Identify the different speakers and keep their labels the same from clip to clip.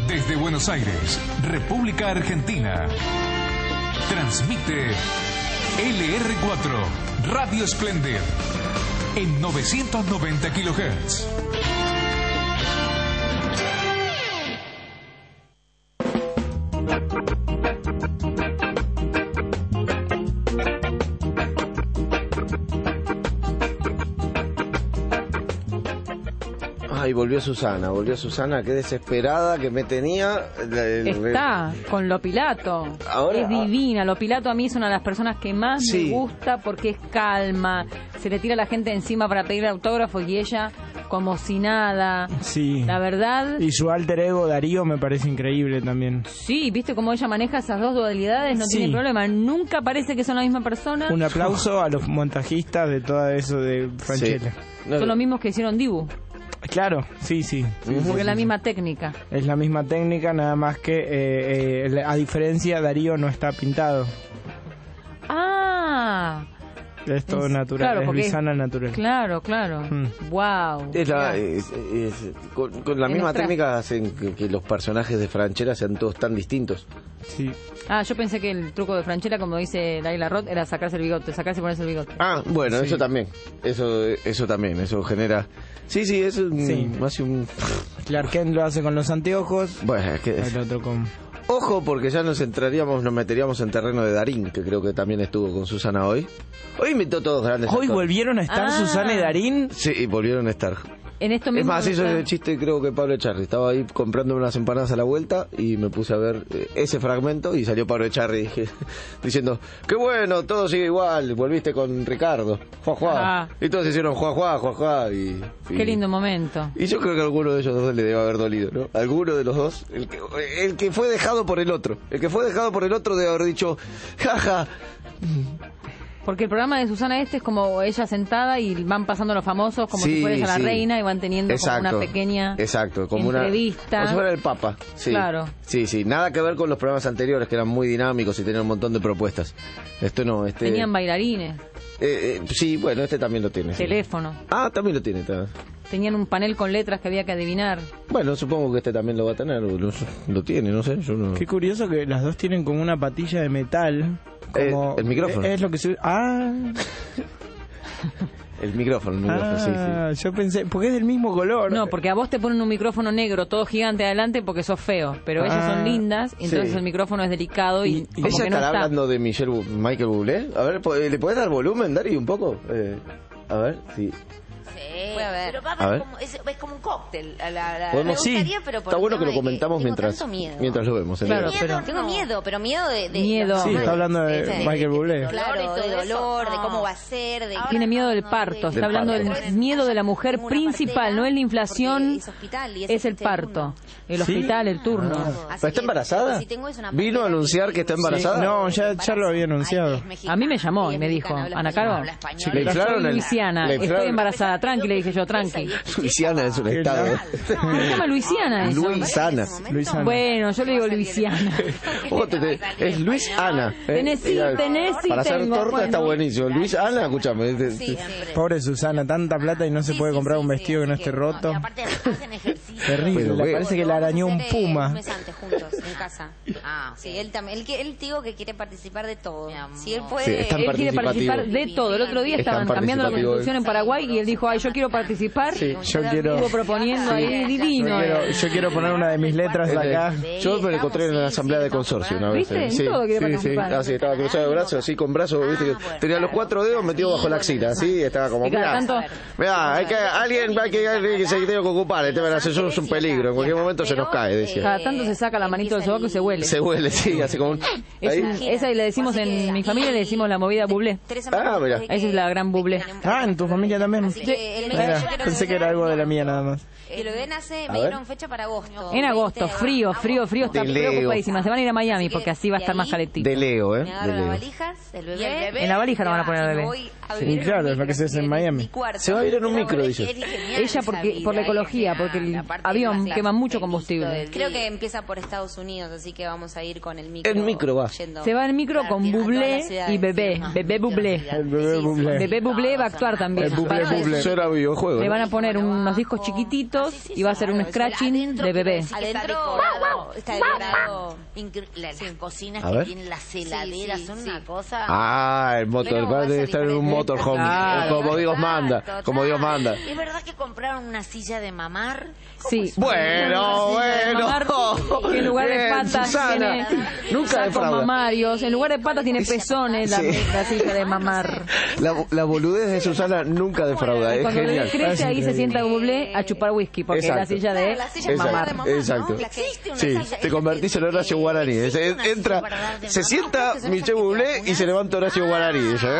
Speaker 1: Desde Buenos Aires, República Argentina. Transmite LR4, Radio Splendid, en 990 kHz.
Speaker 2: Ay, volvió Susana, qué desesperada que me tenía.
Speaker 3: Está con Lopilato.
Speaker 2: Ahora,
Speaker 3: es divina. Lopilato a mí es una de las personas que más me gusta porque es calma. Se le tira a la gente encima para pedir autógrafos y ella como si nada.
Speaker 4: Sí.
Speaker 3: La verdad.
Speaker 4: Y su alter ego Darío me parece increíble también.
Speaker 3: Sí, viste cómo ella maneja esas dos dualidades, no tiene problema. Nunca parece que son la misma persona.
Speaker 4: Un aplauso a los montajistas de todo eso de Franchella.
Speaker 2: Sí.
Speaker 3: Son los mismos que hicieron Dibu.
Speaker 4: Claro, sí.
Speaker 3: Porque es la misma técnica.
Speaker 4: Es la misma técnica, nada más que a diferencia Darío no está pintado.
Speaker 3: Ah,
Speaker 4: es todo natural,
Speaker 3: claro,
Speaker 4: es Luisana natural.
Speaker 3: Claro. Wow.
Speaker 2: Con la misma técnica hacen que los personajes de Franchella sean todos tan distintos.
Speaker 4: Sí.
Speaker 3: Ah, yo pensé que el truco de Franchella, como dice Laila Roth, era sacarse y ponerse el bigote.
Speaker 2: Ah, bueno, eso también. Eso también, eso genera... Sí, eso hace un...
Speaker 4: Clark Kent lo hace con los anteojos.
Speaker 2: Bueno, es que...
Speaker 4: El otro con...
Speaker 2: Ojo, porque ya nos meteríamos en terreno de Darín, que creo que también estuvo con Susana hoy. Hoy invitó todos grandes
Speaker 4: ¿Hoy
Speaker 2: actores.
Speaker 4: volvieron a estar Susana y Darín?
Speaker 2: Sí, volvieron a estar.
Speaker 3: En esto
Speaker 2: Es
Speaker 3: mismo
Speaker 2: más, hizo el chiste, creo que Pablo Echarri. Estaba ahí comprando unas empanadas a la vuelta y me puse a ver ese fragmento y salió Pablo Echarri diciendo, qué bueno, todo sigue igual, volviste con Ricardo, juá. Y todos hicieron juá. Y
Speaker 3: qué lindo momento.
Speaker 2: Y yo creo que a alguno de ellos dos le debe haber dolido, ¿no? Alguno de los dos, el que fue dejado por el otro. El que fue dejado por el otro debe haber dicho, jaja.
Speaker 3: Porque el programa de Susana es como ella sentada y van pasando los famosos como si fuera ella la reina y van teniendo como una pequeña entrevista.
Speaker 2: Como si fuera el Papa. Sí.
Speaker 3: Claro.
Speaker 2: Sí. Nada que ver con los programas anteriores que eran muy dinámicos y tenían un montón de propuestas. Esto no,
Speaker 3: Tenían bailarines.
Speaker 2: Sí, bueno, este también lo tiene.
Speaker 3: Teléfono.
Speaker 2: Sí. Ah, también lo tiene.
Speaker 3: Tenían un panel con letras que había que adivinar.
Speaker 2: Bueno, supongo que este también lo va a tener. Lo tiene, no sé. Yo no...
Speaker 4: Qué curioso que las dos tienen como una patilla de metal. Como
Speaker 2: el micrófono.
Speaker 4: Es lo que se...
Speaker 2: El micrófono, sí.
Speaker 4: Yo pensé, porque es del mismo color.
Speaker 3: No, porque a vos te ponen un micrófono negro todo gigante adelante porque sos feo, pero ellas son lindas, y entonces el micrófono es delicado y como
Speaker 2: ¿ella
Speaker 3: que no
Speaker 2: estará
Speaker 3: está
Speaker 2: hablando de Michael Bublé? A ver, ¿le podés dar volumen, Dari, un poco? A ver, sí.
Speaker 5: Puede haber. Pero
Speaker 2: a ver.
Speaker 5: Es como un cóctel.
Speaker 2: Podemos,
Speaker 5: me gustaría, pero por
Speaker 2: está bueno que lo
Speaker 5: que
Speaker 2: comentamos mientras lo vemos.
Speaker 3: Claro,
Speaker 5: tengo miedo, pero miedo de
Speaker 3: miedo.
Speaker 4: Sí, está hablando de Michael Bublé.
Speaker 5: Claro, de dolor, de cómo va a ser.
Speaker 3: Tiene miedo del parto, está hablando del miedo de la mujer principal, no es la inflación, es el parto, el hospital, el turno.
Speaker 2: ¿Pero está embarazada? ¿Vino a anunciar que está embarazada?
Speaker 4: Sí, no, ya lo había anunciado.
Speaker 3: A mí me llamó y me dijo, Ana Caro,
Speaker 2: le inflaron
Speaker 3: soy Luisiana, estoy embarazada, tranqui, le dije yo, tranqui.
Speaker 2: Luisiana es un estado.
Speaker 3: Se llama Luisiana eso.
Speaker 2: Luisana.
Speaker 3: Bueno, yo le digo Luisiana.
Speaker 2: Es Luis Ana.
Speaker 3: Tennessee
Speaker 2: para hacer
Speaker 3: tengo,
Speaker 2: torta está buenísimo. Luis Ana, escúchame.
Speaker 4: Pobre Susana, tanta plata y no se puede comprar un vestido que no esté roto. Terrible, le parece que le arañó un puma.
Speaker 5: Un mes antes juntos, en casa. Sí, él también. Él digo que quiere participar de todo. Si él puede...
Speaker 3: Él quiere participar de todo. El otro día estaban cambiando la constitución en Paraguay y él dijo, ay, yo quiero participar.
Speaker 4: Sí, yo quiero...
Speaker 3: Estuvo proponiendo ahí divino.
Speaker 4: Yo quiero poner una de mis letras acá.
Speaker 2: Yo me lo encontré en la asamblea de consorcio una vez.
Speaker 3: ¿Viste?
Speaker 2: Sí,
Speaker 3: todo quiere participar.
Speaker 2: Así, estaba cruzado de brazos, así con brazos, ¿viste? Tenía los 4 dedos metidos bajo la axila, así, estaba como, mirá, alguien que se tiene que ocupar, este asesor es un peligro, en cualquier momento se nos cae, decía.
Speaker 3: Cada tanto se saca la manito del sobaco y se huele.
Speaker 2: Se huele, sí, así como...
Speaker 3: Esa le decimos en mi familia, le decimos la movida Bublé.
Speaker 2: Mira.
Speaker 3: Esa es la gran Bublé.
Speaker 4: En tu familia también. Pensé que era algo de la mía nada más.
Speaker 5: Que lo den me dieron fecha para agosto.
Speaker 3: En agosto, frío, está preocupadísima. Se van a ir a Miami porque así va a estar más calentito.
Speaker 2: De Leo,
Speaker 5: Me agarro las valijas, el bebé.
Speaker 3: En la valija lo van a poner al bebé.
Speaker 5: Voy
Speaker 4: Sí, claro, es lo que se hace en Miami.
Speaker 2: Se va a ir en un micro, dice.
Speaker 3: Ella por la ecología, porque el avión quema mucho combustible.
Speaker 5: Creo que empieza por Estados Unidos, así que vamos a ir con el micro.
Speaker 2: El micro va.
Speaker 3: Se va en micro con Bublé y Bebé. Bebé Bublé.
Speaker 4: El bebé Bublé.
Speaker 3: Bebé Bublé va a actuar también.
Speaker 4: El Bublé Bublé.
Speaker 2: Eso era videojuego.
Speaker 3: Le van a poner unos discos chiquititos y va a hacer un scratching de Bebé.
Speaker 5: Adentro está decorado. Las cocinas que tienen las heladeras son una cosa.
Speaker 2: Ah, el motor, debe estar en un motorhome.
Speaker 3: Claro.
Speaker 2: Como Dios manda. Como Dios manda.
Speaker 5: ¿Es verdad que compraron una silla de mamar?
Speaker 3: Sí.
Speaker 2: Bueno.
Speaker 3: Que en lugar de
Speaker 2: Bien,
Speaker 3: patas
Speaker 2: Susana.
Speaker 3: tiene
Speaker 2: Nunca
Speaker 3: sacos
Speaker 2: defrauda.
Speaker 3: mamarios. En lugar de patas tiene pezones la silla de mamar.
Speaker 2: La boludez de Susana nunca defrauda. Es
Speaker 3: Cuando
Speaker 2: genial.
Speaker 3: le crece ahí se sienta Bublé a chupar whisky porque
Speaker 2: Exacto.
Speaker 3: es la silla de mamar.
Speaker 2: Exacto. Sí, te convertís en Horacio Guaraní. Entra, se sienta Michel Bublé y se levanta Horacio Guaraní.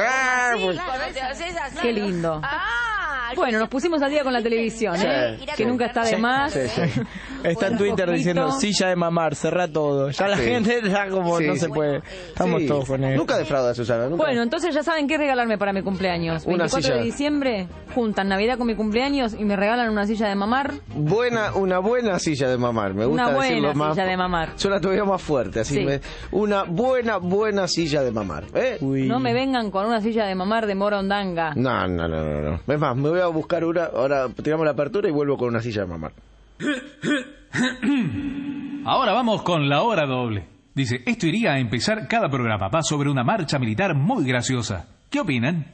Speaker 3: Qué lindo. Bueno, nos pusimos al día con la televisión, ¿eh? Que nunca está de más.
Speaker 4: Está en Twitter
Speaker 3: poquito.
Speaker 4: diciendo silla de mamar, cerrá todo. Ya la gente ya como
Speaker 2: Sí.
Speaker 4: no se puede. Estamos todos con él.
Speaker 2: Nunca defrauda, Susana. Nunca.
Speaker 3: Bueno, entonces ya saben qué regalarme para mi cumpleaños.
Speaker 2: Una
Speaker 3: 24
Speaker 2: silla.
Speaker 3: de diciembre, juntan Navidad con mi cumpleaños y me regalan una silla de mamar.
Speaker 2: Una buena silla de mamar. Me gusta
Speaker 3: Una
Speaker 2: decirlo
Speaker 3: buena
Speaker 2: más.
Speaker 3: silla de mamar.
Speaker 2: Suena todavía más fuerte. Así
Speaker 3: Sí.
Speaker 2: una buena silla de mamar.
Speaker 4: Uy.
Speaker 3: No me vengan con una silla de mamar de morondanga.
Speaker 2: No. Es más, me voy a buscar una. Ahora tiramos la apertura y vuelvo con una silla de mamar.
Speaker 1: Ahora vamos con la hora doble. Dice, esto iría a empezar cada programa. Va sobre una marcha militar muy graciosa. ¿Qué opinan?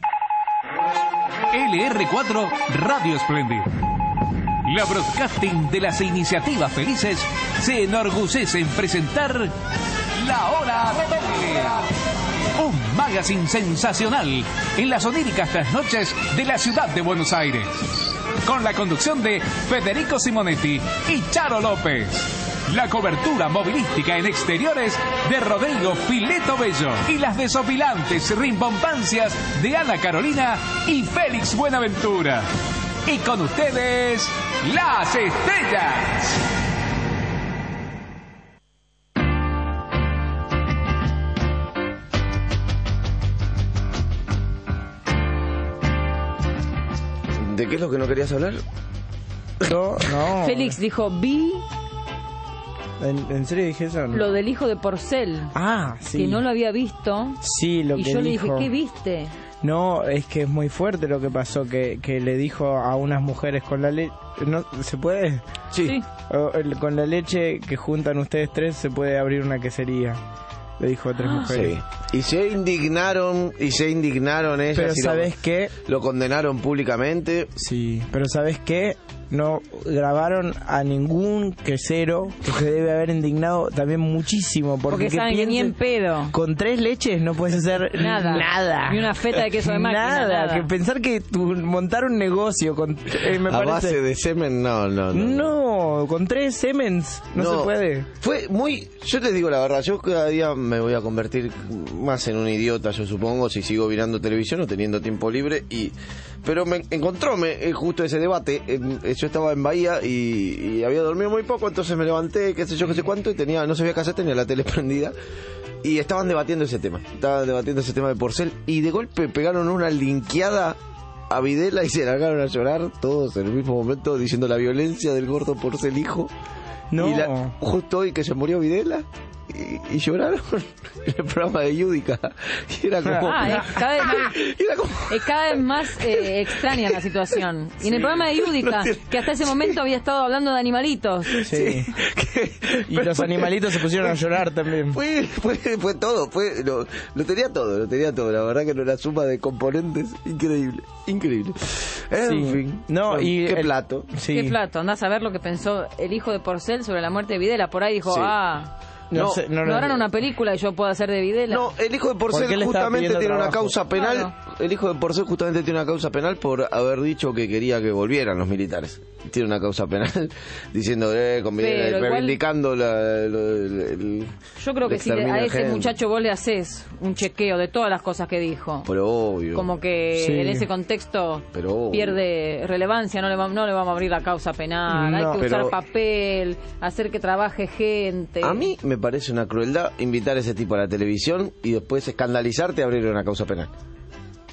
Speaker 1: LR4 Radio Splendid. La broadcasting de las iniciativas felices se enorgullece en presentar La Hora Doble. Un magazine sensacional en las oníricas trasnoches de la ciudad de Buenos Aires. Con la conducción de Federico Simonetti y Charo López. La cobertura movilística en exteriores de Rodrigo Fileto Bello. Y las desopilantes rimbombancias de Ana Carolina y Félix Buenaventura. Y con ustedes, las estrellas.
Speaker 2: ¿De qué es lo que no querías hablar?
Speaker 4: No.
Speaker 3: Félix dijo, vi
Speaker 4: ¿En serio dije eso? No.
Speaker 3: lo del hijo de Porcel,
Speaker 4: Ah, sí.
Speaker 3: que no lo había visto.
Speaker 4: Sí, lo
Speaker 3: Y
Speaker 4: que
Speaker 3: yo le
Speaker 4: dijo.
Speaker 3: dije, ¿qué viste?
Speaker 4: No, es que es muy fuerte lo que pasó, que le dijo a unas mujeres con la leche... ¿No? ¿Se puede?
Speaker 2: Sí.
Speaker 4: Con la leche que juntan ustedes tres se puede abrir una quesería. Le dijo a tres mujeres.
Speaker 2: Sí. Y se indignaron ellas.
Speaker 4: Pero
Speaker 2: y
Speaker 4: ¿sabes qué?
Speaker 2: Lo condenaron públicamente.
Speaker 4: Sí, pero ¿sabes qué? No grabaron a ningún quesero que se debe haber indignado también muchísimo.
Speaker 3: Porque
Speaker 4: ¿qué
Speaker 3: saben que ni en
Speaker 4: piensen?
Speaker 3: pedo.
Speaker 4: Con 3 leches no puedes hacer nada.
Speaker 3: Ni una feta de queso de máquina.
Speaker 4: Nada. Que pensar que montar un negocio con... me
Speaker 2: A
Speaker 4: parece...
Speaker 2: base de semen, no.
Speaker 4: No, con 3 semens no se puede.
Speaker 2: Fue muy... Yo te digo la verdad, yo cada día me voy a convertir más en un idiota, yo supongo, si sigo mirando televisión o teniendo tiempo libre. Pero me encontróme justo ese debate. Yo estaba en Bahía y había dormido muy poco, entonces me levanté, qué sé cuánto, y no sabía qué hacer, tenía la tele prendida. Y estaban debatiendo ese tema de Porcel, y de golpe pegaron una linkeada a Videla y se largaron a llorar todos en el mismo momento, diciendo la violencia del gordo Porcel hijo.
Speaker 4: No.
Speaker 2: Y justo hoy que se murió Videla, y lloraron en el programa de Yudica. Y era como...
Speaker 3: es cada vez más extraña la situación. Y en el programa de Yudica, que hasta ese momento había estado hablando de animalitos.
Speaker 4: Sí. Y los animalitos se pusieron a llorar también.
Speaker 2: Fue todo, lo tenía todo, la verdad que era una suma de componentes increíble. En fin.
Speaker 4: No, y
Speaker 2: qué plato.
Speaker 4: Sí.
Speaker 3: Qué plato, andás a ver lo que pensó el hijo de Porcel sobre la muerte de Videla. Por ahí dijo,
Speaker 2: Sí.
Speaker 3: no harán una película y yo puedo hacer de Videla.
Speaker 2: No, el hijo de Porcel justamente tiene una causa penal.
Speaker 3: Claro.
Speaker 2: El hijo de Porcel justamente tiene una causa penal por haber dicho que quería que volvieran los militares. Tiene una causa penal diciendo, reivindicando
Speaker 3: yo creo que si a ese muchacho vos le haces un chequeo de todas las cosas que dijo,
Speaker 2: pero obvio.
Speaker 3: como que
Speaker 4: Sí.
Speaker 3: en ese contexto
Speaker 2: Pero
Speaker 3: pierde relevancia, no le vamos a abrir la causa penal,
Speaker 4: No,
Speaker 3: hay que usar
Speaker 2: pero-
Speaker 3: papel, hacer que trabaje gente.
Speaker 2: A mí me parece una crueldad invitar a ese tipo a la televisión y después escandalizarte y abrirle una causa penal.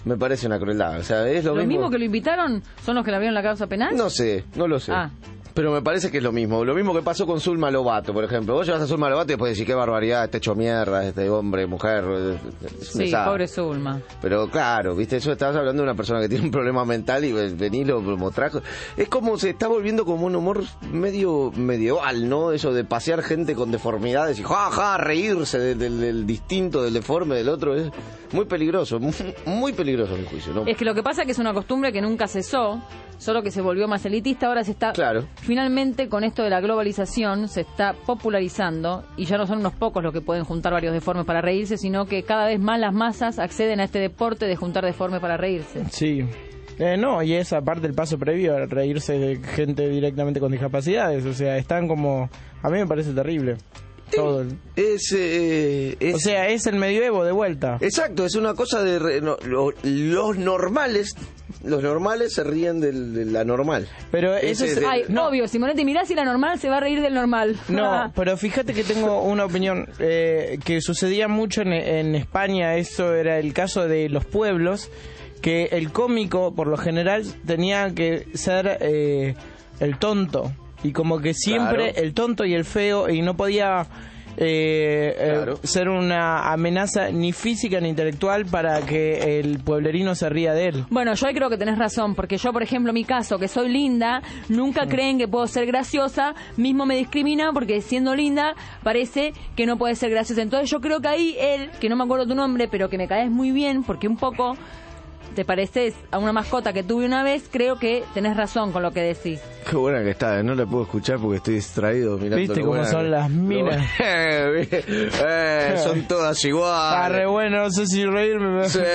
Speaker 2: me parece una crueldad. O sea, es lo
Speaker 3: ¿Lo
Speaker 2: mismo.
Speaker 3: mismo que lo invitaron son los que le abrieron la causa penal?
Speaker 2: No sé, no lo sé. Pero me parece que es lo mismo. Lo mismo que pasó con Zulma Lobato, por ejemplo. Vos llevas a Zulma Lobato y después decís, qué barbaridad, este hecho mierda, este hombre, mujer.
Speaker 3: Sí, pobre Zulma.
Speaker 2: Pero claro, viste, eso estabas hablando de una persona que tiene un problema mental y venís lo trajo. Es como se está volviendo como un humor medio medieval, ¿no? Eso de pasear gente con deformidades y reírse del distinto, del deforme, del otro. Es muy peligroso, muy peligroso a mi juicio, ¿no?
Speaker 3: Es que lo que pasa es que es una costumbre que nunca cesó, solo que se volvió más elitista. Ahora se está...
Speaker 2: Claro.
Speaker 3: Finalmente, con esto de la globalización, se está popularizando y ya no son unos pocos los que pueden juntar varios deformes para reírse, sino que cada vez más las masas acceden a este deporte de juntar deformes para reírse.
Speaker 4: Sí. No, y es aparte el paso previo a reírse de gente directamente con discapacidades. O sea, están como... A mí me parece terrible. Todo.
Speaker 2: O sea,
Speaker 4: es el medioevo de vuelta.
Speaker 2: Exacto, es una cosa de... los normales se ríen de la normal.
Speaker 4: Pero eso es...
Speaker 3: obvio, Simonetti, mirá si la normal se va a reír del normal.
Speaker 4: No, pero fíjate que tengo una opinión que sucedía mucho en España. Eso era el caso de los pueblos, que el cómico, por lo general, tenía que ser el tonto. Y como que siempre el tonto y el feo, y no podía ser una amenaza ni física ni intelectual para que el pueblerino se ría de él.
Speaker 3: Bueno, yo ahí creo que tenés razón, porque yo, por ejemplo, en mi caso, que soy linda, nunca creen que puedo ser graciosa, mismo me discrimina porque siendo linda parece que no puede ser graciosa. Entonces yo creo que ahí él, que no me acuerdo tu nombre, pero que me caes muy bien, porque un poco te pareces a una mascota que tuve una vez, creo que tenés razón con lo que decís.
Speaker 2: Qué buena que está, no la puedo escuchar porque estoy distraído mirando.
Speaker 4: ¿Viste cómo son las minas?
Speaker 2: Son todas iguales.
Speaker 4: Re bueno, no sé si reírme.
Speaker 2: Sí.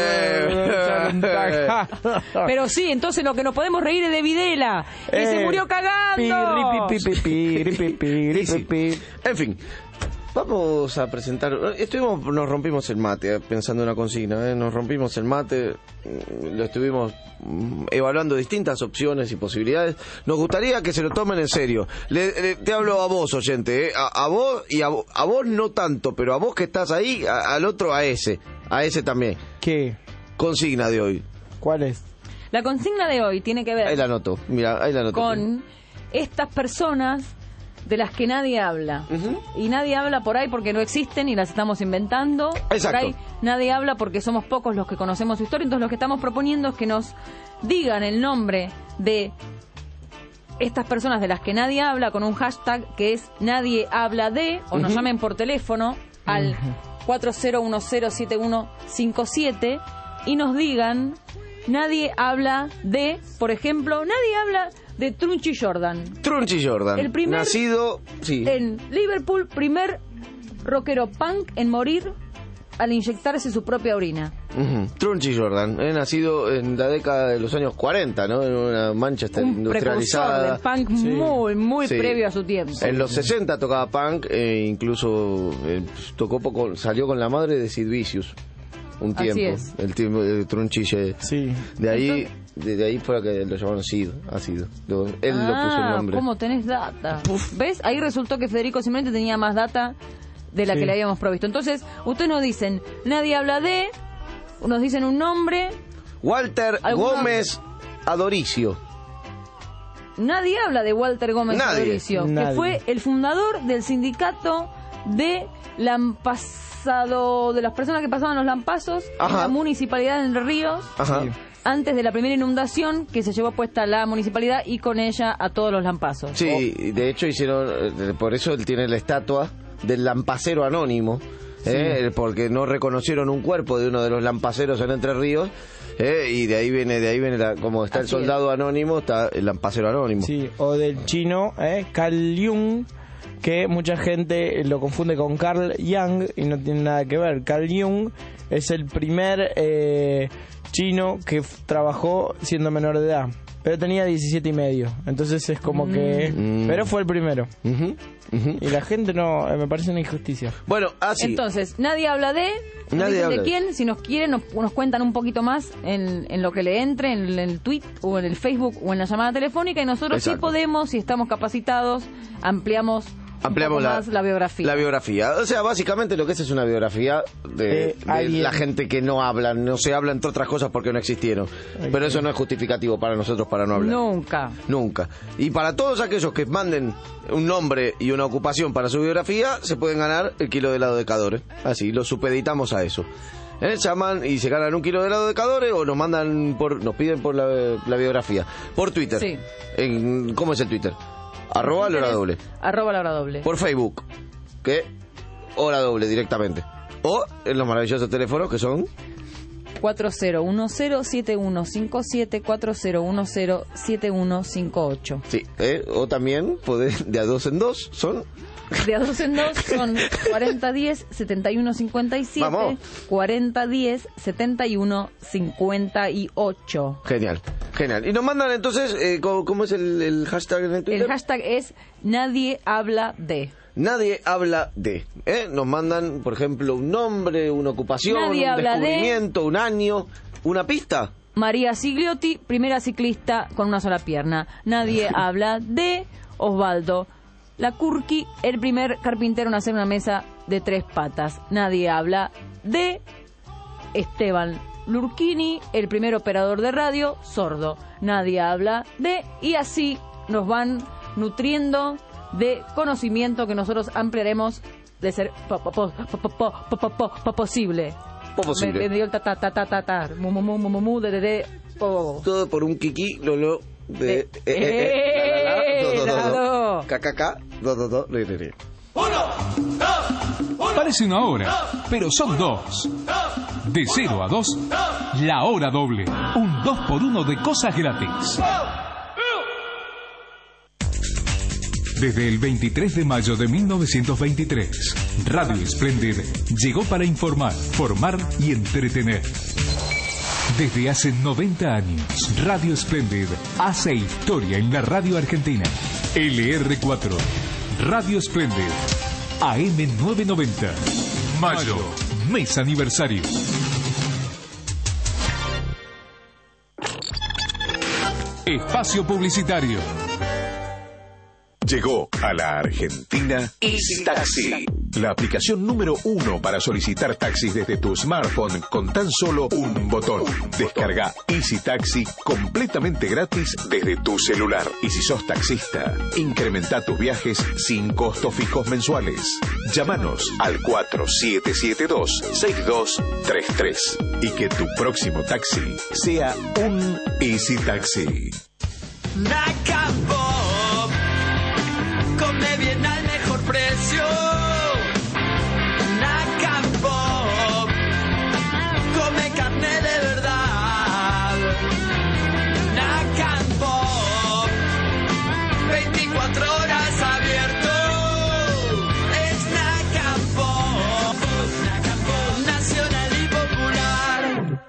Speaker 3: Pero sí, entonces lo que nos podemos reír es de Videla, que se murió cagando.
Speaker 2: En fin. Vamos a presentar... nos rompimos el mate, pensando en una consigna, nos rompimos el mate, lo estuvimos evaluando distintas opciones y posibilidades. Nos gustaría que se lo tomen en serio. Te hablo a vos, oyente, a vos y a vos no tanto, pero a vos que estás ahí, al otro a ese también.
Speaker 4: ¿Qué?
Speaker 2: Consigna de hoy.
Speaker 4: ¿Cuál es?
Speaker 3: La consigna de hoy tiene que ver...
Speaker 2: Ahí la anoto, mira, ahí la anoto.
Speaker 3: Con estas personas de las que nadie habla. Y nadie habla por ahí porque no existen y las estamos inventando.
Speaker 2: Exacto.
Speaker 3: Por ahí nadie habla porque somos pocos los que conocemos su historia. Entonces lo que estamos proponiendo es que nos digan el nombre de estas personas de las que nadie habla con un hashtag que es nadie habla de, o nos llamen por teléfono al 40107157 y nos digan nadie habla de, por ejemplo, nadie habla de Trunchy Jordan.
Speaker 2: Trunchy Jordan,
Speaker 3: el primer,
Speaker 2: nacido
Speaker 3: en Liverpool, primer rockero punk en morir al inyectarse su propia orina.
Speaker 2: Trunchy Jordan, nacido en la década de los años 40, ¿no? En una Manchester industrializada.
Speaker 3: Precursor del punk muy previo a su tiempo.
Speaker 2: En los 60 tocaba punk, incluso tocó poco, salió con la madre de Sid Vicious un tiempo.
Speaker 3: Así es.
Speaker 2: El tiempo de Trunchille.
Speaker 4: Sí.
Speaker 2: De ahí... De ahí fue que lo llamaron Sid, ha sido. Él lo puso el nombre.
Speaker 3: ¿Cómo tenés data? ¿Ves? Ahí resultó que Federico simplemente tenía más data de la que le habíamos provisto. Entonces, ustedes nos dicen, nadie habla de, nos dicen un nombre.
Speaker 2: Walter Gómez Adoricio.
Speaker 3: Nadie habla de Walter Gómez Adoricio, que fue el fundador del sindicato de lampasado, de las personas que pasaban los lampazos en la municipalidad de Entre Ríos.
Speaker 2: Ajá. Sí.
Speaker 3: Antes de la primera inundación que se llevó puesta la municipalidad y con ella a todos los lampazos.
Speaker 2: Sí, de hecho hicieron, por eso él tiene la estatua del lampacero anónimo, porque no reconocieron un cuerpo de uno de los lampaceros en Entre Ríos, y de ahí viene como está el soldado anónimo, está el lampacero anónimo.
Speaker 4: Sí, o del chino, Carl Jung, que mucha gente lo confunde con Carl Jung y no tiene nada que ver. Carl Jung es el primer chino que trabajó siendo menor de edad, pero tenía 17 y medio, entonces es como que pero fue el primero. Y la gente no, me parece una injusticia.
Speaker 2: Bueno, así
Speaker 3: entonces nadie habla de quién. Si nos quieren nos cuentan un poquito más en lo que le entre, en el tweet o en el Facebook o en la llamada telefónica, y nosotros sí podemos, si estamos capacitados, ampliamos
Speaker 2: ampliamos
Speaker 3: la biografía.
Speaker 2: La biografía. O sea, básicamente lo que es una biografía de la gente que no habla. No se habla, entre otras cosas, porque no existieron. Pero eso no es justificativo para nosotros para no hablar.
Speaker 3: Nunca.
Speaker 2: Y para todos aquellos que manden un nombre y una ocupación para su biografía, se pueden ganar el kilo de helado de Cadore. Así, lo supeditamos a eso. Llaman y se ganan un kilo de helado de Cadore o nos piden por la biografía. Por Twitter.
Speaker 3: Sí.
Speaker 2: ¿Cómo es el Twitter? @la hora doble.
Speaker 3: @la hora doble.
Speaker 2: Por Facebook, que hora doble directamente. O en los maravillosos teléfonos que son
Speaker 3: 4010-7157, 4010-7158.
Speaker 2: Sí, o también de a dos en dos son...
Speaker 3: De a dos en dos son 4010-7157,
Speaker 2: Vamos.
Speaker 3: 4010-7158.
Speaker 2: Genial. Y nos mandan entonces, ¿cómo es el hashtag en el Twitter?
Speaker 3: El hashtag es Nadie habla de.
Speaker 2: Nadie habla de. Nos mandan, por ejemplo, un nombre, una ocupación, un descubrimiento, un año, una pista.
Speaker 3: María Sigliotti, primera ciclista con una sola pierna. Nadie habla de Osvaldo Lacurqui, el primer carpintero en hacer una mesa de 3 patas. Nadie habla de Esteban Lurchini, el primer operador de radio sordo. Nadie habla de... Y así nos van nutriendo de conocimiento que nosotros ampliaremos de ser posible.
Speaker 2: Posible.
Speaker 3: Me dio el
Speaker 2: Todo por un kiki, lolo de KKK.
Speaker 1: Parece una hora, pero son 2. De 0 a 2, la hora doble. Un 2x1 de cosas gratis. Desde el 23 de mayo de 1923, Radio Splendid llegó para informar, formar y entretener. Desde hace 90 años, Radio Splendid hace historia en la radio argentina. LR4, Radio Splendid, AM 990. Mayo, mes aniversario. Espacio publicitario.
Speaker 6: Llegó a la Argentina Easy Taxi, la aplicación número 1 para solicitar taxis desde tu smartphone con tan solo un botón. Descarga Easy Taxi completamente gratis desde tu celular. Y si sos taxista, incrementa tus viajes sin costos fijos mensuales. Llámanos al 4772-6233 y que tu próximo taxi sea un Easy Taxi.
Speaker 7: Come bien al mejor precio. Nacapop. Come carne de verdad. Nacapop. 24 horas abierto. Es Nacapop. Nacapop. Nacional y popular.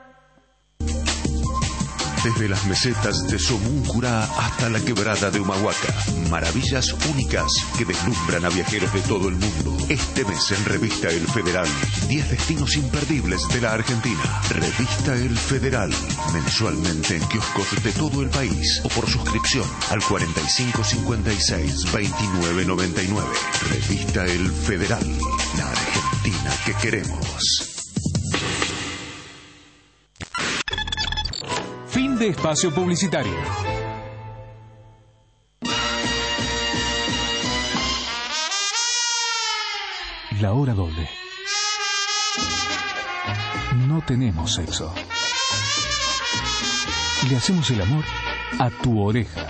Speaker 8: Desde las mesetas de Somuncura hasta la quebrada de Humahuaca. Maravillas únicas que deslumbran a viajeros de todo el mundo. Este mes en Revista El Federal, 10 destinos imperdibles de la Argentina. Revista El Federal, mensualmente en kioscos de todo el país o por suscripción al 4556-2999. Revista El Federal, la Argentina que queremos.
Speaker 1: Fin de espacio publicitario. La hora doble. No tenemos sexo. Le hacemos el amor a tu oreja.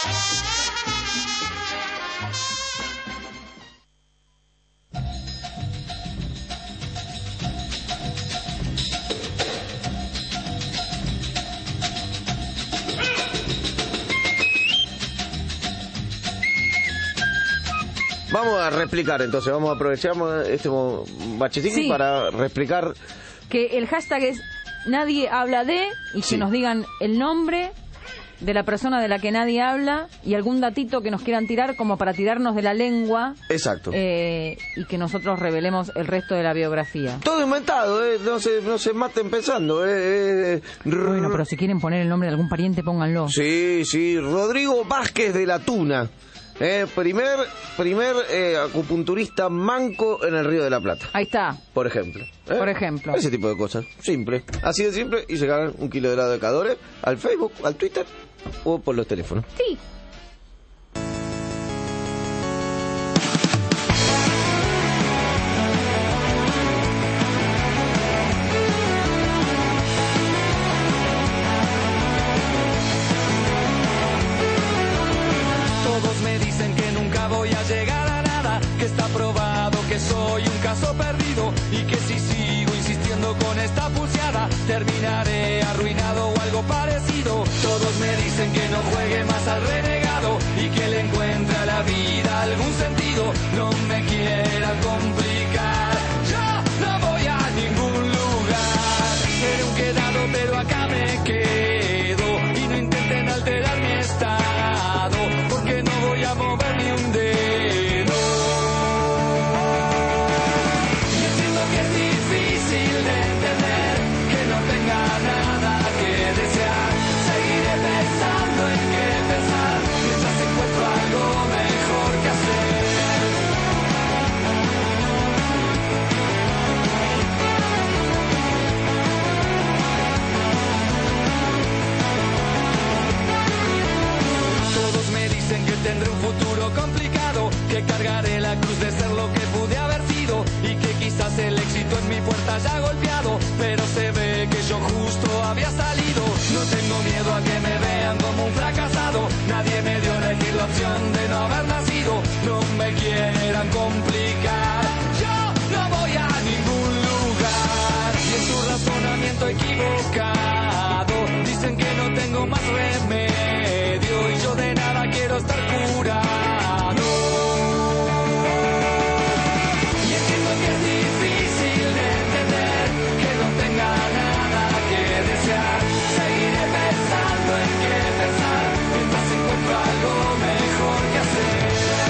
Speaker 2: Vamos a replicar entonces, vamos a aprovechar este bachetín para replicar.
Speaker 3: Que el hashtag es Nadie habla de, y que nos digan el nombre de la persona de la que nadie habla y algún datito que nos quieran tirar como para tirarnos de la lengua.
Speaker 2: Exacto.
Speaker 3: Y que nosotros revelemos el resto de la biografía.
Speaker 2: Todo inventado, no se maten pensando.
Speaker 3: Bueno, pero si quieren poner el nombre de algún pariente, pónganlo.
Speaker 2: Sí, Rodrigo Vázquez de la Tuna. Primer acupunturista manco en el Río de la Plata.
Speaker 3: Ahí está.
Speaker 2: Por ejemplo.
Speaker 3: Por ejemplo.
Speaker 2: Ese tipo de cosas. Simple. Así de simple. Y se ganan 1 kilo de helado de Cadore al Facebook, al Twitter o por los teléfonos.
Speaker 3: Sí.
Speaker 7: Y que si sigo insistiendo con esta pulseada terminaré arruinado o algo parecido. Todos me dicen que no juegue más al renegado y que le encuentre a la vida algún sentido. No me quieran complicar, yo no voy a ningún lugar. Seré un quedado pero acá me quedo y no intenten alterar mi estado porque no voy a mover ni un dedo. Tendré un futuro complicado, que cargaré la cruz de ser lo que pude haber sido y que quizás el éxito en mi puerta haya golpeado, pero se ve que yo justo había salido. No tengo miedo a que me vean como un fracasado, nadie me dio a elegir la opción de no haber nacido. No me quieran complicar, yo no voy a ningún lugar. Y en su razonamiento equivocado dicen que no tengo más remedio y yo de nada quiero estar curado. Y entiendo que es difícil de entender que no tenga nada que desear. Seguiré pensando en qué pensar mientras encuentro algo mejor que hacer.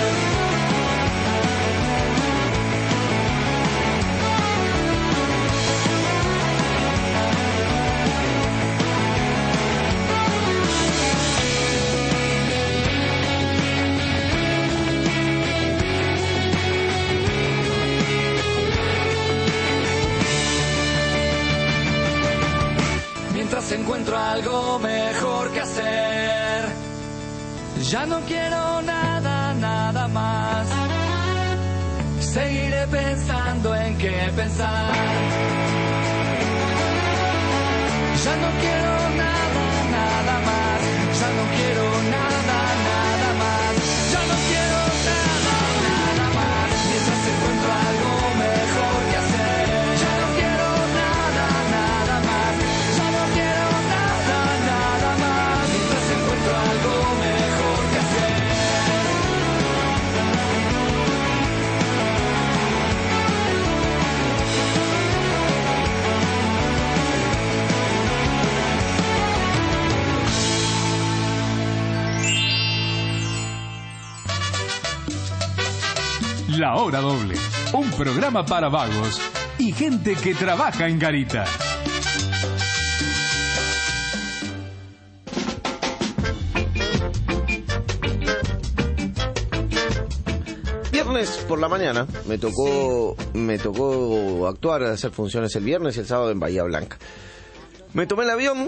Speaker 7: Mientras encuentro algo mejor que hacer, ya no quiero nada, nada más. Seguiré pensando en qué pensar. Ya no quiero nada, nada más. Ya no quiero nada, nada más. Ya no quiero nada, nada más. Mientras encuentro algo mejor que hacer. Ya no quiero nada, nada más. Ya no quiero nada, nada más. Mientras encuentro algo mejor que hacer.
Speaker 1: La Hora Doble, un programa para vagos y gente que trabaja en garita.
Speaker 2: Viernes por la mañana me tocó actuar, hacer funciones el viernes y el sábado en Bahía Blanca. Me tomé el avión,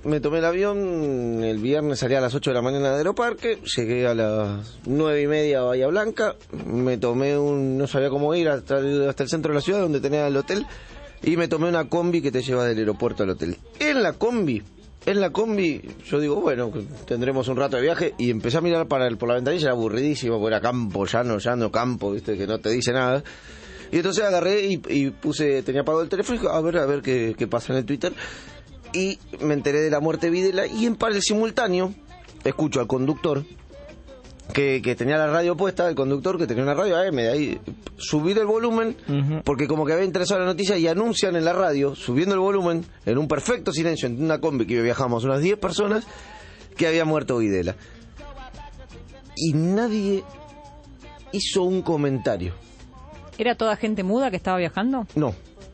Speaker 2: el viernes salí a las 8 de la mañana de Aeroparque, llegué a las 9:30 a Bahía Blanca, me tomé no sabía cómo ir hasta el centro de la ciudad donde tenía el hotel, y me tomé una combi que te lleva del aeropuerto al hotel. En la combi, yo digo, bueno, tendremos un rato de viaje, y empecé a mirar por la ventanilla, era aburridísimo, porque era campo, llano, campo, viste, que no te dice nada. Y entonces agarré y tenía apagado el teléfono y dije, a ver qué pasa en el Twitter. Y me enteré de la muerte de Videla, y en el simultáneo escucho al conductor que tenía la radio puesta, el conductor que tenía una radio AM, de ahí subir el volumen, porque como que había interesado la noticia, y anuncian en la radio, subiendo el volumen, en un perfecto silencio, en una combi que viajamos unas 10 personas, que había muerto Videla. Y nadie hizo un comentario.
Speaker 3: ¿Era toda gente muda que estaba viajando?
Speaker 2: No.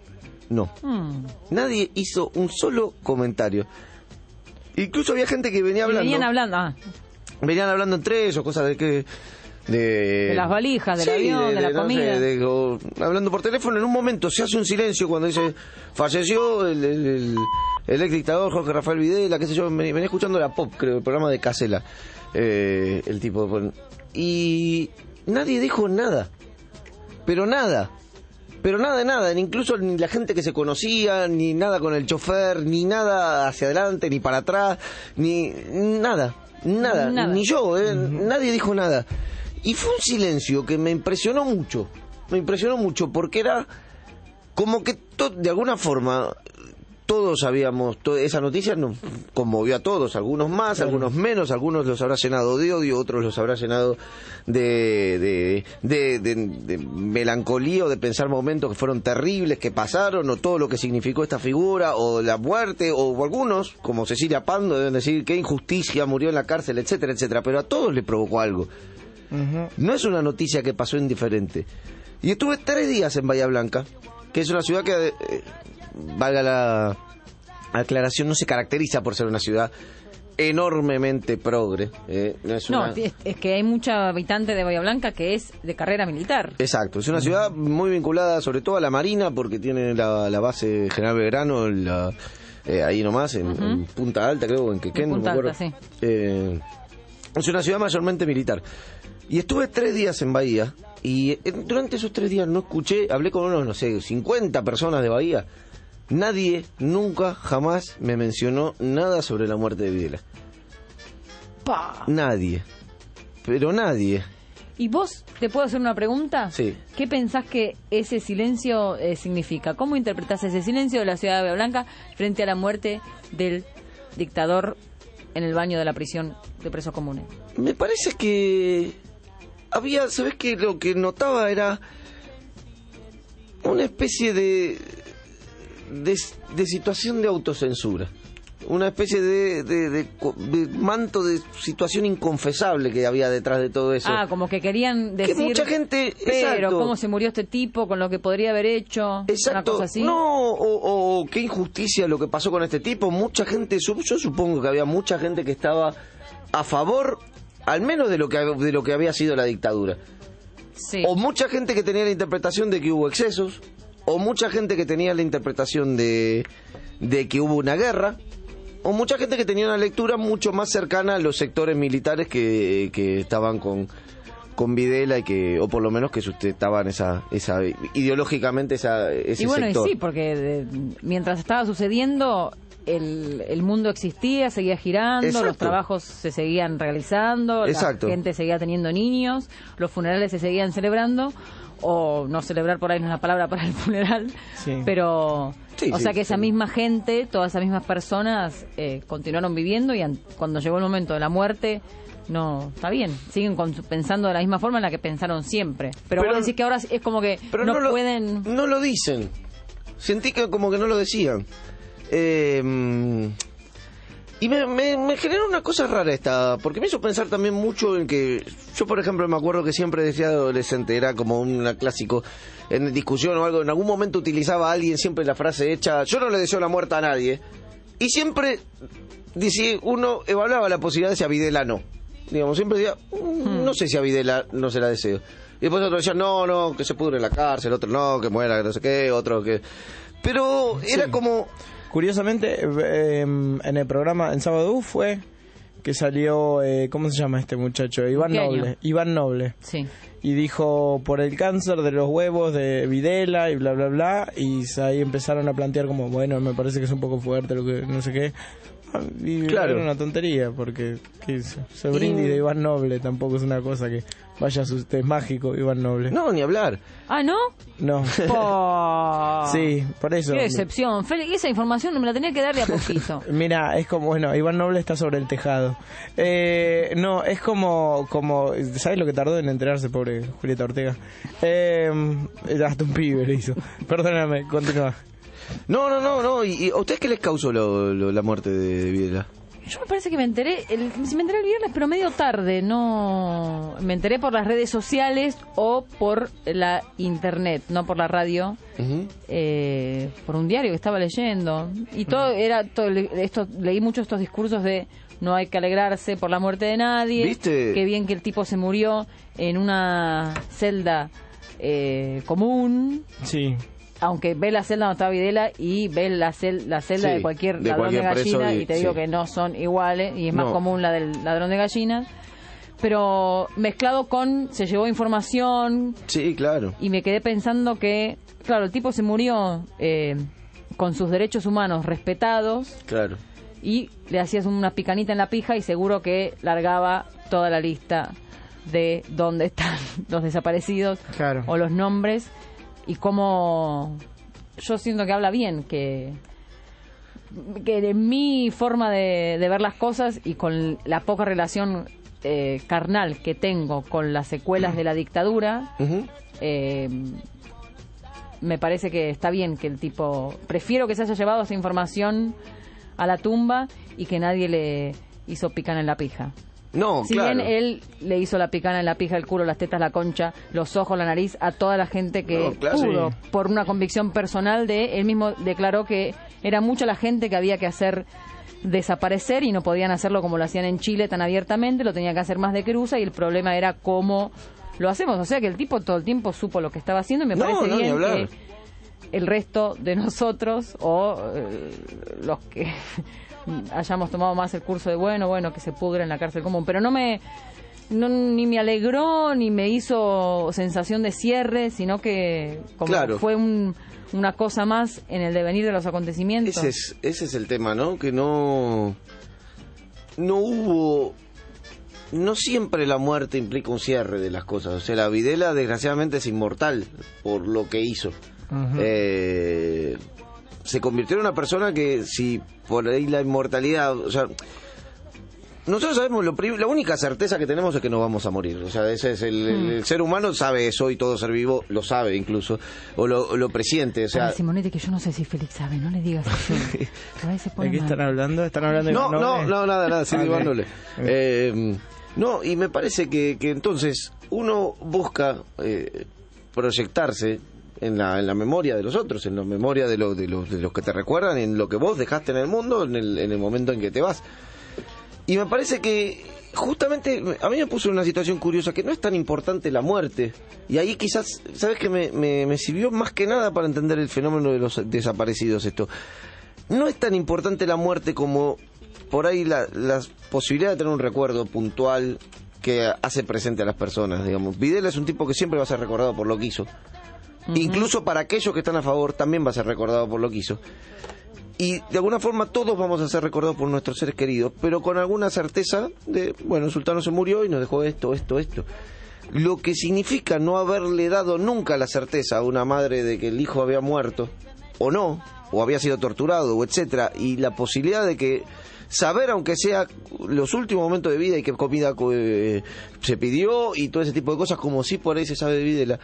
Speaker 2: Nadie hizo un solo comentario. Incluso había gente que venía hablando.
Speaker 3: Venían hablando entre
Speaker 2: ellos, cosas de que
Speaker 3: de las valijas, del avión, de la comida.
Speaker 2: Hablando por teléfono, en un momento se hace un silencio cuando dice, falleció el ex dictador Jorge Rafael Videla, qué sé yo, venía escuchando la Pop, creo, el programa de Casella, el tipo, y nadie dijo nada, pero nada, incluso ni la gente que se conocía, ni nada con el chofer, ni nada hacia adelante, ni para atrás, ni nada, ni yo, nadie dijo nada. Y fue un silencio que me impresionó mucho, porque era como que de alguna forma todos sabíamos, esa noticia nos conmovió a todos, algunos más, algunos menos, algunos los habrá llenado de odio, otros los habrá llenado de melancolía o de pensar momentos que fueron terribles, que pasaron, o todo lo que significó esta figura, o la muerte, o algunos, como Cecilia Pando, deben decir qué injusticia, murió en la cárcel, etcétera, etcétera, pero a todos le provocó algo. No es una noticia que pasó indiferente. Y estuve 3 días en Bahía Blanca, que es una ciudad que, valga la aclaración, no se caracteriza por ser una ciudad enormemente progre. Es
Speaker 3: que hay mucha habitante de Bahía Blanca que es de carrera militar.
Speaker 2: Exacto, es una ciudad muy vinculada sobre todo a la Marina, porque tiene la base General Belgrano, ahí nomás, en Punta Alta, creo, en Quequén, no me acuerdo. Alta, sí. Es una ciudad mayormente militar. Y estuve 3 días en Bahía, y durante esos 3 días no escuché, hablé con unos, no sé, 50 personas de Bahía. Nadie, nunca, jamás me mencionó nada sobre la muerte de Videla. Nadie. Pero nadie.
Speaker 3: ¿Y vos, te puedo hacer una pregunta?
Speaker 2: Sí.
Speaker 3: ¿Qué pensás que ese silencio significa? ¿Cómo interpretás ese silencio de la ciudad de Bahía Blanca frente a la muerte del dictador en el baño de la prisión de presos comunes?
Speaker 2: Me parece que había, ¿sabés qué? Lo que notaba era una especie de situación de autocensura, una especie de manto de situación inconfesable que había detrás de todo eso.
Speaker 3: Como que querían decir
Speaker 2: que mucha gente,
Speaker 3: pero
Speaker 2: exacto,
Speaker 3: cómo se murió este tipo con lo que podría haber hecho,
Speaker 2: exacto,
Speaker 3: una cosa así.
Speaker 2: No, o qué injusticia lo que pasó con este tipo. Mucha gente, yo supongo que había mucha gente que estaba a favor, al menos de lo que había sido la dictadura.
Speaker 3: Sí.
Speaker 2: O mucha gente que tenía la interpretación de que hubo excesos, o mucha gente que tenía la interpretación de que hubo una guerra, o mucha gente que tenía una lectura mucho más cercana a los sectores militares que estaban con Videla y que, o por lo menos que sustentaban esa ideológicamente ese
Speaker 3: y bueno,
Speaker 2: sector.
Speaker 3: Y sí, porque mientras estaba sucediendo el mundo existía, seguía girando, exacto, los trabajos se seguían realizando, exacto, la gente seguía teniendo niños, los funerales se seguían celebrando, o no celebrar por ahí no es la palabra para el funeral, sí, pero o sea que esa misma gente, todas esas mismas personas continuaron viviendo, y cuando llegó el momento de la muerte, no, está bien, siguen pensando de la misma forma en la que pensaron siempre, pero vos decís que ahora es como que no pueden...
Speaker 2: No lo dicen, sentí que como que no lo decían. Y me generó una cosa rara porque me hizo pensar también mucho en que yo, por ejemplo, me acuerdo que siempre decía de adolescente, era como un clásico en discusión o algo, en algún momento utilizaba a alguien siempre la frase hecha, yo no le deseo la muerte a nadie, y siempre uno evaluaba la posibilidad de si a Videla no, digamos, siempre decía, no sé si a Videla no se la deseo, y después otro decía, no, que se pudre en la cárcel, otro no, que muera, que no sé qué, otro que... Pero era como...
Speaker 4: Curiosamente, en el programa, en Sábado fue que salió, ¿cómo se llama este muchacho? Iván Noble.
Speaker 3: Sí.
Speaker 4: Y dijo, por el cáncer de los huevos de Videla y bla, bla, bla. Y ahí empezaron a plantear como, bueno, me parece que es un poco fuerte lo que no sé qué. Y claro, era una tontería, porque se brindis de Iván Noble tampoco es una cosa que vaya a su... Es mágico, Iván Noble.
Speaker 2: No, ni hablar.
Speaker 3: ¿Ah, no?
Speaker 4: No.
Speaker 3: Oh.
Speaker 4: Sí, por eso.
Speaker 3: Qué decepción. Félix, esa información me la tenía que dar de a poquito.
Speaker 4: Mira, es como, bueno, Iván Noble está sobre el tejado. No, es como ¿sabes lo que tardó en enterarse, pobre Julieta Ortega? Hasta un pibe le hizo. Perdóname, continúa.
Speaker 2: No. ¿Y a ustedes qué les causó la muerte de Videla?
Speaker 3: Yo me parece que me enteré el viernes, pero medio tarde. No, me enteré por las redes sociales o por la internet, no por la radio. Por un diario que estaba leyendo. Y todo era leí mucho estos discursos de no hay que alegrarse por la muerte de nadie.
Speaker 2: ¿Viste?
Speaker 3: Qué bien que el tipo se murió en una celda común.
Speaker 4: Sí.
Speaker 3: Aunque ves la celda donde estaba Videla y ves la celda de cualquier ladrón de gallina y te digo que no son iguales y es más común la del ladrón de gallinas. Pero mezclado con se llevó información.
Speaker 2: Sí, claro.
Speaker 3: Y me quedé pensando que, claro, el tipo se murió con sus derechos humanos respetados.
Speaker 2: Claro.
Speaker 3: Y le hacías una picanita en la pija y seguro que largaba toda la lista de dónde están los desaparecidos o los nombres. Y cómo yo siento que habla bien, que de mi forma de ver las cosas y con la poca relación carnal que tengo con las secuelas de la dictadura, me parece que está bien que el tipo... Prefiero que se haya llevado esa información a la tumba y que nadie le hizo picana en la pija.
Speaker 2: No,
Speaker 3: si bien él le hizo la picana en la pija, el culo, las tetas, la concha, los ojos, la nariz, a toda la gente que pudo, por una convicción personal de él mismo declaró que era mucha la gente que había que hacer desaparecer y no podían hacerlo como lo hacían en Chile tan abiertamente, lo tenían que hacer más de cruza y el problema era cómo lo hacemos. O sea que el tipo todo el tiempo supo lo que estaba haciendo y me parece bien que el resto de nosotros o los que hayamos tomado más el curso de bueno que se pudre en la cárcel común, pero ni me alegró ni me hizo sensación de cierre, sino que como fue una cosa más en el devenir de los acontecimientos.
Speaker 2: Ese es el tema, ¿no? Que no hubo, no siempre la muerte implica un cierre de las cosas. O sea, la Videla desgraciadamente es inmortal por lo que hizo. Se convirtió en una persona que, si por ahí la inmortalidad, o sea, nosotros sabemos, la única certeza que tenemos es que nos vamos a morir. O sea, ese es el ser humano sabe eso y todo ser vivo lo sabe incluso, o lo presiente. O sea,
Speaker 3: Simonete, que yo no sé si Félix sabe, no le digas eso.
Speaker 4: ¿De qué están hablando? ¿Están hablando de
Speaker 2: nada, sí, digándole. No, y me parece que entonces uno busca proyectarse en la memoria de los otros, en la memoria de los que te recuerdan, en lo que vos dejaste en el mundo, en el momento en que te vas. Y me parece que justamente a mí me puso en una situación curiosa, que no es tan importante la muerte. Y ahí quizás, ¿sabes qué? Me sirvió más que nada para entender el fenómeno de los desaparecidos esto. No es tan importante la muerte como por ahí la posibilidad de tener un recuerdo puntual que hace presente a las personas, digamos. Videla es un tipo que siempre va a ser recordado por lo que hizo. Incluso para aquellos que están a favor también va a ser recordado por lo que hizo. Y de alguna forma todos vamos a ser recordados por nuestros seres queridos, pero con alguna certeza de, bueno, el sultano se murió y nos dejó esto. Lo que significa no haberle dado nunca la certeza a una madre de que el hijo había muerto, o no, o había sido torturado, o etcétera, y la posibilidad de que saber, aunque sea los últimos momentos de vida y qué comida se pidió y todo ese tipo de cosas, como si por ahí se sabe de Videla,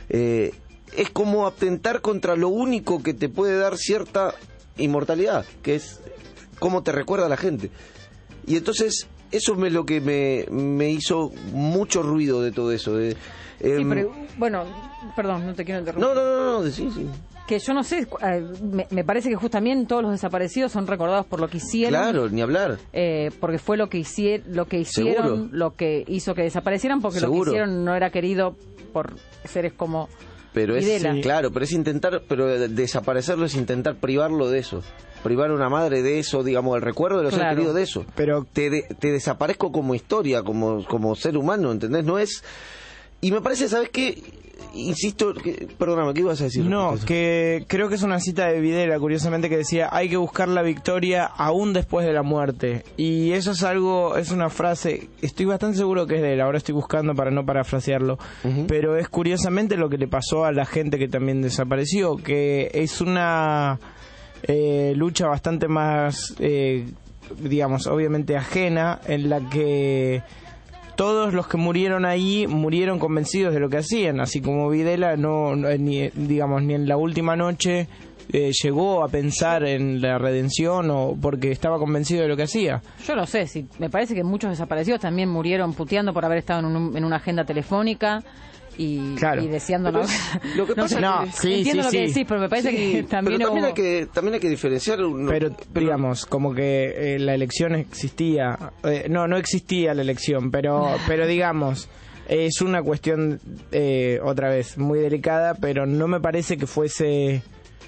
Speaker 2: es como atentar contra lo único que te puede dar cierta inmortalidad, que es cómo te recuerda la gente. Y entonces eso es lo que me hizo mucho ruido de todo eso.
Speaker 3: Sí, pero, bueno, perdón, no te quiero interrumpir.
Speaker 2: No, sí.
Speaker 3: Que yo no sé, me parece que justamente todos los desaparecidos son recordados por lo que hicieron.
Speaker 2: Claro, ni hablar.
Speaker 3: Porque fue lo que hicieron,
Speaker 2: ¿Seguro?
Speaker 3: Lo que hizo que desaparecieran, porque
Speaker 2: ¿Seguro?
Speaker 3: Lo que hicieron no era querido por seres como
Speaker 2: pero
Speaker 3: Videla.
Speaker 2: Claro, pero desaparecerlo es intentar privarlo de eso. Privar a una madre de eso, digamos, el recuerdo de los seres queridos de eso.
Speaker 4: Pero
Speaker 2: te desaparezco como historia, como ser humano, ¿entendés? No es... Y me parece, ¿sabes qué? Insisto, perdóname, ¿qué ibas a decir?
Speaker 4: No, que creo que es una cita de Videla, curiosamente, que decía: hay que buscar la victoria aún después de la muerte. Y eso es una frase, estoy bastante seguro que es de él, ahora estoy buscando para no parafrasearlo, pero es curiosamente lo que le pasó a la gente que también desapareció, que es una lucha bastante más, digamos, obviamente ajena, en la que todos los que murieron ahí murieron convencidos de lo que hacían, así como Videla ni en la última noche llegó a pensar en la redención o porque estaba convencido de lo que hacía.
Speaker 3: Yo no sé, me parece que muchos desaparecidos también murieron puteando por haber estado en una agenda telefónica y deseando
Speaker 2: lo que pasa
Speaker 3: entiendo lo que decís, pero me parece que también
Speaker 2: hay que diferenciar
Speaker 4: pero digamos como que la elección existía, no existía la elección, pero digamos es una cuestión otra vez muy delicada, pero no me parece que fuese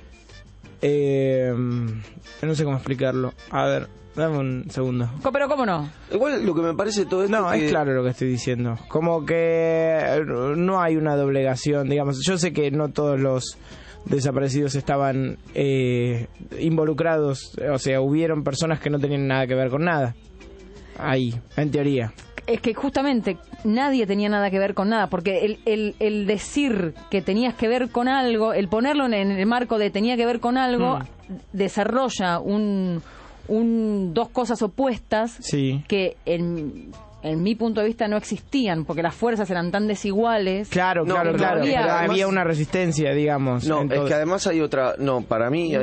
Speaker 4: no sé cómo explicarlo. A ver, dame un segundo.
Speaker 3: Pero ¿cómo no?
Speaker 2: Igual lo que me parece todo esto
Speaker 4: es claro lo que estoy diciendo. Como que no hay una doblegación, digamos. Yo sé que no todos los desaparecidos estaban involucrados. O sea, hubieron personas que no tenían nada que ver con nada. Ahí, en teoría.
Speaker 3: Es que justamente nadie tenía nada que ver con nada, porque el decir que tenías que ver con algo, el ponerlo en el marco de tenía que ver con algo, desarrolla dos cosas opuestas que en mi punto de vista no existían, porque las fuerzas eran tan desiguales.
Speaker 4: Claro. Había una resistencia, digamos.
Speaker 2: No, es que además hay otra. No, para mí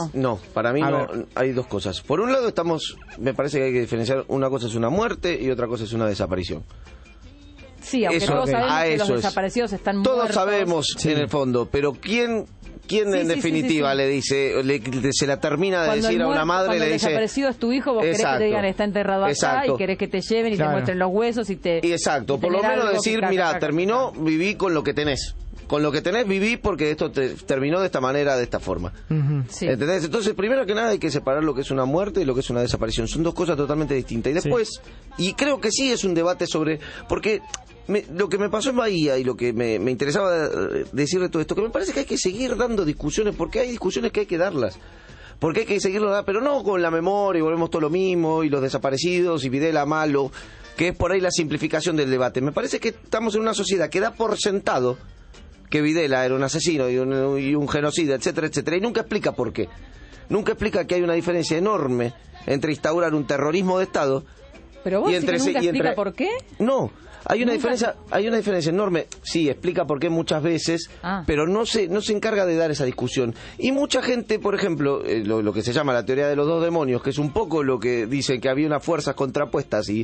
Speaker 2: hay dos cosas. Por un lado me parece que hay que diferenciar, una cosa es una muerte y otra cosa es una desaparición.
Speaker 3: Sí, aunque todos sabemos que los desaparecidos están muertos.
Speaker 2: Todos sabemos en el fondo, pero ¿quién en definitiva le dice, se la termina de decir a una madre, le dice...
Speaker 3: Cuando el desaparecido es tu hijo, vos querés que te digan está enterrado acá y querés que te lleven y te muestren los huesos y te...
Speaker 2: Exacto, por lo menos decir, mira, terminó, viví con lo que tenés. Con lo que tenés viví porque esto terminó de esta manera, de esta forma. ¿Entendés? Entonces, primero que nada hay que separar lo que es una muerte y lo que es una desaparición. Son dos cosas totalmente distintas. Y después, y creo que sí es un debate sobre... Porque... lo que me pasó en Bahía y lo que me interesaba decir de todo esto, que me parece que hay que seguir dando discusiones, porque hay discusiones que hay que darlas, porque hay que seguirlo dando, pero no con la memoria y volvemos todo lo mismo y los desaparecidos y Videla malo, que es por ahí la simplificación del debate. Me parece que estamos en una sociedad que da por sentado que Videla era un asesino y un genocida, etcétera, etcétera, y nunca explica por qué. Nunca explica que hay una diferencia enorme entre instaurar un terrorismo de Estado.
Speaker 3: ¿Pero vos nunca explica por qué?
Speaker 2: No. Hay una diferencia enorme. Sí, explica por qué muchas veces, pero no se encarga de dar esa discusión. Y mucha gente, por ejemplo, lo que se llama la teoría de los dos demonios, que es un poco lo que dicen que había unas fuerzas contrapuestas y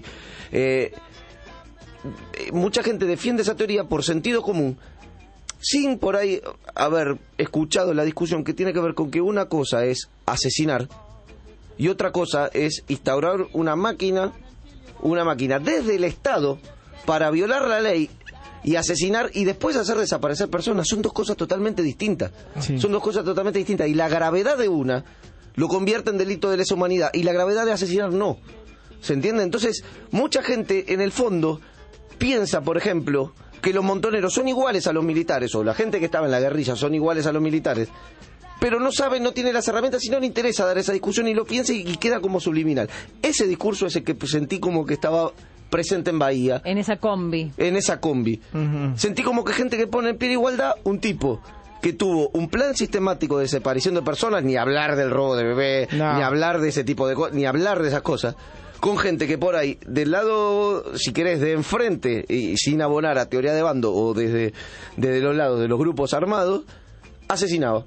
Speaker 2: mucha gente defiende esa teoría por sentido común, sin por ahí haber escuchado la discusión que tiene que ver con que una cosa es asesinar y otra cosa es instaurar una máquina desde el Estado para violar la ley y asesinar y después hacer desaparecer personas. Son dos cosas totalmente distintas. Son dos cosas totalmente distintas. Y la gravedad de una lo convierte en delito de lesa humanidad y la gravedad de asesinar no. ¿Se entiende? Entonces, mucha gente en el fondo piensa, por ejemplo, que los montoneros son iguales a los militares, o la gente que estaba en la guerrilla son iguales a los militares, pero no sabe, no tiene las herramientas y no le interesa dar esa discusión y lo piensa y queda como subliminal. Ese discurso es el que sentí como que estaba presente en Bahía.
Speaker 3: En esa combi.
Speaker 2: Sentí como que gente que pone en pie de igualdad un tipo que tuvo un plan sistemático de desaparición de personas, ni hablar del robo de bebé, ni hablar de ese tipo de cosas, ni hablar de esas cosas, con gente que por ahí, del lado, si querés, de enfrente, y sin abonar a teoría de bando, o desde los lados de los grupos armados, asesinaba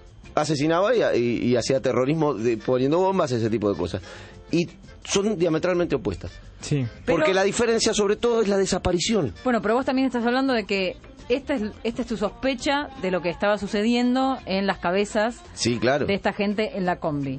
Speaker 2: y hacía terrorismo poniendo bombas, ese tipo de cosas. Y son diametralmente opuestas.
Speaker 4: Sí.
Speaker 2: Porque la diferencia sobre todo es la desaparición.
Speaker 3: Bueno, pero vos también estás hablando de que esta es tu sospecha de lo que estaba sucediendo en las cabezas de esta gente en la combi.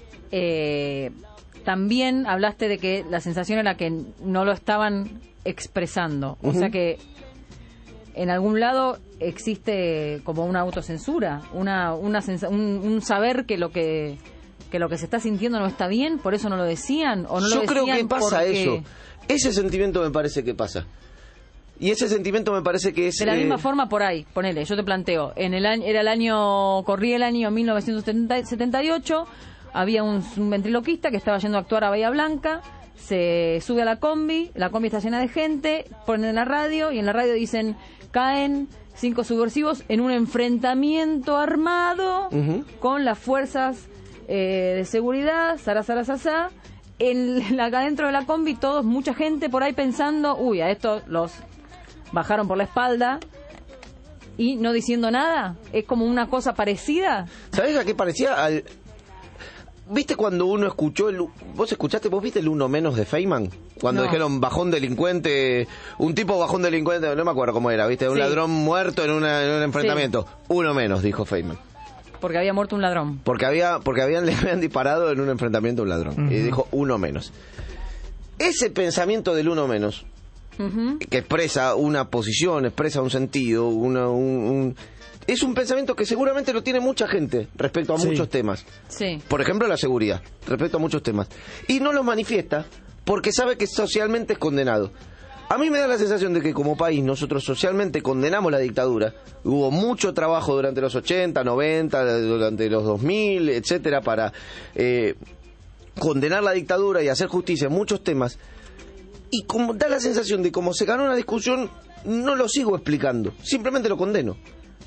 Speaker 3: También hablaste de que la sensación era que no lo estaban expresando. O sea que en algún lado existe como una autocensura, un saber que lo que se está sintiendo no está bien, por eso no lo decían, o no lo decían.
Speaker 2: Yo creo que pasa eso. Ese sentimiento me parece que pasa. Y ese sentimiento me parece que es...
Speaker 3: De la misma forma, por ahí, ponele, yo te planteo, corría el año 1978, había un ventriloquista que estaba yendo a actuar a Bahía Blanca, se sube a la combi está llena de gente, ponen la radio y en la radio dicen, caen 5 subversivos en un enfrentamiento armado con las fuerzas de seguridad, acá dentro de la combi, mucha gente por ahí pensando, uy, a estos los bajaron por la espalda y no diciendo nada. Es como una cosa parecida.
Speaker 2: ¿Sabés a qué parecía? ¿Viste cuando uno escuchó vos viste el uno menos de Feynman? Cuando dijeron bajón delincuente, un tipo bajón delincuente, no me acuerdo cómo era, ¿viste? Un ladrón muerto en un enfrentamiento. Sí. Uno menos, dijo Feynman.
Speaker 3: Porque había muerto un ladrón.
Speaker 2: Porque le habían disparado en un enfrentamiento a un ladrón. Y dijo uno menos. Ese pensamiento del uno menos, que expresa una posición, expresa un sentido, es un pensamiento que seguramente lo tiene mucha gente respecto a muchos temas.
Speaker 3: Sí.
Speaker 2: Por ejemplo, la seguridad, respecto a muchos temas. Y no lo manifiesta porque sabe que socialmente es condenado. A mí me da la sensación de que como país nosotros socialmente condenamos la dictadura. Hubo mucho trabajo durante los 80, 90, durante los 2000, etcétera, para condenar la dictadura y hacer justicia en muchos temas. Y como da la sensación de como se ganó una discusión, no lo sigo explicando, simplemente lo condeno.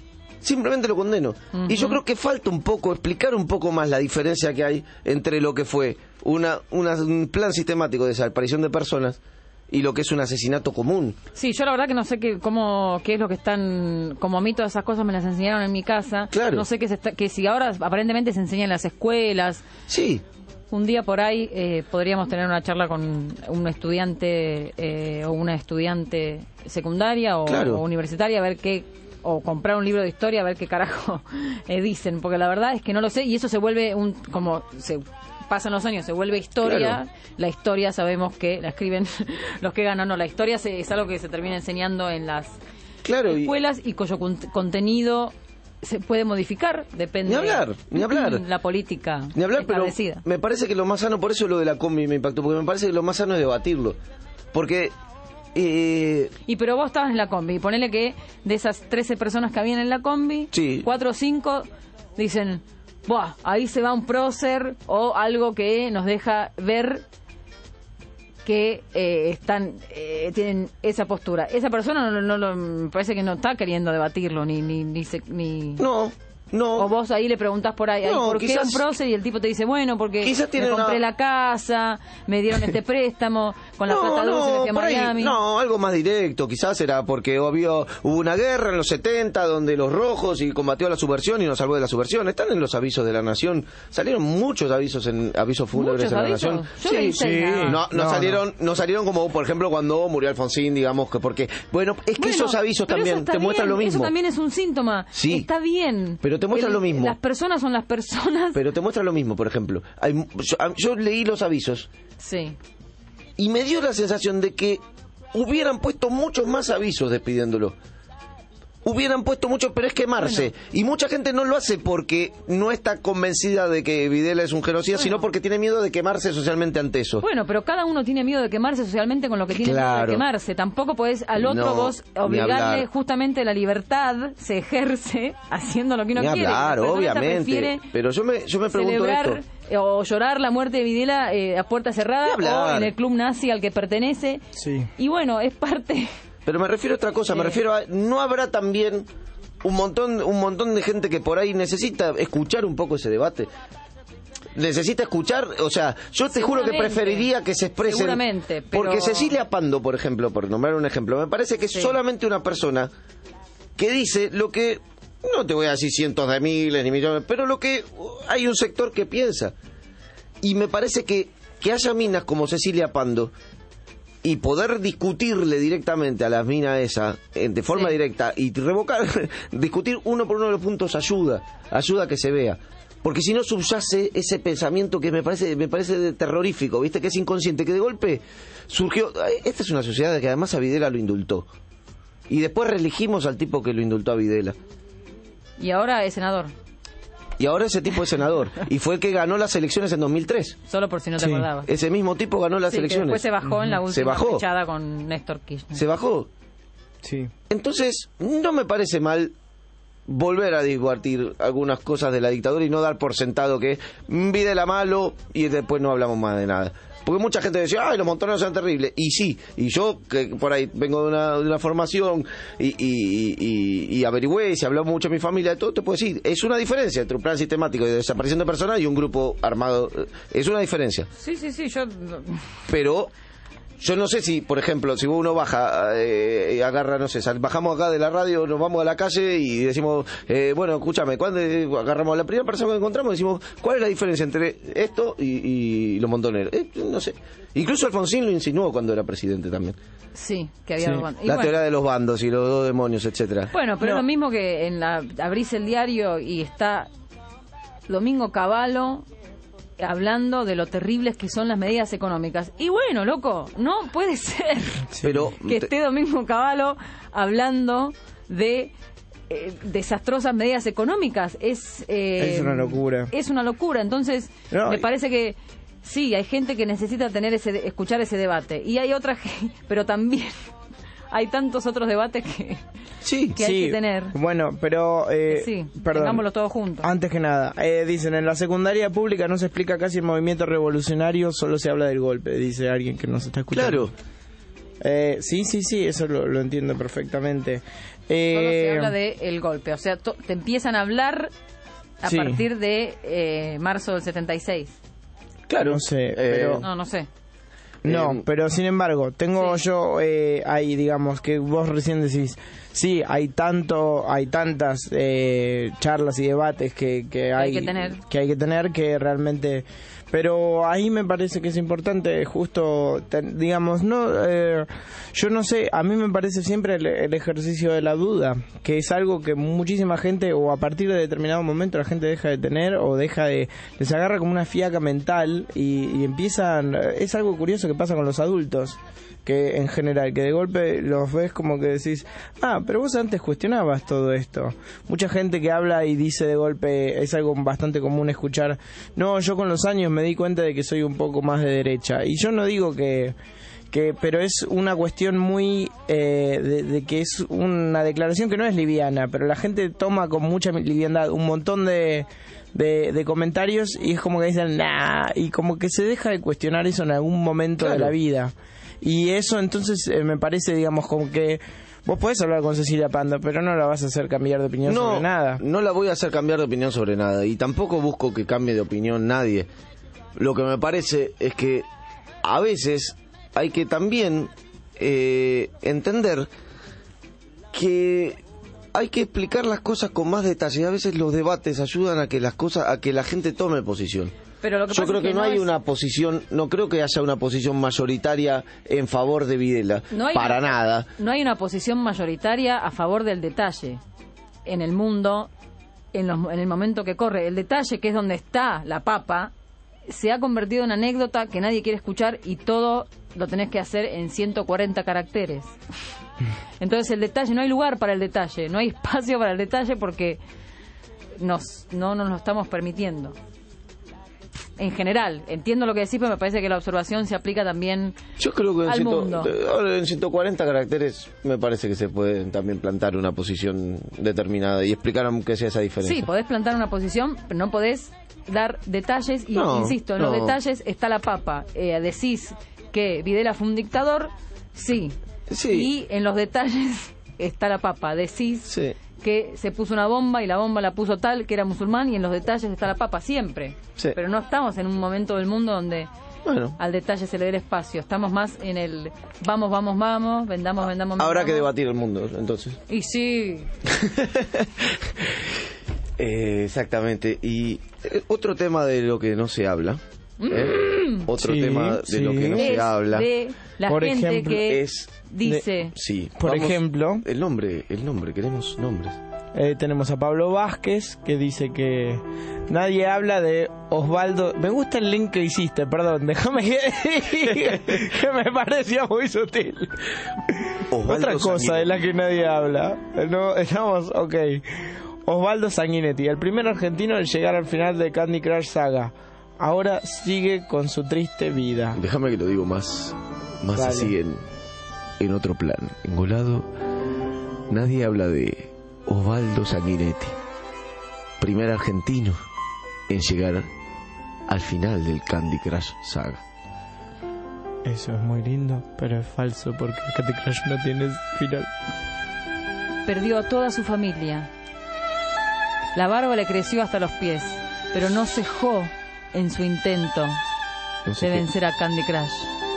Speaker 2: Y yo creo que falta un poco, explicar un poco más la diferencia que hay entre lo que fue un plan sistemático de desaparición de personas y lo que es un asesinato común.
Speaker 3: Sí, yo la verdad que no sé qué es lo que están, como a mí todas esas cosas me las enseñaron en mi casa.
Speaker 2: Claro.
Speaker 3: No sé que si ahora aparentemente se enseña en las escuelas.
Speaker 2: Sí.
Speaker 3: Un día por ahí podríamos tener una charla con un estudiante o una estudiante secundaria o universitaria, a ver o comprar un libro de historia, a ver qué carajo dicen, porque la verdad es que no lo sé, y eso se vuelve como se pasan los años, se vuelve historia. Claro. La historia sabemos que la escriben los que ganan, la historia es algo que se termina enseñando en las escuelas y cuyo contenido se puede modificar, depende. Ni hablar. La política establecida.
Speaker 2: Pero me parece que lo más sano, por eso lo de la combi me impactó, porque me parece que lo más sano es debatirlo. Porque
Speaker 3: pero vos estabas en la combi y ponele que de esas 13 personas que habían en la combi, 4 o 5 dicen, buah, ahí se va un prócer o algo que nos deja ver que tienen esa postura. Esa persona me parece que no está queriendo debatirlo ni No. O vos ahí le preguntás por ahí, ¿por qué un prócer? Y el tipo te dice, bueno, porque me compré la casa, me dieron este préstamo, con la plata dulce me fui a Miami.
Speaker 2: No, algo más directo, quizás era porque hubo una guerra en los 70 donde los rojos y combatió la subversión y nos salvó de la subversión. Están en los avisos de la Nación, salieron muchos avisos fúnebres en la Nación. No salieron como, por ejemplo, cuando murió Alfonsín, digamos, que porque, esos avisos también te muestran lo mismo.
Speaker 3: Eso también es un síntoma. Sí. Está bien.
Speaker 2: Pero te muestra lo mismo.
Speaker 3: Las personas son las personas.
Speaker 2: Pero te muestra lo mismo, por ejemplo. Yo leí los avisos.
Speaker 3: Sí.
Speaker 2: Y me dio la sensación de que hubieran puesto muchos más avisos despidiéndolo. Hubieran puesto muchos, pero es quemarse. Y mucha gente no lo hace porque no está convencida de que Videla es un genocida, sino porque tiene miedo de quemarse socialmente ante eso.
Speaker 3: Bueno, pero cada uno tiene miedo de quemarse socialmente con lo que tiene miedo de quemarse. Tampoco podés al otro vos obligarle, justamente la libertad se ejerce haciendo lo que uno quiere.
Speaker 2: Claro, obviamente. Pero yo me pregunto esto.
Speaker 3: O llorar la muerte de Videla a puerta cerrada o en el club nazi al que pertenece.
Speaker 4: Sí.
Speaker 3: Y bueno, es parte...
Speaker 2: Pero me refiero a otra cosa, me refiero a... ¿No habrá también un montón de gente que por ahí necesita escuchar un poco ese debate? Necesita escuchar, o sea, yo te juro que preferiría que se expresen...
Speaker 3: Seguramente, pero...
Speaker 2: Porque Cecilia Pando, por ejemplo, por nombrar un ejemplo, me parece que es solamente una persona que dice lo que... No te voy a decir cientos de miles ni millones, pero lo que hay un sector que piensa. Y me parece que haya minas como Cecilia Pando y poder discutirle directamente a las minas esa de forma directa y revocar, discutir uno por uno de los puntos ayuda a que se vea. Porque si no subyace ese pensamiento que me parece terrorífico, ¿viste? Que es inconsciente, que de golpe surgió... Esta es una sociedad que además a Videla lo indultó. Y después reelegimos al tipo que lo indultó a Videla.
Speaker 3: Y ahora es senador.
Speaker 2: Y ahora ese tipo es senador. Y fue el que ganó las elecciones en 2003.
Speaker 3: Solo por si no te acordabas.
Speaker 2: Ese mismo tipo ganó las elecciones.
Speaker 3: Que después se bajó en la última fechada con Néstor Kirchner.
Speaker 2: ¿Se bajó?
Speaker 4: Sí.
Speaker 2: Entonces, no me parece mal volver a debatir algunas cosas de la dictadura y no dar por sentado que Videla malo y después no hablamos más de nada. Porque mucha gente decía, ay, los montoneros eran terribles. Y sí, y yo que por ahí vengo de una formación y averigüé, y se habló mucho de mi familia, todo te puedo decir, es una diferencia entre un plan sistemático de desaparición de personas y un grupo armado. Es una diferencia.
Speaker 3: Sí, yo...
Speaker 2: Pero... yo no sé si, por ejemplo, si uno baja, agarra, no sé, bajamos acá de la radio, nos vamos a la calle y decimos, bueno, escúchame, cuando agarramos a la primera persona que encontramos, decimos, ¿cuál es la diferencia entre esto y los montoneros? No sé. Incluso Alfonsín lo insinuó cuando era presidente también.
Speaker 3: Sí, que había dos bandos.
Speaker 2: La teoría de los bandos y los dos demonios, etcétera.
Speaker 3: Bueno, pero es lo mismo que abrís el diario y está Domingo Cavallo hablando de lo terribles que son las medidas económicas. Y bueno, loco, no puede ser que esté Domingo Cavallo hablando de desastrosas medidas económicas. Es
Speaker 4: una locura.
Speaker 3: Es una locura. Entonces, me parece que sí, hay gente que necesita escuchar ese debate. Y hay otra pero también hay tantos otros debates que hay que tener.
Speaker 4: Bueno, pero... perdón,
Speaker 3: tengámoslo todos juntos.
Speaker 4: Antes que nada, dicen, en la secundaria pública no se explica casi el movimiento revolucionario, solo se habla del golpe, dice alguien que nos está escuchando.
Speaker 2: Claro.
Speaker 4: Sí, eso lo entiendo perfectamente.
Speaker 3: Solo se habla del golpe, o sea, te empiezan a hablar a partir de marzo del 76.
Speaker 2: Claro.
Speaker 4: No sé, pero...
Speaker 3: No sé.
Speaker 4: No, pero sin embargo, tengo yo ahí, digamos, que vos recién decís, sí, hay tantas charlas y debates que hay que tener que realmente... Pero ahí me parece que es importante justo, digamos, yo no sé, a mí me parece siempre el ejercicio de la duda, que es algo que muchísima gente, o a partir de determinado momento la gente deja de tener, o les agarra como una fiaca mental y empiezan, es algo curioso que pasa con los adultos, que en general, que de golpe los ves como que decís, pero vos antes cuestionabas todo esto. Mucha gente que habla y dice de golpe, es algo bastante común escuchar, no, yo con los años me di cuenta de que soy un poco más de derecha. Y yo no digo que pero es una cuestión muy de que es una declaración que no es liviana, pero la gente toma con mucha liviandad un montón de comentarios y es como que dicen, nah, y como que se deja de cuestionar eso en algún momento de la vida. Y eso entonces me parece, digamos, como que vos podés hablar con Cecilia Pando, pero no la vas a hacer cambiar de opinión sobre nada.
Speaker 2: No la voy a hacer cambiar de opinión sobre nada, y tampoco busco que cambie de opinión nadie. Lo que me parece es que a veces hay que también entender que hay que explicar las cosas con más detalle. A veces los debates ayudan a que la gente tome posición.
Speaker 3: Pero lo que
Speaker 2: yo creo que no hay una posición, no creo que haya una posición mayoritaria en favor de Videla, nada.
Speaker 3: No hay una posición mayoritaria a favor del detalle en el mundo, en el momento que corre. El detalle, que es donde está la papa, se ha convertido en anécdota que nadie quiere escuchar y todo lo tenés que hacer en 140 caracteres. Entonces el detalle, no hay lugar para el detalle, no hay espacio para el detalle porque no nos lo estamos permitiendo. En general, entiendo lo que decís, pero me parece que la observación se aplica también al mundo.
Speaker 2: En 140 caracteres me parece que se puede también plantar una posición determinada y explicar aunque sea esa diferencia.
Speaker 3: Sí, podés plantar una posición, pero no podés dar detalles y, insisto, en los detalles está la papa. Decís que Videla fue un dictador, sí. Y en los detalles está la papa. Decís que se puso una bomba y la bomba la puso tal que era musulmán y en los detalles está la papa siempre. Pero no estamos en un momento del mundo donde al detalle se le dé el espacio. Estamos más en el vamos, vendamos.
Speaker 2: Habrá que debatir el mundo, entonces.
Speaker 3: Y sí.
Speaker 2: Exactamente. Y otro tema de lo que no se habla. Otro tema de lo que no se habla.
Speaker 3: De la
Speaker 4: por
Speaker 3: gente
Speaker 4: ejemplo,
Speaker 3: que dice.
Speaker 4: Por ejemplo.
Speaker 2: El nombre, queremos nombres.
Speaker 4: Tenemos a Pablo Vázquez, que dice que nadie habla de Osvaldo. Me gusta el link que hiciste, perdón, déjame que me parecía muy sutil.
Speaker 2: Osvaldo
Speaker 4: Otra cosa
Speaker 2: Sanguinetti.
Speaker 4: de la que nadie habla. No, estamos, ok. Osvaldo Sanguinetti, el primer argentino en llegar al final de Candy Crush Saga. Ahora sigue con su triste vida.
Speaker 2: Déjame que lo digo más así en otro plan. Engolado, nadie habla de Osvaldo Sanguinetti, primer argentino en llegar al final del Candy Crush Saga.
Speaker 4: Eso es muy lindo, pero es falso porque el Candy Crush no tiene final.
Speaker 3: Perdió a toda su familia. La barba le creció hasta los pies, pero no cejó en su intento de vencer a Candy Crush.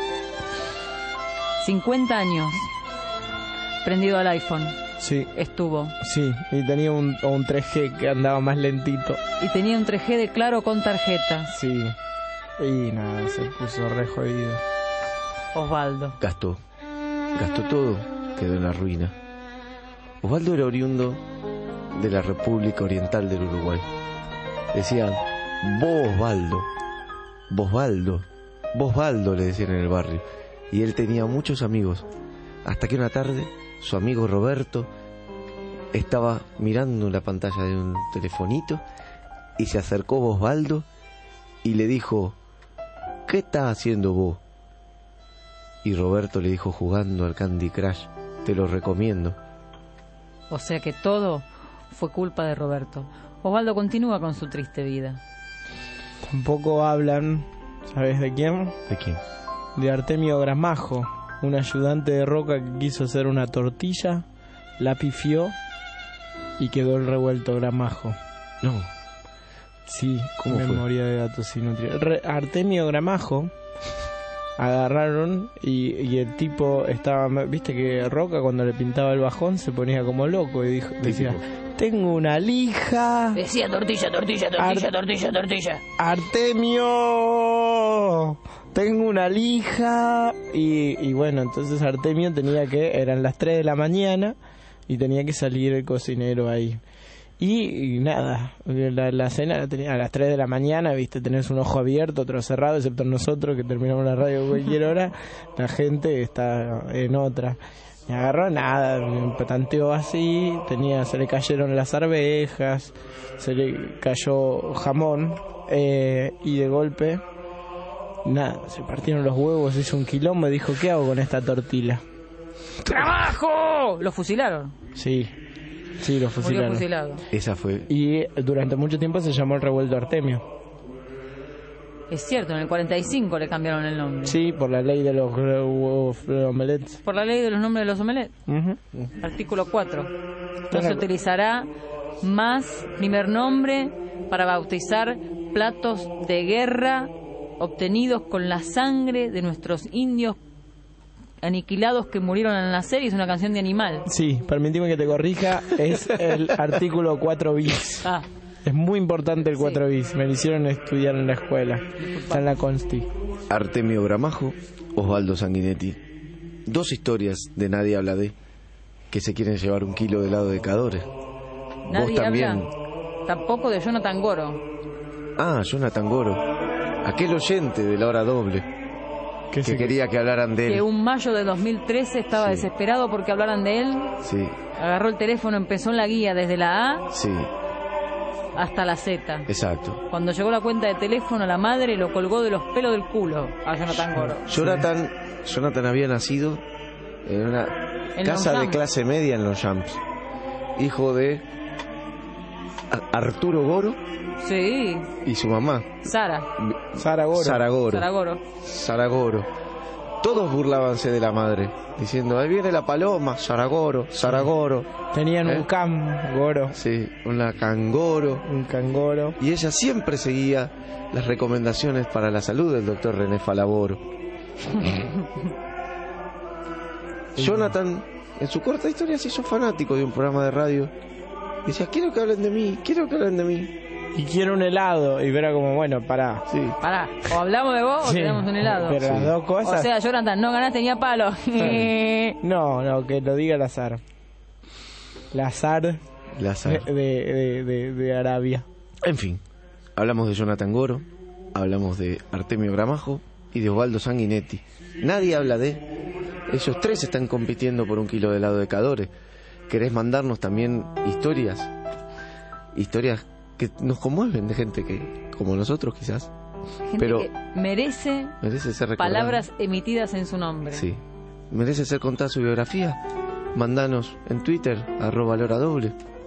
Speaker 3: 50 años prendido al iPhone.
Speaker 4: Sí.
Speaker 3: Estuvo.
Speaker 4: Sí, y tenía un 3G que andaba más lentito.
Speaker 3: Y tenía un 3G de Claro con tarjeta.
Speaker 4: Sí. Y nada, se puso re jodido.
Speaker 3: Osvaldo.
Speaker 2: Gastó todo, quedó en la ruina. Osvaldo era oriundo de la República Oriental del Uruguay. Decían, Vosvaldo, le decían en el barrio. Y él tenía muchos amigos. Hasta que una tarde, su amigo Roberto estaba mirando la pantalla de un telefonito y se acercó Osvaldo y le dijo, ¿qué estás haciendo vos? Y Roberto le dijo, jugando al Candy Crush, te lo recomiendo.
Speaker 3: O sea que todo fue culpa de Roberto. Osvaldo continúa con su triste vida.
Speaker 4: Tampoco hablan, ¿sabes de quién?
Speaker 2: ¿De quién?
Speaker 4: De Artemio Gramajo, un ayudante de Roca que quiso hacer una tortilla, la pifió y quedó el revuelto Gramajo.
Speaker 2: No.
Speaker 4: Sí,
Speaker 2: ¿cómo fue?
Speaker 4: Memoria de datos inútiles. Artemio Gramajo agarraron y el tipo estaba, viste que Roca cuando le pintaba el bajón se ponía como loco y decía, tengo una lija.
Speaker 3: Decía tortilla.
Speaker 4: Artemio, tengo una lija. Y bueno, entonces Artemio eran las 3 de la mañana y tenía que salir el cocinero ahí. Y nada, la cena la tenía a las 3 de la mañana, viste, tenés un ojo abierto, otro cerrado, excepto nosotros que terminamos la radio a cualquier hora, la gente está en otra. Me agarró nada, me tanteó así, se le cayeron las arvejas, se le cayó jamón, y de golpe, nada, se partieron los huevos, hizo un quilombo y dijo, ¿qué hago con esta tortilla?
Speaker 3: ¡Trabajo! Lo fusilaron.
Speaker 4: Sí, lo fusilaron.
Speaker 3: Murió fusilado.
Speaker 2: Esa fue.
Speaker 4: Y durante mucho tiempo se llamó el revuelto Artemio.
Speaker 3: Es cierto, en el 45 le cambiaron el nombre.
Speaker 4: Sí, por la ley de los omelets.
Speaker 3: Por la ley de los nombres de los omelets.
Speaker 4: Uh-huh.
Speaker 3: Artículo 4. No se utilizará más primer nombre para bautizar platos de guerra obtenidos con la sangre de nuestros indios aniquilados que murieron al nacer, y es una canción de Animal.
Speaker 4: Sí, permíteme que te corrija, es el artículo 4 bis. Es muy importante el 4 bis, me lo hicieron estudiar en la escuela. Está en la Consti.
Speaker 2: Artemio Gramajo, Osvaldo Sanguinetti. 2 historias de Nadie habla de, que se quieren llevar 1 kilo de helado de Cadores.
Speaker 3: Nadie
Speaker 2: Vos también.
Speaker 3: habla tampoco de Jonathan Goro.
Speaker 2: Jonathan Goro, aquel oyente de la hora doble que quería que hablaran de él.
Speaker 3: Que un mayo de 2013 estaba desesperado porque hablaran de él.
Speaker 2: Sí.
Speaker 3: Agarró el teléfono, empezó en la guía desde la A hasta la Z.
Speaker 2: Exacto.
Speaker 3: Cuando llegó la cuenta de teléfono, la madre lo colgó de los pelos del culo a Jonathan Goro.
Speaker 2: Jonathan había nacido en una casa de clase media en los Champs. Hijo de Arturo Goro.
Speaker 3: Sí.
Speaker 2: Y su mamá.
Speaker 3: Sara
Speaker 2: Goro. Todos burlábanse de la madre, diciendo, ahí viene la paloma, Sara Goro.
Speaker 4: Tenían un cangoro.
Speaker 2: Sí, una cangoro.
Speaker 4: Un cangoro.
Speaker 2: Y ella siempre seguía las recomendaciones para la salud del doctor René Falaboro. Jonathan, en su corta historia, se hizo fanático de un programa de radio. Decía, quiero que hablen de mí.
Speaker 4: Y quiero un helado. Y era como, bueno, pará.
Speaker 2: Sí.
Speaker 3: Pará, o hablamos de vos o te damos un helado.
Speaker 4: Pero las dos cosas.
Speaker 3: O sea, Jonathan, no ganaste ni a palo.
Speaker 4: No, que lo diga Lazar. Lazar. De Arabia.
Speaker 2: En fin, hablamos de Jonathan Goro, hablamos de Artemio Gramajo y de Osvaldo Sanguinetti. Nadie habla de... Esos 3 están compitiendo por 1 kilo de helado de Cadores. ¿Querés mandarnos también historias? Historias que nos conmueven, de gente que, como nosotros quizás, pero
Speaker 3: que merece
Speaker 2: ser recordada.
Speaker 3: Palabras emitidas en su nombre.
Speaker 2: Sí, merece ser contada su biografía. Mandanos en Twitter @LoraDoble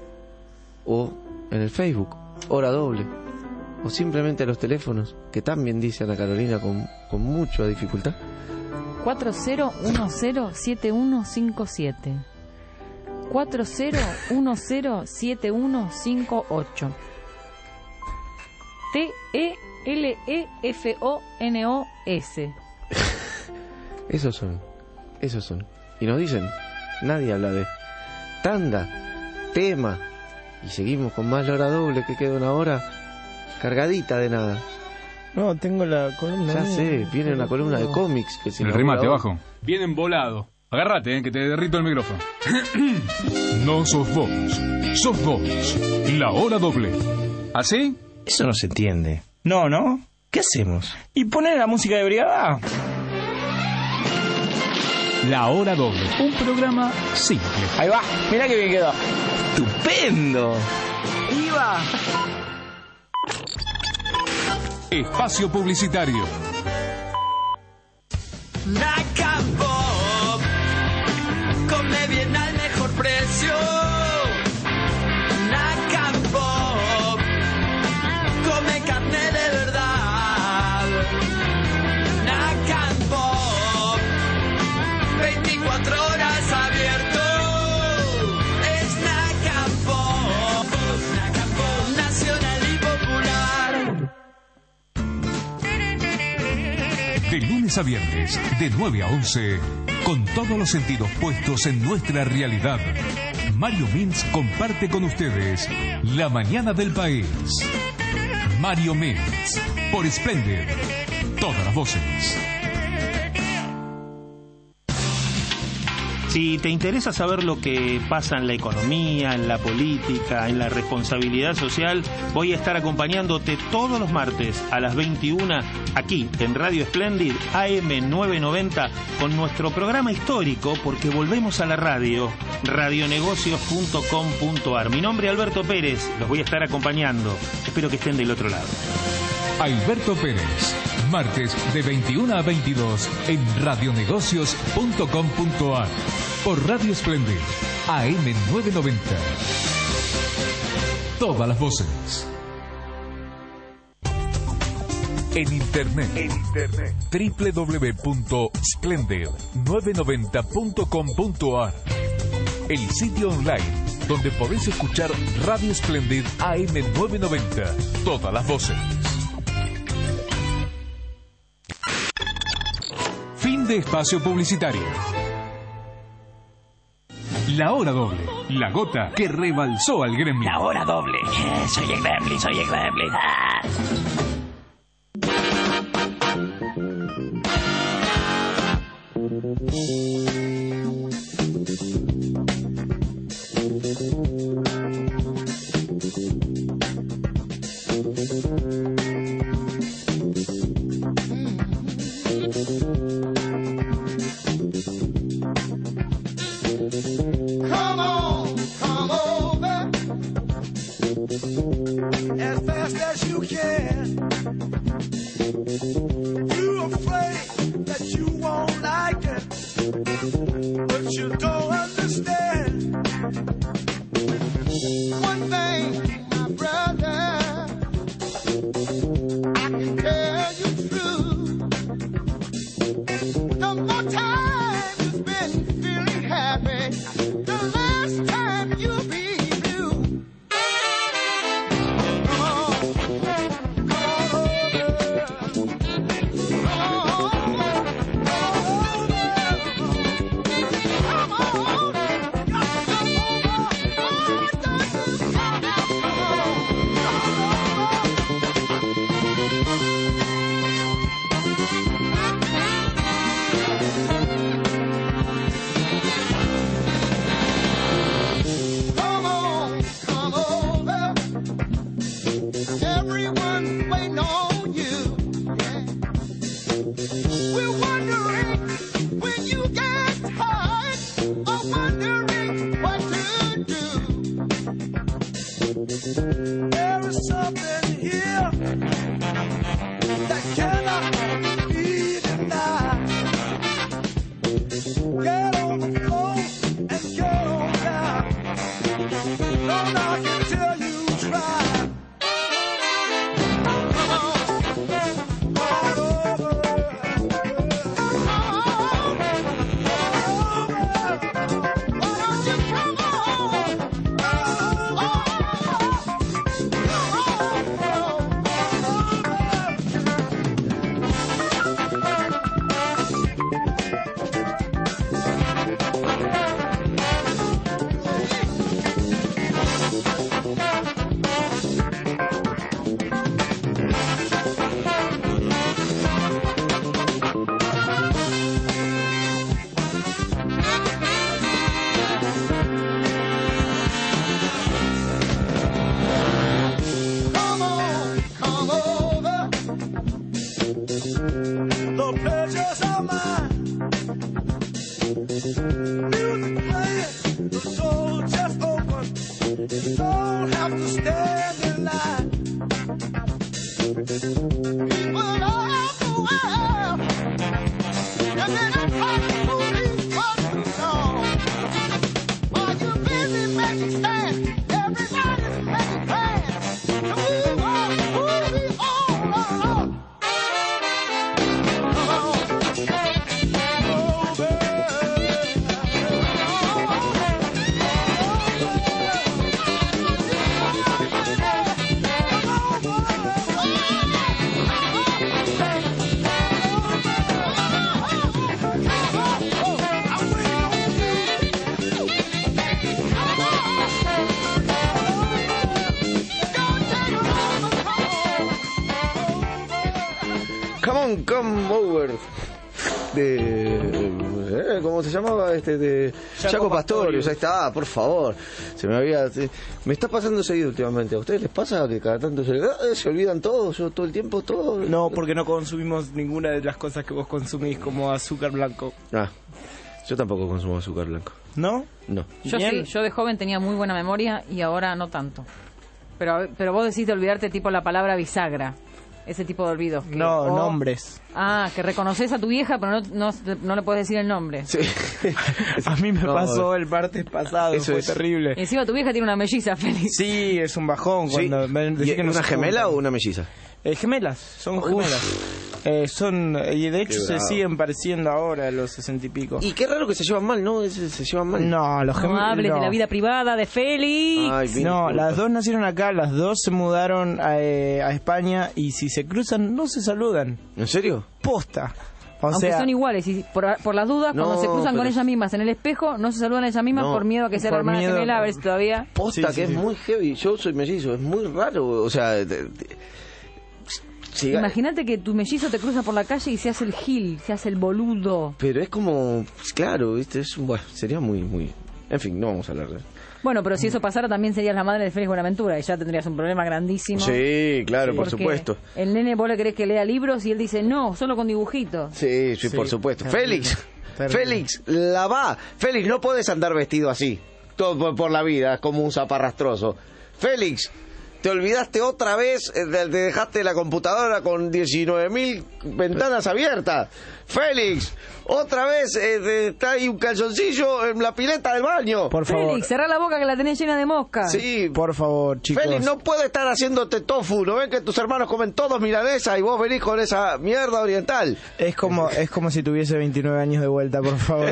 Speaker 2: o en el Facebook, Hora Doble, o simplemente a los teléfonos, que también dice Ana Carolina con mucha dificultad.
Speaker 3: 40107157. 40107158. TELEFONOS.
Speaker 2: Esos son. Y nos dicen, nadie habla de tanda, tema, y seguimos con más la hora doble, que queda una hora cargadita de nada.
Speaker 4: No, tengo la columna.
Speaker 2: Ya sé, viene una columna de cómics que se
Speaker 9: el remate abajo. Vienen volado. Agárrate, que te derrito el micrófono.
Speaker 1: No sos vos, sos vos. La hora doble.
Speaker 9: ¿Así?
Speaker 4: Eso no se entiende. No. ¿Qué hacemos? ¿Y poner la música de brigada?
Speaker 1: La hora doble. Un programa simple.
Speaker 4: Ahí va, mirá que bien quedó. ¡Estupendo! ¡Iba!
Speaker 1: Espacio publicitario.
Speaker 7: Nacambo, come bien al mejor precio. Nacambo, come carne de verdad. Nacambo, 24 horas abierto. Es Nacambo, Nacambo, nacional y popular.
Speaker 1: De lunes a viernes, de 9 a 11, con todos los sentidos puestos en nuestra realidad, Mario Mintz comparte con ustedes la mañana del país. Mario Mintz, por Splendid, todas las voces.
Speaker 10: Si te interesa saber lo que pasa en la economía, en la política, en la responsabilidad social, voy a estar acompañándote todos los martes a las 21 aquí en Radio Splendid AM 990 con nuestro programa histórico, porque volvemos a la radio, radionegocios.com.ar. Mi nombre es Alberto Pérez, los voy a estar acompañando. Espero que estén del otro lado.
Speaker 1: Alberto Pérez, martes de 21 a 22 en radionegocios.com.ar. Por Radio Splendid, AM 990. Todas las voces. En internet. www.splendid990.com.ar. El sitio online donde podés escuchar Radio Splendid AM 990. Todas las voces. Fin de espacio publicitario. La hora doble, la gota que rebalsó al gremlin.
Speaker 11: La hora doble, soy el gremlin.
Speaker 7: As fast as you can. You're afraid that you won't like it, but you don't understand. One thing, my brother, I can tell you true. The more time you spend feeling happy, the less time you'll be. There is something here that cannot be denied. Get on the floor and get on down. Lord, I can tell you.
Speaker 2: Come over de ¿cómo se llamaba? De Jaco Pastorius. Ahí está, por favor. Me está pasando seguido últimamente. ¿A ustedes les pasa que cada tanto se olvidan todos? Yo todo el tiempo todo.
Speaker 4: No, porque no consumimos ninguna de las cosas que vos consumís, como azúcar blanco.
Speaker 2: Yo tampoco consumo azúcar blanco.
Speaker 4: ¿No?
Speaker 2: No.
Speaker 3: Yo sí, yo de joven tenía muy buena memoria y ahora no tanto. Pero vos decís de olvidarte tipo la palabra bisagra. Ese tipo de olvidos.
Speaker 4: Nombres.
Speaker 3: Que reconoces a tu vieja, pero no le puedes decir el nombre.
Speaker 2: Sí.
Speaker 4: A mí me pasó el martes pasado, fue terrible.
Speaker 3: Y encima tu vieja tiene una melliza, Félix.
Speaker 4: Sí, es un bajón. Cuando
Speaker 2: que ¿una gemela o una melliza?
Speaker 4: Gemelas, son gemelas. Y de hecho se siguen pareciendo ahora a los 60 y pico.
Speaker 2: Y qué raro que se llevan mal, ¿no? Se llevan mal.
Speaker 4: No, los gemelos.
Speaker 3: No hables de la vida privada de Félix.
Speaker 4: No, las dos nacieron acá, las dos se mudaron a España y si se cruzan no se saludan.
Speaker 2: ¿En serio?
Speaker 4: Posta.
Speaker 3: Aunque son iguales y por las dudas, cuando se cruzan con ellas mismas en el espejo, no se saludan a ellas mismas por miedo a que sea la hermana gemela, a ver si todavía...
Speaker 2: Posta, es muy heavy. Yo soy mellizo, es muy raro, o sea...
Speaker 3: Imagínate que tu mellizo te cruza por la calle y se hace el gil, se hace el boludo.
Speaker 2: Pero es como, claro, ¿viste? Sería muy... En fin, no vamos a hablar de eso.
Speaker 3: Bueno, pero si eso pasara también serías la madre de Félix Buenaventura y ya tendrías un problema grandísimo.
Speaker 2: Sí, claro, por supuesto.
Speaker 3: El nene vos le querés que lea libros y él dice, no, solo con dibujitos.
Speaker 2: Sí, por supuesto. Félix, la va. Félix, no puedes andar vestido así, todo por la vida, como un zaparrastroso. Félix, te olvidaste otra vez, te dejaste la computadora con 19.000 ventanas abiertas. Félix, otra vez está ahí un calzoncillo en la pileta del baño.
Speaker 4: Por favor.
Speaker 3: Félix, cerrá la boca que la tenés llena de moscas.
Speaker 2: Sí.
Speaker 4: Por favor, chicos.
Speaker 2: Félix, no puede estar haciéndote tofu. ¿No ven que tus hermanos comen todos milanesa y vos venís con esa mierda oriental?
Speaker 4: Es como si tuviese 29 años de vuelta, por favor.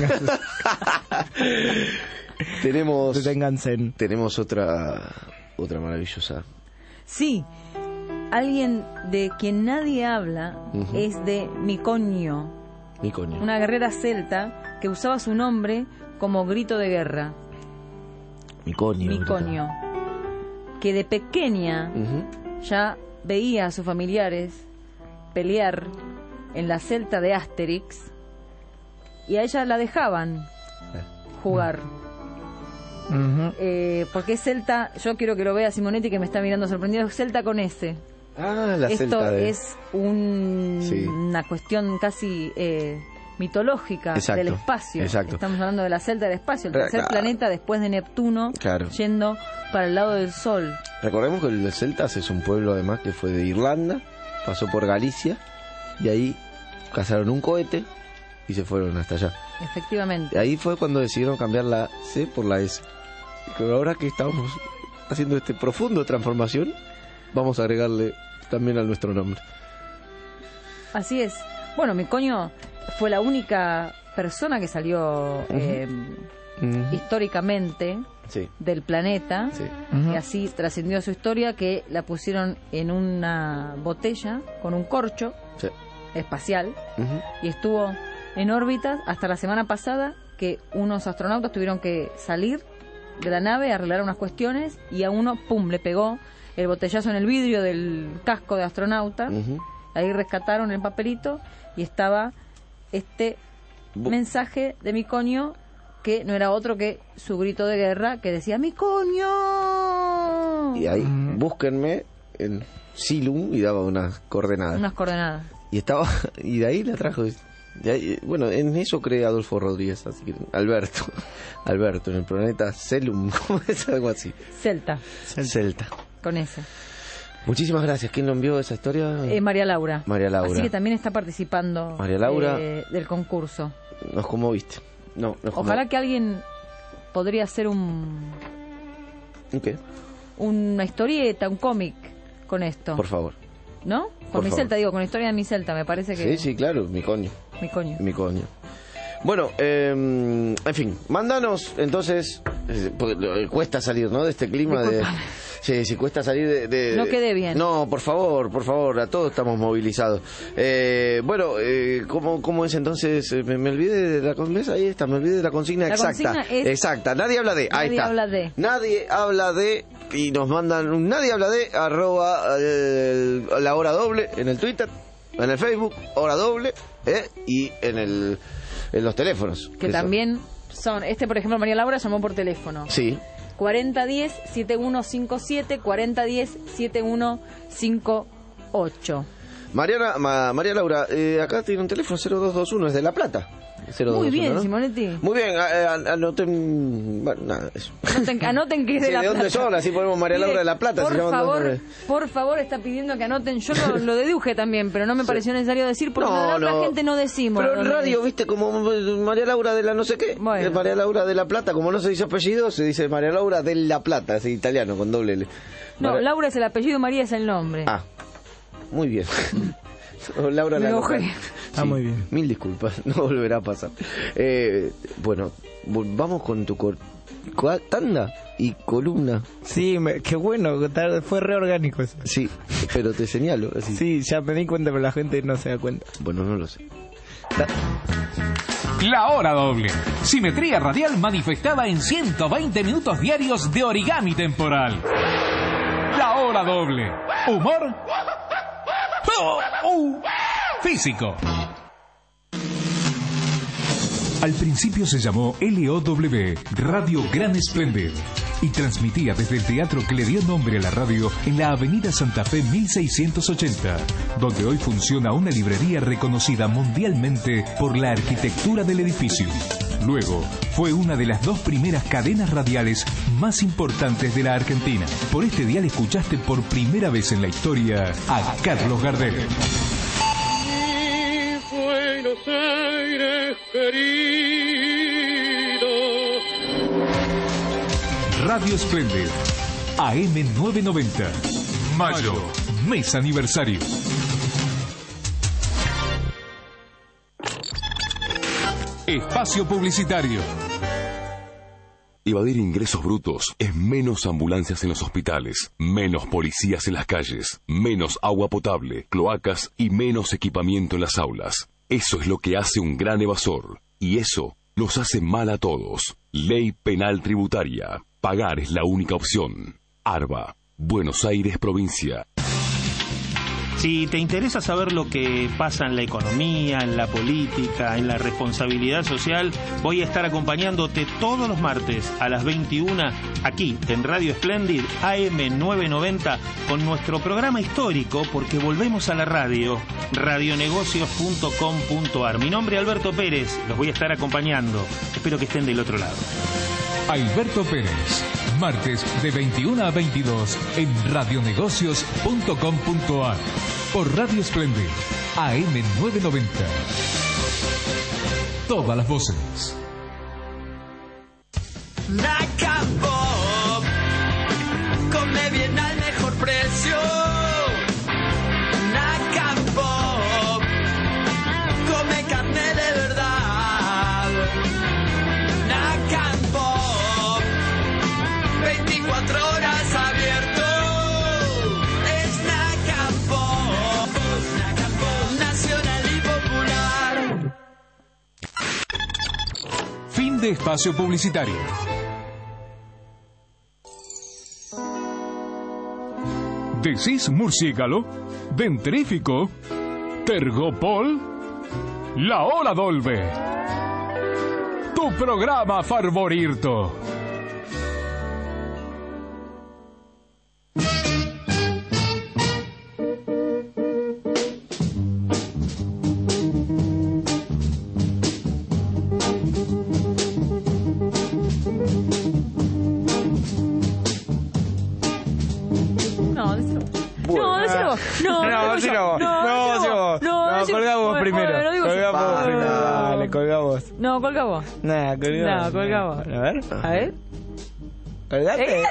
Speaker 2: Tenemos otra maravillosa.
Speaker 3: Sí, alguien de quien nadie habla es de Miconio, una guerrera celta que usaba su nombre como grito de guerra. Miconio, que de pequeña ya veía a sus familiares pelear en la celta de Asterix y a ella la dejaban jugar. Porque es celta, yo quiero que lo vea Simonetti, que me está mirando sorprendido, es celta con S. Esto es una cuestión casi mitológica del espacio. Estamos hablando de la celta del espacio, el tercer planeta después de Neptuno, yendo para el lado del Sol.
Speaker 2: Recordemos que el de Celtas es un pueblo además que fue de Irlanda, pasó por Galicia y ahí cazaron un cohete y se fueron hasta allá.
Speaker 3: Efectivamente.
Speaker 2: Ahí fue cuando decidieron cambiar la C por la S. Pero ahora que estamos haciendo profunda transformación, vamos a agregarle también a nuestro nombre.
Speaker 3: Así es. Bueno, Miconio fue la única persona que salió históricamente del planeta, y así trascendió su historia, que la pusieron en una botella con un corcho espacial y estuvo en órbitas hasta la semana pasada, que unos astronautas tuvieron que salir de la nave, arreglar unas cuestiones, y a uno, ¡pum!, le pegó el botellazo en el vidrio del casco de astronauta. Ahí rescataron el papelito y estaba este mensaje de Miconio, que no era otro que su grito de guerra, que decía ¡Miconio!
Speaker 2: Y ahí, búsquenme en Silum, y daba unas coordenadas.
Speaker 3: Unas coordenadas.
Speaker 2: Y de ahí la trajo. Bueno, en eso cree Adolfo Rodríguez, así que Alberto, en el planeta Celum, ¿cómo es? Algo así.
Speaker 3: Celta. Con ese.
Speaker 2: Muchísimas gracias. ¿Quién nos envió esa historia?
Speaker 3: María Laura.
Speaker 2: Así
Speaker 3: que también está participando
Speaker 2: María Laura,
Speaker 3: del concurso.
Speaker 2: Nos conmoviste.
Speaker 3: Ojalá que alguien podría hacer
Speaker 2: ¿qué?
Speaker 3: Una historieta, un cómic con esto.
Speaker 2: Por favor.
Speaker 3: ¿No? Con mi Celta, con la historia de mi Celta, me parece que...
Speaker 2: Sí, claro, mi coño. Bueno, en fin, mándanos, entonces, porque cuesta salir, ¿no? De este clima de... Sí, cuesta salir de...
Speaker 3: No quede bien.
Speaker 2: No, por favor, a todos estamos movilizados. Bueno, ¿cómo es entonces? Me olvidé de la consigna, ahí está, me olvidé de la consigna exacta. Exacta, nadie habla de, ahí está. Nadie habla de, y nos mandan nadie habla de, @ la hora doble en el Twitter, en el Facebook, hora doble, y en los teléfonos.
Speaker 3: Que también son, por ejemplo, María Laura llamó por teléfono.
Speaker 2: Sí.
Speaker 3: 4010-7157, 4010-7158.
Speaker 2: María Laura, acá tiene un teléfono 0221, es de La Plata. 0221,
Speaker 3: muy bien,
Speaker 2: ¿no?
Speaker 3: Simonetti.
Speaker 2: Muy bien, anoten... Bueno, nada, eso.
Speaker 3: Anoten que es de La Plata.
Speaker 2: ¿De dónde son? Así ponemos María Laura de La Plata.
Speaker 3: Por favor, está pidiendo que anoten. Yo lo deduje también, pero no me pareció necesario decir, porque la gente no decimos.
Speaker 2: Pero en radio, viste, como María Laura de la no sé qué. Bueno. María Laura de La Plata, como no se dice apellido, se dice María Laura de La Plata, es italiano, con doble L.
Speaker 3: No, Laura es el apellido, María es el nombre.
Speaker 2: Ah, muy bien. Laura
Speaker 3: me enojé.
Speaker 2: Sí, muy bien. Mil disculpas, no volverá a pasar. Bueno, vamos con tu tanda y columna.
Speaker 4: Sí, qué bueno, fue re orgánico eso.
Speaker 2: Sí, pero te señalo. Así.
Speaker 4: Sí, ya me di cuenta, pero la gente no se da cuenta.
Speaker 2: Bueno, no lo sé.
Speaker 1: La hora doble. Simetría radial manifestada en 120 minutos diarios de origami temporal. La hora doble. Humor físico. Al principio se llamó LOW, Radio Gran Splendid, y transmitía desde el teatro que le dio nombre a la radio en la avenida Santa Fe 1680, donde hoy funciona una librería reconocida mundialmente por la arquitectura del edificio. Luego, fue una de las 2 primeras cadenas radiales más importantes de la Argentina. Por este dial escuchaste por primera vez en la historia a Carlos Gardel.
Speaker 7: Buenos Aires querido.
Speaker 1: Radio Splendid, AM 990. Mayo, mes aniversario. Espacio publicitario.
Speaker 12: Evadir ingresos brutos es menos ambulancias en los hospitales, menos policías en las calles, menos agua potable, cloacas y menos equipamiento en las aulas. Eso es lo que hace un gran evasor, y eso nos hace mal a todos. Ley Penal Tributaria. Pagar es la única opción. ARBA, Buenos Aires, provincia.
Speaker 10: Si te interesa saber lo que pasa en la economía, en la política, en la responsabilidad social, voy a estar acompañándote todos los martes a las 21 aquí en Radio Splendid AM 990 con nuestro programa histórico, porque volvemos a la radio, radionegocios.com.ar. Mi nombre es Alberto Pérez, los voy a estar acompañando. Espero que estén del otro lado.
Speaker 1: Alberto Pérez, martes de 21 a 22 en radionegocios.com.ar. Por Radio Splendid, AM 990. Todas las voces.
Speaker 7: Nacapop, come bien al mejor precio. Nacapop, come carne de verdad. Nacapop, 24 horas abierto. Es Nacapop, nacional y popular.
Speaker 1: Fin de espacio publicitario. ¿Decís murciélago? ¿Dentrífico? ¿Tergopol? La hora dolve. Tu programa favorito.
Speaker 3: No, colga vos.
Speaker 4: Nah, colga vos.
Speaker 3: No, colga vos. A ver.
Speaker 4: ¿Colgate?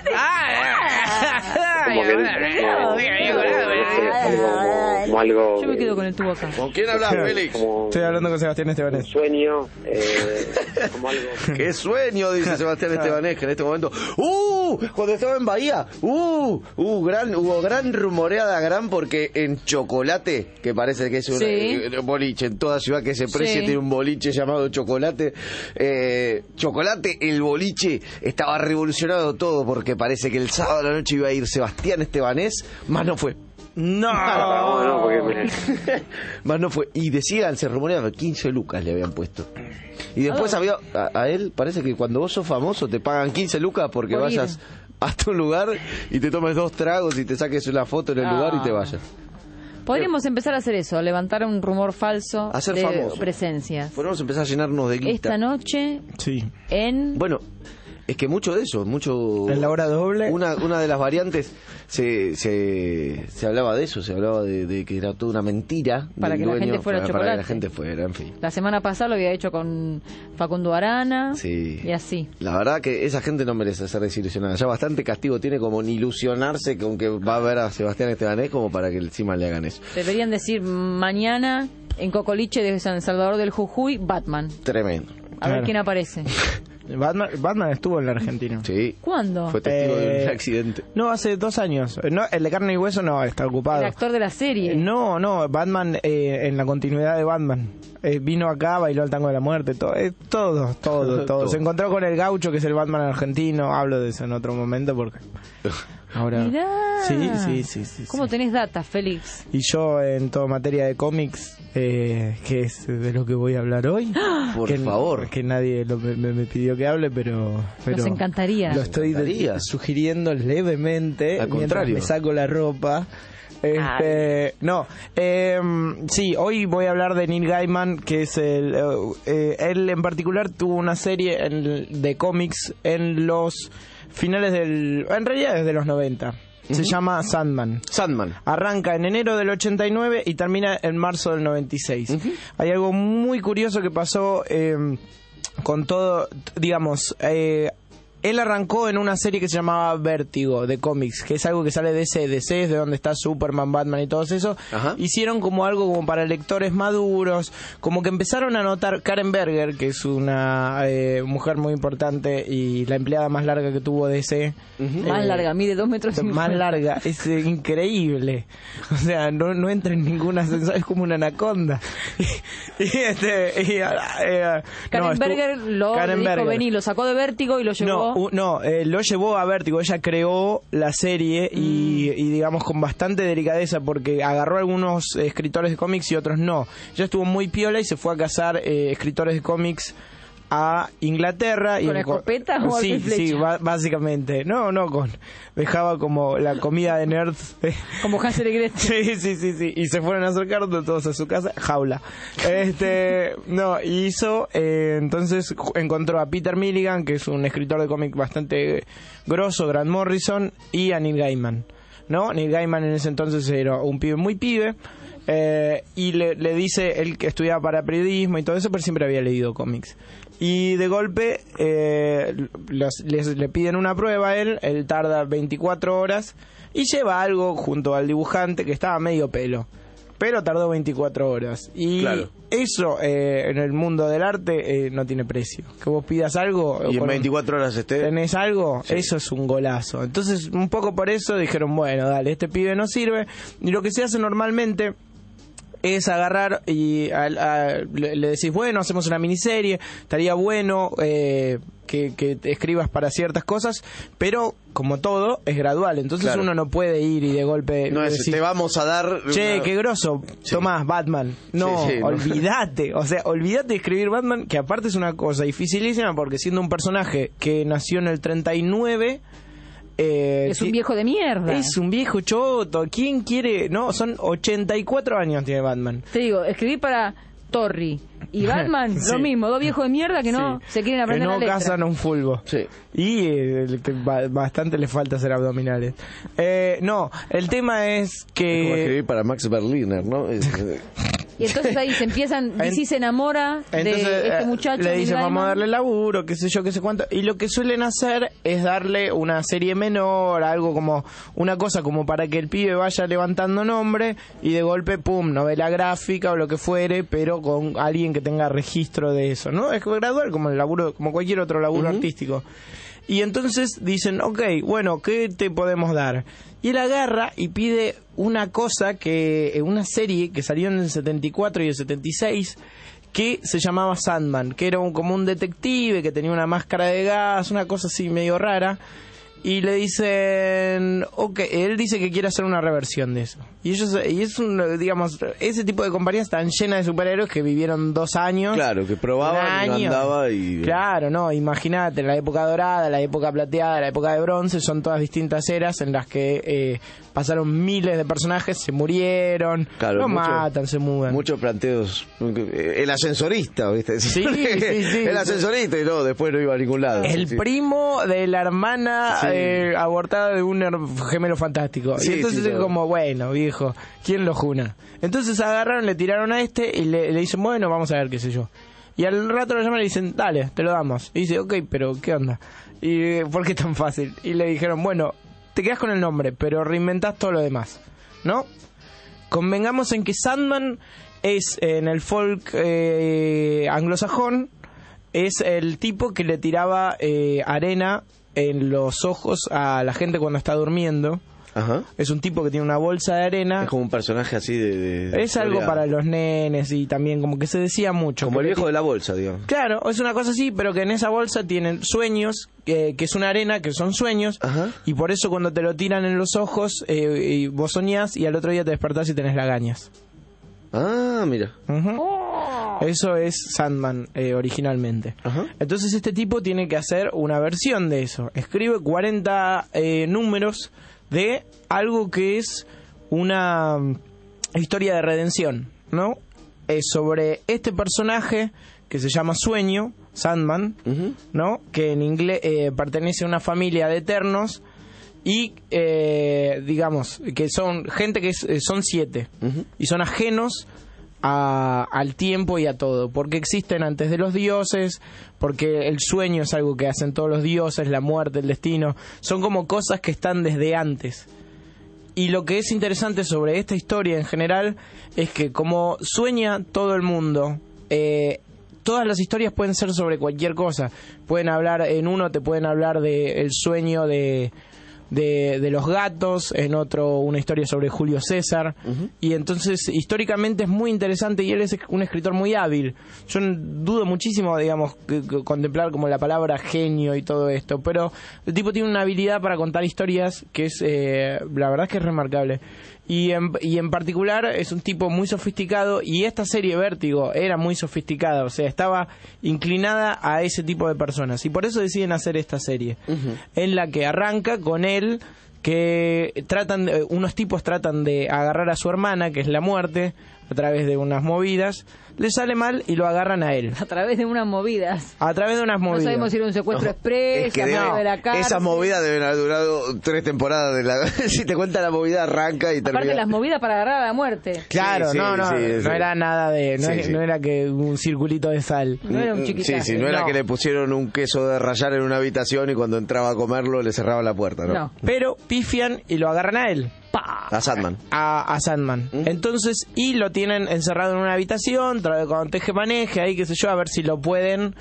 Speaker 13: Como algo.
Speaker 3: Yo me quedo con el tubo acá.
Speaker 2: ¿Con quién hablas, Félix?
Speaker 4: Estoy hablando con Sebastián Estebanés.
Speaker 13: Un sueño, como algo.
Speaker 2: ¡Qué sueño! Dice Sebastián Estebanés, que en este momento. Cuando estaba en Bahía. Hubo gran rumoreada, porque en Chocolate, que parece que es un boliche en toda ciudad que se precie, tiene un boliche llamado Chocolate. Chocolate, el boliche, estaba revolucionado todo porque parece que el sábado a la noche iba a ir Sebastián Estebanés, más no fue. Más no fue. Y decían, se rumoreaba, 15 lucas le habían puesto. Y después había a él, parece que cuando vos sos famoso te pagan 15 lucas porque vayas hasta un lugar y te tomes 2 tragos y te saques una foto en el lugar y te vayas.
Speaker 3: Podríamos empezar a hacer eso, levantar un rumor falso de
Speaker 2: famoso.
Speaker 3: presencias.
Speaker 2: Podemos empezar a llenarnos de guita.
Speaker 3: Esta noche en...
Speaker 2: Bueno, es que mucho de eso,
Speaker 4: en la hora doble.
Speaker 2: Una de las variantes se hablaba de eso, se hablaba de que era toda una mentira
Speaker 3: para que la gente fuera a Chocolate.
Speaker 2: Para que la gente fuera, en fin.
Speaker 3: La semana pasada lo había hecho con Facundo Arana y así.
Speaker 2: La verdad que esa gente no merece ser desilusionada. Ya bastante castigo tiene como ni ilusionarse con que va a ver a Sebastián Estebanés como para que encima le hagan eso.
Speaker 3: Deberían decir mañana en Cocoliche de San Salvador del Jujuy, Batman.
Speaker 2: Tremendo.
Speaker 3: A ver quién aparece.
Speaker 4: Batman estuvo en la Argentina.
Speaker 2: Sí.
Speaker 3: ¿Cuándo?
Speaker 2: Fue testigo de un accidente.
Speaker 4: No, hace 2 años. No, el de Carne y Hueso no, está ocupado.
Speaker 3: El actor de la serie.
Speaker 4: No, Batman en la continuidad de Batman. Vino acá, bailó el tango de la muerte, todo. Se encontró con el Gaucho, que es el Batman argentino. Hablo de eso en otro momento porque... Ahora...
Speaker 3: Mirá.
Speaker 4: Sí.
Speaker 3: ¿Cómo tenés data, Félix?
Speaker 4: Y yo en toda materia de cómics, que es de lo que voy a hablar hoy.
Speaker 2: Por favor.
Speaker 4: Que nadie me pidió que hable, pero
Speaker 3: nos encantaría.
Speaker 4: Lo estoy sugiriendo levemente.
Speaker 2: Al contrario.
Speaker 4: Me saco la ropa. Sí, hoy voy a hablar de Neil Gaiman, que es él en particular tuvo una serie de cómics en los finales en realidad desde los 90. Se llama Sandman. Arranca en enero del 89 y termina en marzo del 96. Hay algo muy curioso que pasó con todo, digamos, él arrancó en una serie que se llamaba Vértigo, de cómics, que es algo que sale de DC es de donde está Superman, Batman y todo eso. Hicieron como algo como para lectores maduros, como que empezaron a notar. Karen Berger, que es una mujer muy importante y la empleada más larga que tuvo DC.
Speaker 3: Más larga, mide 2 metros y medio.
Speaker 4: Más larga, es increíble. O sea, no entra en ninguna ascensor, es como una anaconda.
Speaker 3: Karen Berger dijo, vení, lo sacó de Vértigo y lo llevó...
Speaker 4: lo llevó a Vértigo. Ella creó la serie y digamos con bastante delicadeza, porque agarró algunos escritores de cómics y otros no. Ella estuvo muy piola y se fue a cazar escritores de cómics a Inglaterra.
Speaker 3: ¿Con escopeta o
Speaker 4: sí,
Speaker 3: flecha?
Speaker 4: Sí, básicamente. Dejaba como la comida de nerds.
Speaker 3: Como Hansel y Gretel.
Speaker 4: Sí. Y se fueron a acercar todos a su casa. Jaula. Hizo... entonces encontró a Peter Milligan, que es un escritor de cómic bastante grosso, Grant Morrison, y a Neil Gaiman. Neil Gaiman en ese entonces era un pibe muy pibe. Y le dice, él que estudiaba para periodismo y todo eso, pero siempre había leído cómics. Y de golpe le piden una prueba a él tarda 24 horas y lleva algo junto al dibujante que estaba medio pelo, pero tardó 24 horas. Y eso en el mundo del arte no tiene precio. Que vos pidas algo
Speaker 2: y en 24 horas
Speaker 4: tenés algo, eso es un golazo. Entonces un poco por eso dijeron, bueno, dale, este pibe no sirve. Y lo que se hace normalmente es agarrar y le decís, bueno, hacemos una miniserie, estaría bueno que te escribas para ciertas cosas, pero como todo es gradual, entonces uno no puede ir y de golpe
Speaker 2: decir, te vamos a dar
Speaker 4: qué grosso, tomás Batman. Olvídate, o sea, olvídate de escribir Batman, que aparte es una cosa dificilísima, porque siendo un personaje que nació en el 39,
Speaker 3: es un viejo de mierda.
Speaker 4: Es un viejo choto. ¿Quién quiere? Son 84 años tiene Batman.
Speaker 3: Te digo, escribí para Torri y Batman, lo mismo, 2 viejos de mierda que no se quieren aprender la letra.
Speaker 4: Que no cazan un fulbo. Y bastante le falta hacer abdominales. El tema es que...
Speaker 2: Es como escribir para Max Berliner, ¿no?
Speaker 3: Y entonces ahí se empiezan, DC se enamora de este muchacho.
Speaker 4: Le dicen, vamos a darle laburo, qué sé yo, qué sé cuánto. Y lo que suelen hacer es darle una serie menor, algo como una cosa como para que el pibe vaya levantando nombre y de golpe, pum, novela gráfica o lo que fuere, pero con alguien que tenga registro de eso, ¿no? Es gradual como el laburo, como cualquier otro laburo artístico. Y entonces dicen, ok, bueno, ¿qué te podemos dar? Y él agarra y pide una cosa una serie que salió en el 74 y el 76, que se llamaba Sandman, que era como un detective que tenía una máscara de gas, una cosa así medio rara. Y le dicen, él dice que quiere hacer una reversión de eso. Y digamos, ese tipo de compañías están llenas de superhéroes que vivieron 2 años.
Speaker 2: Claro, que probaban y no andaba y...
Speaker 4: Claro, no, imagínate, la época dorada, la época plateada, la época de bronce, son todas distintas eras en las que pasaron miles de personajes, se murieron, matan, se mudan.
Speaker 2: Muchos planteos. El ascensorista, ¿viste?
Speaker 4: Sí.
Speaker 2: El ascensorista y no, después no iba a ningún lado.
Speaker 4: El primo de la hermana abortada de un gemelo fantástico. Y entonces es como, bueno, viejo, ¿quién lo juna? Entonces agarraron, le tiraron a este y le dicen, bueno, vamos a ver, qué sé yo. Y al rato lo llaman y le dicen, dale, te lo damos. Y dice, ok, pero ¿qué onda? ¿Y por qué tan fácil? Y le dijeron, bueno, te quedas con el nombre, pero reinventás todo lo demás, ¿no? Convengamos en que Sandman es, en el folk anglosajón, es el tipo que le tiraba arena en los ojos a la gente cuando está durmiendo.
Speaker 2: Ajá.
Speaker 4: Es un tipo que tiene una bolsa de arena.
Speaker 2: Es como un personaje así de
Speaker 4: es algo para los nenes y también como que se decía mucho.
Speaker 2: Como el viejo de la bolsa, digamos.
Speaker 4: Claro, es una cosa así, pero que en esa bolsa tienen sueños, que es una arena, que son sueños.
Speaker 2: Ajá.
Speaker 4: Y por eso cuando te lo tiran en los ojos, y vos soñás y al otro día te despertás y tenés lagañas.
Speaker 2: Ah, mira.
Speaker 4: Eso es Sandman originalmente.
Speaker 2: Ajá.
Speaker 4: Entonces este tipo tiene que hacer una versión de eso. Escribe 40 números de algo que es una historia de redención, ¿no? Es sobre este personaje que se llama Sueño, Sandman, ¿no? Que en inglés pertenece a una familia de eternos y digamos que son gente que son 7 y son ajenos al tiempo y a todo, porque existen antes de los dioses, porque el sueño es algo que hacen todos los dioses, la muerte, el destino, son como cosas que están desde antes. Y lo que es interesante sobre esta historia en general es que como sueña todo el mundo, todas las historias pueden ser sobre cualquier cosa. Pueden hablar, en uno te pueden hablar del sueño de los gatos, en otro una historia sobre Julio César, y entonces históricamente es muy interesante y él es un escritor muy hábil. Yo dudo muchísimo, digamos, contemplar como la palabra genio y todo esto, pero el tipo tiene una habilidad para contar historias que es, la verdad es que es remarcable. Y en particular es un tipo muy sofisticado, y esta serie Vértigo era muy sofisticada, o sea, estaba inclinada a ese tipo de personas, y por eso deciden hacer esta serie, en la que arranca con él, que unos tipos tratan de agarrar a su hermana, que es la muerte, a través de unas movidas. Le sale mal y lo agarran a él.
Speaker 3: A través de unas movidas.
Speaker 4: A través de unas movidas.
Speaker 3: No sabemos si era un secuestro express,
Speaker 2: es que
Speaker 3: de la cárcel.
Speaker 2: Esas movidas deben haber durado 3 temporadas. Si te cuenta la movida, arranca y termina.
Speaker 3: Aparte las movidas para agarrar a la muerte.
Speaker 4: Claro, sí, no era nada de... No era que un circulito de sal.
Speaker 3: No era un chiquitaje.
Speaker 2: Sí, no era que le pusieron un queso de rallar en una habitación y cuando entraba a comerlo le cerraban la puerta, ¿no?
Speaker 4: Pero pifian y lo agarran a él.
Speaker 2: A Sandman.
Speaker 4: A Sandman. Entonces, y lo tienen encerrado en una habitación, con teje-maneje, ahí qué sé yo, a ver si lo pueden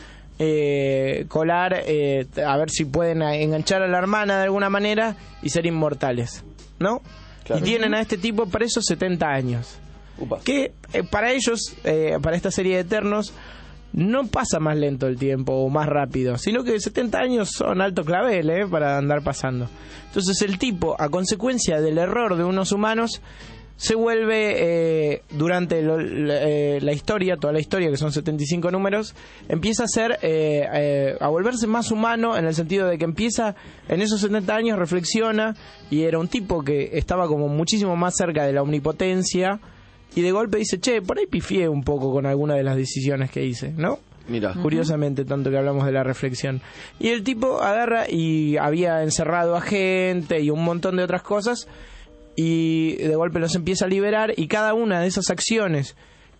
Speaker 4: colar, a ver si pueden enganchar a la hermana de alguna manera y ser inmortales, ¿no? Claro. Y tienen a este tipo preso 70 años. Que para ellos, para esta serie de Eternos, no pasa más lento el tiempo o más rápido, sino que 70 años son alto clavel para andar pasando. Entonces el tipo, a consecuencia del error de unos humanos, se vuelve, durante la historia, toda la historia, que son 75 números, empieza a volverse más humano, en el sentido de que empieza, en esos 70 años, reflexiona, y era un tipo que estaba como muchísimo más cerca de la omnipotencia, y de golpe dice, che, por ahí pifié un poco con alguna de las decisiones que hice, ¿no?
Speaker 2: Mira.
Speaker 4: Curiosamente, tanto que hablamos de la reflexión. Y el tipo agarra y había encerrado a gente y un montón de otras cosas, y de golpe los empieza a liberar, y cada una de esas acciones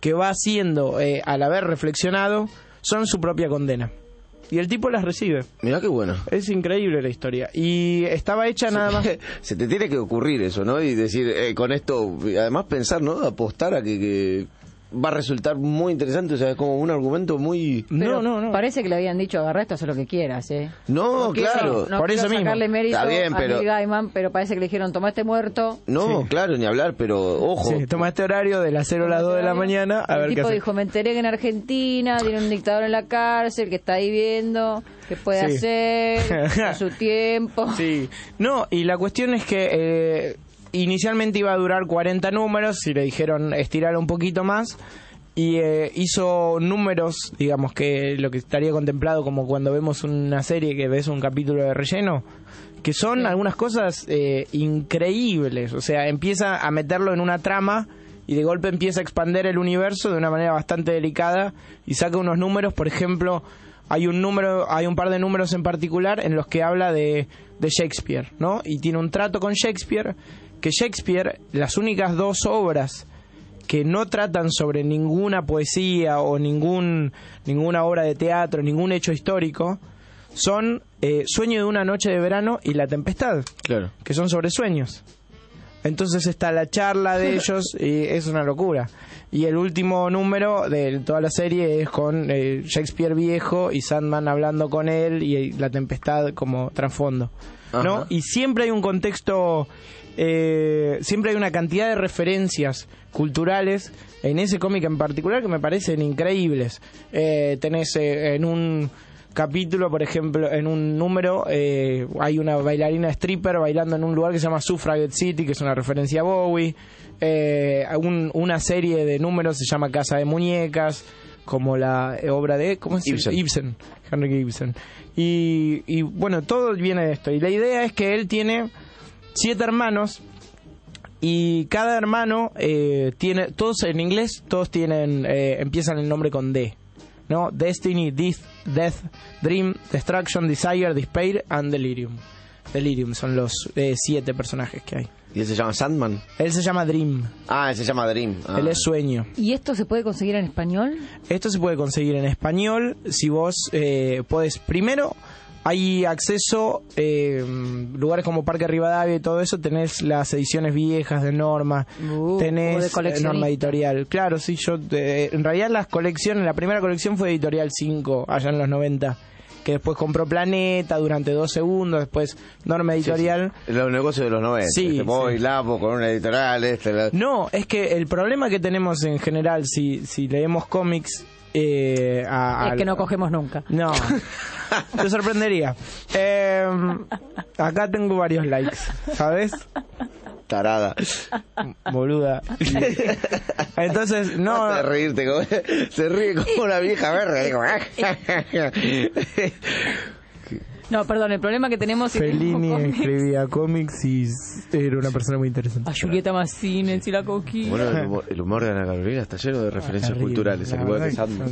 Speaker 4: que va haciendo al haber reflexionado son su propia condena. Y el tipo las recibe.
Speaker 2: Mirá qué bueno.
Speaker 4: Es increíble la historia. Y estaba hecha nada más...
Speaker 2: Se te tiene que ocurrir eso, ¿no? Y decir, con esto, además pensar, ¿no? Apostar a que va a resultar muy interesante, o sea, es como un argumento muy...
Speaker 3: Pero no. Parece que le habían dicho, agarra esto, haz lo que quieras, ¿eh?
Speaker 2: No, claro.
Speaker 3: No
Speaker 2: por eso mismo.
Speaker 3: Sacarle mérito
Speaker 2: Está bien, pero...
Speaker 3: a Neil Gaiman, pero parece que le dijeron, toma este muerto.
Speaker 2: No, claro, ni hablar, pero ojo.
Speaker 4: Sí, toma este horario de las 0 a las 2 de la mañana, a ver qué hace.
Speaker 3: El tipo dijo, me enteré que en Argentina tiene un dictador en la cárcel que está ahí viendo qué puede hacer con su tiempo.
Speaker 4: Sí. No, y la cuestión es que inicialmente iba a durar 40 números, y le dijeron estirar un poquito más. Y hizo números, digamos, que lo que estaría contemplado como cuando vemos una serie que ves un capítulo de relleno, que son algunas cosas increíbles. O sea, empieza a meterlo en una trama y de golpe empieza a expandir el universo de una manera bastante delicada y saca unos números. Por ejemplo, hay un par de números en particular en los que habla de Shakespeare, ¿no? Y tiene un trato con Shakespeare, que Shakespeare, las únicas 2 obras que no tratan sobre ninguna poesía o ninguna obra de teatro, ningún hecho histórico, son Sueño de una noche de verano y La tempestad,
Speaker 2: claro,
Speaker 4: que son sobre sueños. Entonces está la charla de ellos y es una locura. Y el último número de toda la serie es con Shakespeare viejo y Sandman hablando con él y La tempestad como trasfondo, ¿no? Y siempre hay un contexto... siempre hay una cantidad de referencias culturales en ese cómic en particular que me parecen increíbles. Tenés en un capítulo, por ejemplo, en un número hay una bailarina stripper bailando en un lugar que se llama Suffragette City, que es una referencia a Bowie. Una serie de números se llama Casa de Muñecas, como la obra de Ibsen, Henrik Ibsen. Y bueno, todo viene de esto. Y la idea es que él tiene 7 hermanos y cada hermano tiene, todos en inglés, todos tienen empiezan el nombre con D, ¿no? Destiny, Death, Dream, Destruction, Desire, Despair and Delirium. Delirium son los 7 personajes que hay.
Speaker 2: ¿Y él se llama Sandman?
Speaker 4: Él se llama Dream.
Speaker 2: Él se llama Dream.
Speaker 4: Él es Sueño.
Speaker 3: ¿Y esto se puede conseguir en español?
Speaker 4: Esto se puede conseguir en español si vos podés. Primero, hay acceso, lugares como Parque Rivadavia y todo eso, tenés las ediciones viejas de Norma, tenés Norma Editorial. Claro, sí, yo en realidad las colecciones, la primera colección fue Editorial 5, allá en los 90, que después compró Planeta durante 2 segundos, después Norma Editorial.
Speaker 2: Sí. Los negocios de los 90.
Speaker 4: Sí,
Speaker 2: voy, Lapo, con una editorial,
Speaker 4: No, es que el problema que tenemos en general, si leemos cómics... es
Speaker 3: que no cogemos nunca.
Speaker 4: No, te sorprendería. Acá tengo varios likes, ¿sabes?
Speaker 2: Tarada.
Speaker 4: Boluda. Entonces, no...
Speaker 2: Basta de reírte, se ríe como una vieja verga.
Speaker 3: No, perdón, el problema que tenemos...
Speaker 4: Fellini escribía cómics y era una persona muy interesante.
Speaker 3: A Julieta Mazzines y la Coquina.
Speaker 2: Bueno, el humor de Ana Carolina está lleno de referencias culturales, al igual que Sandman.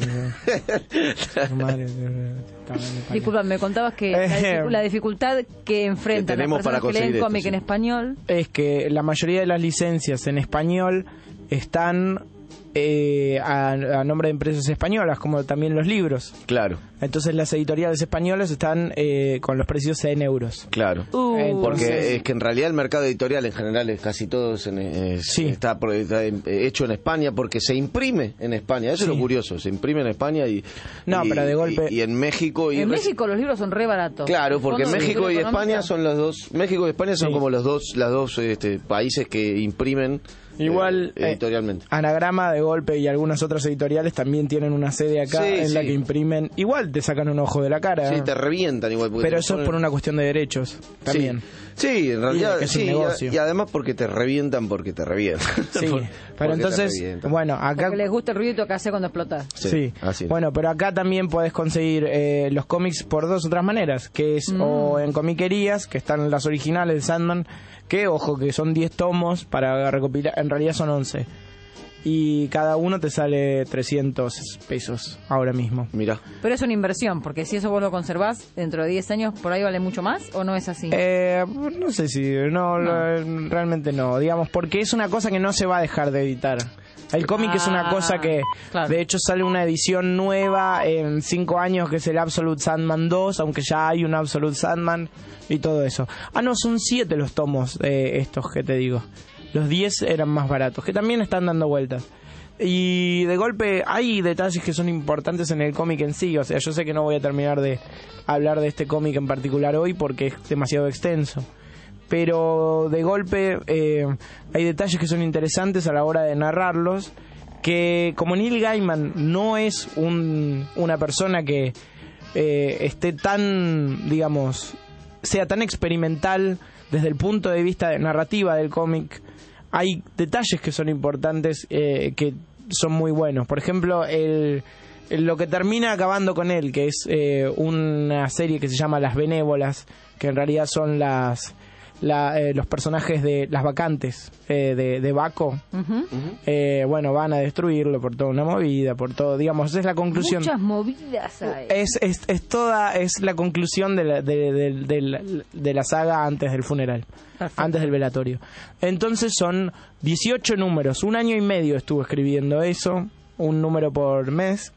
Speaker 3: Disculpa, me contabas que la dificultad que enfrentan las personas que leen cómic en español...
Speaker 4: Es que la mayoría de las licencias en español están... a nombre de empresas españolas, como también los libros.
Speaker 2: Claro.
Speaker 4: Entonces las editoriales españolas están con los precios en euros.
Speaker 2: Claro. Porque es que en realidad el mercado editorial en general es casi todo está hecho en España porque se imprime en España. Eso es lo curioso. Se imprime en España
Speaker 4: pero de golpe...
Speaker 2: y en México...
Speaker 3: En México los libros son re baratos.
Speaker 2: Claro, porque México y España son los dos... México y España son como las dos países que imprimen...
Speaker 4: Igual,
Speaker 2: editorialmente.
Speaker 4: Anagrama de golpe y algunas otras editoriales también tienen una sede acá la que imprimen. Igual te sacan un ojo de la cara.
Speaker 2: Sí, te revientan igual.
Speaker 4: Pero eso es por una cuestión de derechos también.
Speaker 2: Sí, en realidad
Speaker 4: sí.
Speaker 2: Y además porque te revientan.
Speaker 4: Sí, pero entonces, bueno, acá...
Speaker 3: Porque les gusta el ruido que hace cuando explota.
Speaker 4: Sí. Bueno, pero acá también podés conseguir los cómics por 2 otras maneras, que es o en comiquerías, que están las originales de Sandman, que, ojo, que son 10 tomos para recopilar, en realidad son 11. y cada uno te sale 300 pesos ahora mismo.
Speaker 2: Mira.
Speaker 3: Pero es una inversión, porque si eso vos lo conservás dentro de 10 años, ¿por ahí vale mucho más o no es así?
Speaker 4: No sé si... No. Realmente no, digamos, porque es una cosa que no se va a dejar de editar. El cómic es una cosa que, claro, de hecho sale una edición nueva en 5 años que es el Absolute Sandman 2, aunque ya hay un Absolute Sandman y todo eso. No, son 7 los tomos estos que te digo. Los 10 eran más baratos, que también están dando vueltas. Y de golpe hay detalles que son importantes en el cómic en sí. O sea, yo sé que no voy a terminar de hablar de este cómic en particular hoy porque es demasiado extenso. Pero de golpe hay detalles que son interesantes a la hora de narrarlos, que como Neil Gaiman no es una persona que esté tan, digamos, sea tan experimental desde el punto de vista de narrativa del cómic, hay detalles que son importantes, que son muy buenos. Por ejemplo, lo que termina acabando con él, que es una serie que se llama Las Benévolas, que en realidad son los personajes de Las Vacantes de Baco. Bueno, van a destruirlo por toda una movida, por todo, digamos, es la conclusión.
Speaker 3: Muchas movidas hay.
Speaker 4: Es la conclusión de la saga antes del funeral. Perfecto. Antes del velatorio. Entonces son 18 números, 1 año y medio estuve escribiendo eso, un número por mes.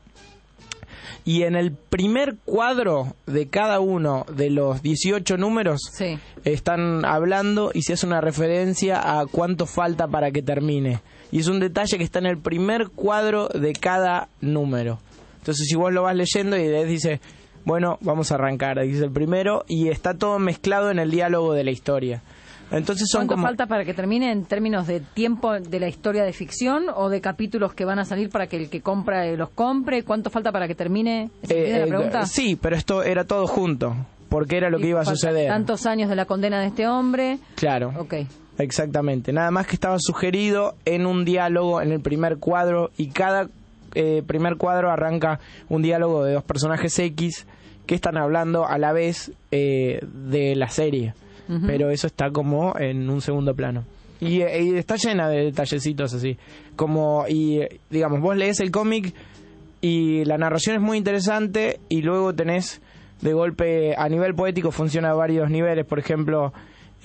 Speaker 4: Y en el primer cuadro de cada uno de los 18 números, sí, están hablando y se hace una referencia a cuánto falta para que termine. Y es un detalle que está en el primer cuadro de cada número. Entonces si vos lo vas leyendo y dice, bueno, vamos a arrancar, dice el primero, y está todo mezclado en el diálogo de la historia. Entonces
Speaker 3: ¿cuánto falta para que termine en términos de tiempo de la historia de ficción o de capítulos que van a salir para que el que compra los compre? ¿Cuánto falta para que termine? ¿Se entiende la pregunta?
Speaker 4: Sí, pero esto era todo junto, porque era lo que iba a suceder.
Speaker 3: Tantos años de la condena de este hombre.
Speaker 4: Claro.
Speaker 3: Okay.
Speaker 4: Exactamente. Nada más que estaba sugerido en un diálogo en el primer cuadro, y cada primer cuadro arranca un diálogo de 2 personajes X que están hablando a la vez de la serie. Pero eso está como en un segundo plano. Y está llena de detallecitos así. Y digamos, vos lees el cómic y la narración es muy interesante, y luego tenés de golpe, a nivel poético funciona a varios niveles. Por ejemplo,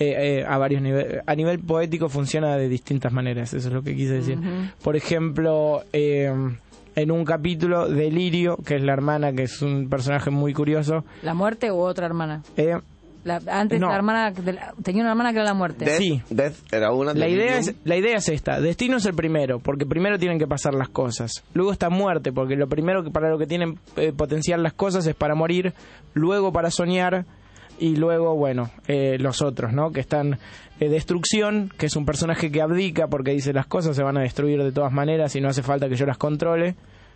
Speaker 4: a nivel poético funciona de distintas maneras, eso es lo que quise decir. Por ejemplo, en un capítulo, Delirio, que es la hermana, que es un personaje muy curioso.
Speaker 3: ¿La muerte u otra hermana? Antes
Speaker 4: no.
Speaker 3: La hermana tenía una hermana que era la muerte.
Speaker 4: Sí.
Speaker 2: Death era una.
Speaker 4: La idea es esta. Destino es el primero, porque primero tienen que pasar las cosas. Luego está muerte, porque lo primero para lo que tienen potencial las cosas es para morir, luego para soñar, y luego, bueno, los otros, ¿no? Que están destrucción, que es un personaje que abdica porque dice las cosas se van a destruir de todas maneras y no hace falta que yo las controle.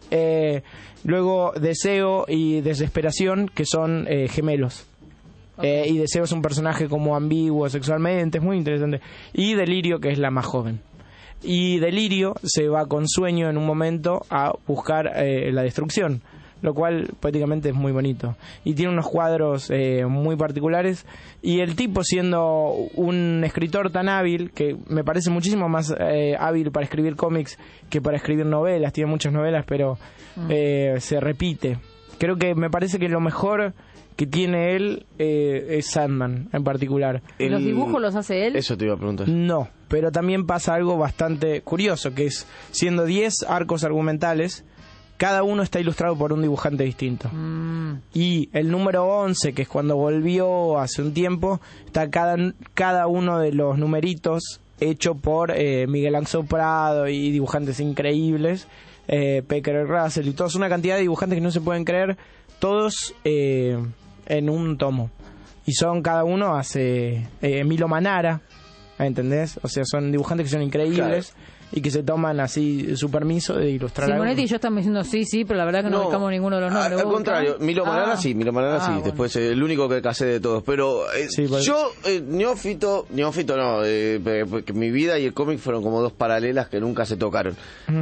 Speaker 4: Luego deseo y desesperación, que son gemelos. Y Deseo es un personaje como ambiguo sexualmente, es muy interesante. Y Delirio, que es la más joven. Y Delirio se va con Sueño en un momento a buscar la destrucción, lo cual poéticamente es muy bonito. Y tiene unos cuadros muy particulares. Y el tipo, siendo un escritor tan hábil, que me parece muchísimo más hábil para escribir cómics que para escribir novelas, tiene muchas novelas, pero se repite. Creo que me parece que lo mejor que tiene él es Sandman en particular.
Speaker 3: ¿Los dibujos los hace él?
Speaker 2: Eso te iba a preguntar.
Speaker 4: No, pero también pasa algo bastante curioso, que es, siendo 10 arcos argumentales, cada uno está ilustrado por un dibujante distinto. Y el número 11, que es cuando volvió hace un tiempo, está cada uno de los numeritos hecho por Miguel Ángel Prado y dibujantes increíbles, Pecker Russell y todos, una cantidad de dibujantes que no se pueden creer, todos en un tomo. Y son, cada uno hace Milo Manara, ¿entendés? O sea, son dibujantes que son increíbles. Claro. Y que se toman así su permiso de ilustrar.
Speaker 3: Simonetti y yo estamos diciendo sí, pero la verdad que no buscamos ninguno de los nombres.
Speaker 2: Al contrario, Milo Manara sí. Bueno. Después el único que casé de todos. Pero yo, neófito no, porque mi vida y el cómic fueron como 2 paralelas que nunca se tocaron.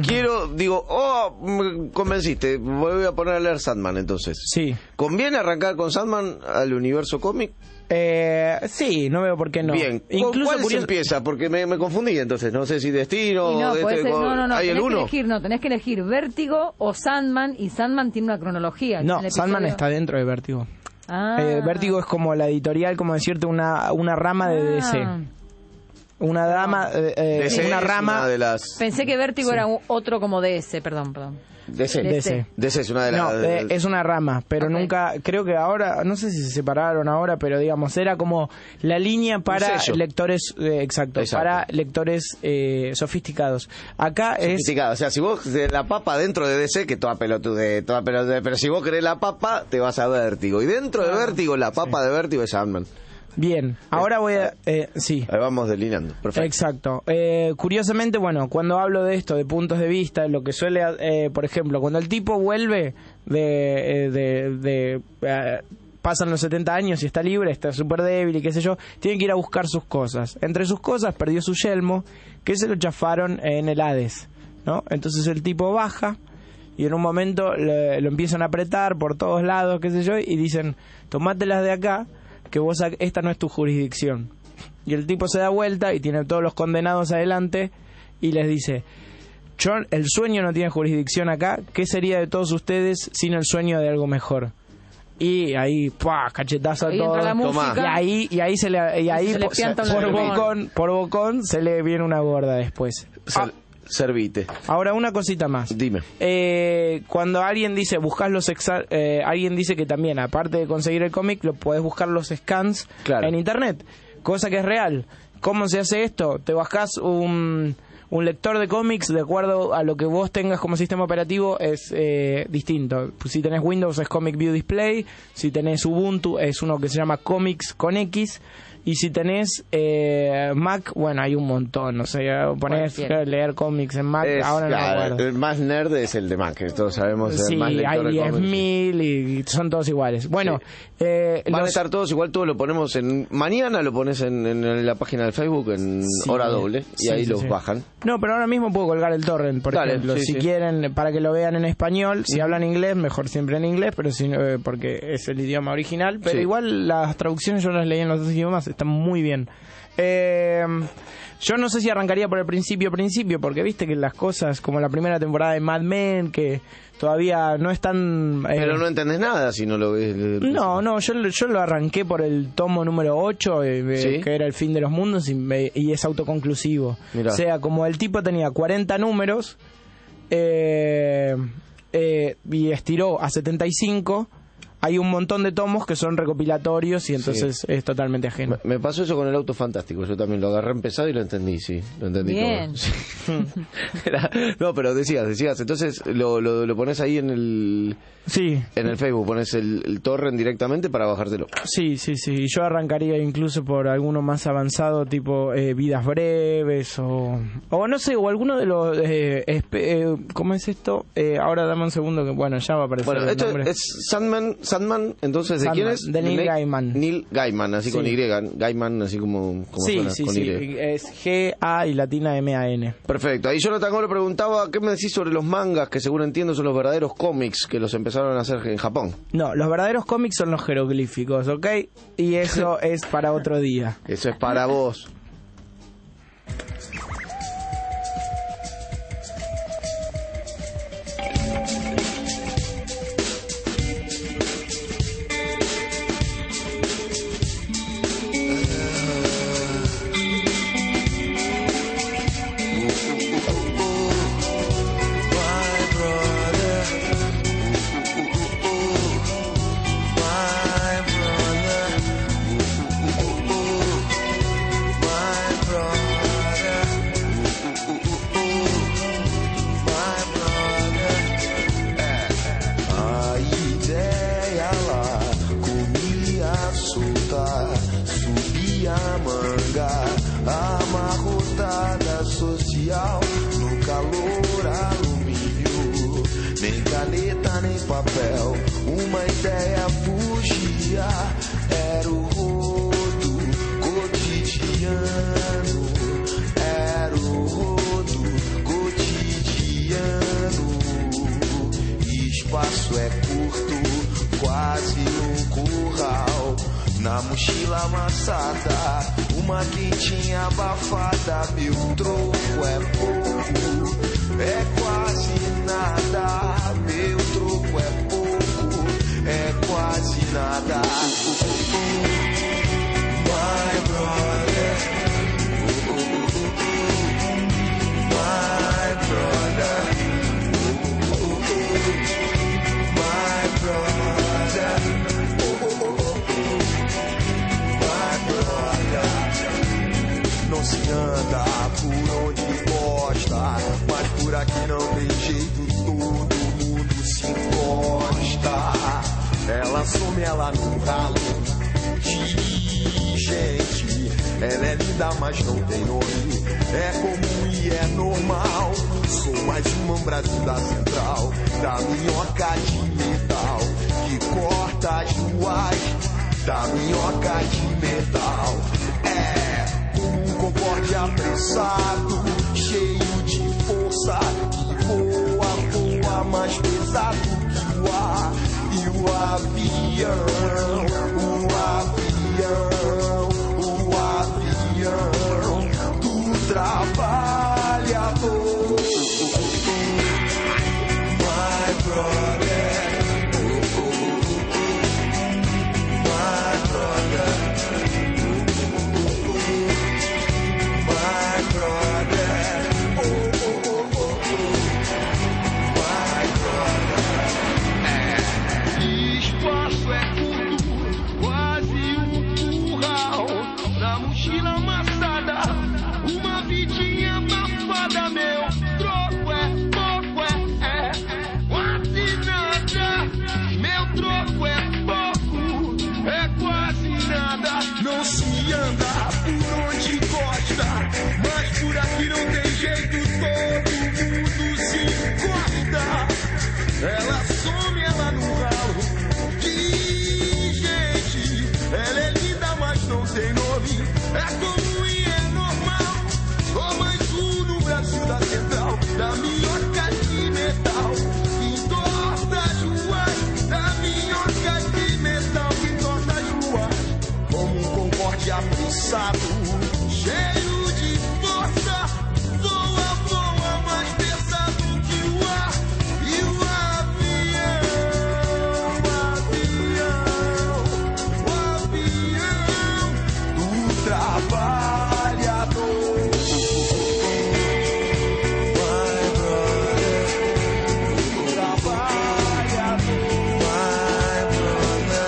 Speaker 2: Me convenciste, voy a poner a leer Sandman entonces.
Speaker 4: Sí.
Speaker 2: ¿Conviene arrancar con Sandman al universo cómic?
Speaker 4: Sí, no veo por qué no.
Speaker 2: Bien,
Speaker 4: Incluso
Speaker 2: ¿cuál se empieza? Porque me confundí entonces, no sé si Destino...
Speaker 3: No, no,
Speaker 2: ¿hay el uno?
Speaker 3: Tenés que elegir Vértigo o Sandman, y Sandman tiene una cronología.
Speaker 4: No, Sandman está dentro de Vértigo. Vértigo es como la editorial, como decirte, una rama de DC. Una rama... una rama...
Speaker 2: Una de las...
Speaker 3: Pensé que Vértigo era otro como DS, perdón.
Speaker 2: DC es una de las...
Speaker 4: No, es una rama, pero nunca... Creo que ahora, no sé si se separaron ahora, pero digamos, era como la línea para lectores... Exacto, para lectores sofisticados. Acá
Speaker 2: sofisticado, o sea, si vos de la papa dentro de DC, que toda pelotude, pero si vos querés la papa, te vas a Vértigo. Y dentro de Vértigo, la papa de Vértigo es Sandman.
Speaker 4: Bien, ahora voy a... sí.
Speaker 2: Ahí vamos delineando, perfecto.
Speaker 4: Exacto. Curiosamente, bueno, cuando hablo de esto, de puntos de vista, lo que suele... por ejemplo, cuando el tipo vuelve pasan los 70 años y está libre, está súper débil y qué sé yo, tiene que ir a buscar sus cosas. Entre sus cosas perdió su yelmo, que se lo chafaron en el Hades, ¿no? Entonces el tipo baja y en un momento lo empiezan a apretar por todos lados, qué sé yo, y dicen, tomátelas de acá, que esta no es tu jurisdicción. Y el tipo se da vuelta y tiene todos los condenados adelante y les dice, el sueño no tiene jurisdicción acá, ¿qué sería de todos ustedes sin el sueño de algo mejor? Y ahí, cachetazo a todo. Y ahí se le pianta por bocón se le viene una gorda después.
Speaker 2: Servite.
Speaker 4: Ahora una cosita más.
Speaker 2: Dime.
Speaker 4: Cuando alguien dice alguien dice que también, aparte de conseguir el cómic, lo podés buscar los scans en internet, cosa que es real. ¿Cómo se hace esto? Te bajás un lector de cómics de acuerdo a lo que vos tengas como sistema operativo, es distinto. Si tenés Windows es Comic View Display, si tenés Ubuntu es uno que se llama Comics con X, y si tenés Mac, bueno, hay un montón, no sé, ponés leer cómics en Mac, ahora no me acuerdo.
Speaker 2: El más nerd es el de Mac, todos sabemos.
Speaker 4: Sí,
Speaker 2: el más
Speaker 4: hay 10.000 y son todos iguales. Bueno,
Speaker 2: van a estar todos igual, todos lo ponemos mañana lo pones en la página de Facebook en hora doble, y ahí los bajan.
Speaker 4: No, pero ahora mismo puedo colgar el torrent, por ejemplo, si quieren, para que lo vean en español. Si hablan inglés, mejor siempre en inglés, pero porque es el idioma original, pero igual las traducciones yo las leí en los dos idiomas, están muy bien. Yo no sé si arrancaría por el principio, porque viste que las cosas, como la primera temporada de Mad Men, que todavía no están...
Speaker 2: Pero no entendés nada si no lo ves.
Speaker 4: No, yo lo arranqué por el tomo número 8, que era el fin de los mundos, y es autoconclusivo. Mirá. O sea, como el tipo tenía 40 números, y estiró a 75... Hay un montón de tomos que son recopilatorios y entonces es totalmente ajeno.
Speaker 2: Me pasó eso con el Auto Fantástico. Yo también lo agarré empezado y lo entendí, lo entendí
Speaker 3: bien.
Speaker 2: Todo. No, pero decías. Entonces lo pones ahí en el...
Speaker 4: Sí.
Speaker 2: En el Facebook, pones el torrent directamente para bajártelo.
Speaker 4: Sí. Yo arrancaría incluso por alguno más avanzado, tipo Vidas Breves o no sé, o alguno de los... ¿cómo es esto? Ahora dame un segundo que, bueno, ya va a aparecer el
Speaker 2: esto
Speaker 4: nombre.
Speaker 2: Es Sandman, entonces, ¿de quién es?
Speaker 4: De Neil Gaiman.
Speaker 2: Neil Gaiman, así con Y. Gaiman, así como suena, con Y.
Speaker 4: Es G-A y latina M-A-N.
Speaker 2: Perfecto. Ahí Jonathan Goro preguntaba, ¿qué me decís sobre los mangas, que según entiendo son los verdaderos cómics que los empezaron a hacer en Japón?
Speaker 4: No, los verdaderos cómics son los jeroglíficos, ¿ok? Y eso es para otro día.
Speaker 2: Eso es para vos.
Speaker 14: na mochila amassada, uma quentinha abafada, meu troco é pouco, é quase nada, meu troco é pouco, é quase nada. My brother, my brother, my brother, my brother. Não se anda por onde gosta, mas por aqui não tem jeito, todo mundo se encosta. Ela some, ela no ralo de gente. Ela é linda, mas não tem nome. É comum e é normal. Sou mais uma Brasil da Central, da minhoca de metal que corta as ruas, da minhoca de metal. É como um Concorde apressado, cheio de força, que voa, voa mais pesado que o ar. E o avião, do trabalhador. My brother, my brother, my brother, my brother. Espaço é curto, quase um curral, na mochila amassada, uma vidinha abafada, meu troco é pouco, quase nada, meu troco é pouco, é quase nada. Não se anda por onde gosta, mas por aqui não tem jeito, todo mundo se encosta. Ela some, ela no ralo de gente. Ela é linda, mas não tem nome. É comum e é normal. Só mais um no Brasil da Central, da minhoca de metal que entorta as ruas, da minhoca de metal que entorta as ruas. Como um Concorde apressado, cheio de força, voa, voa mais pesado que o ar. E o avião do trabalhador. My brother, do trabalhador. My brother,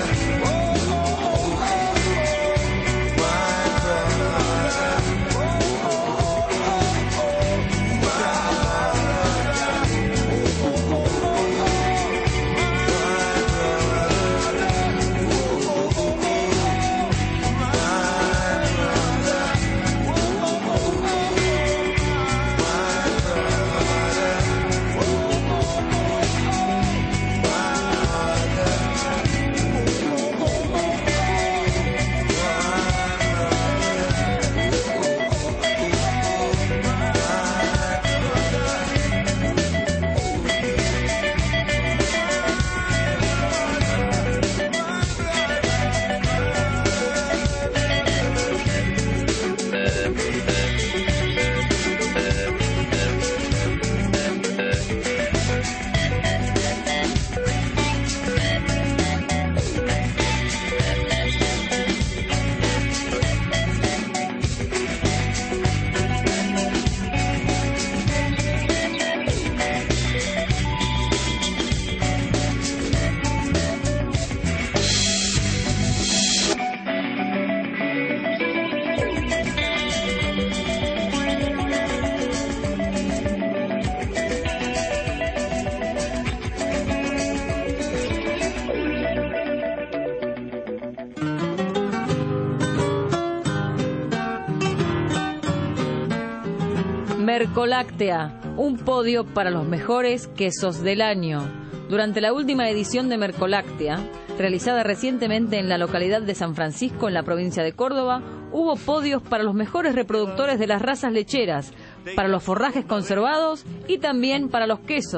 Speaker 3: Mercoláctea, un podio para los mejores quesos del año. Durante la última edición de Mercoláctea, realizada recientemente en la localidad de San Francisco, en la provincia de Córdoba, hubo podios para los mejores reproductores de las razas lecheras, para los forrajes conservados y también para los quesos.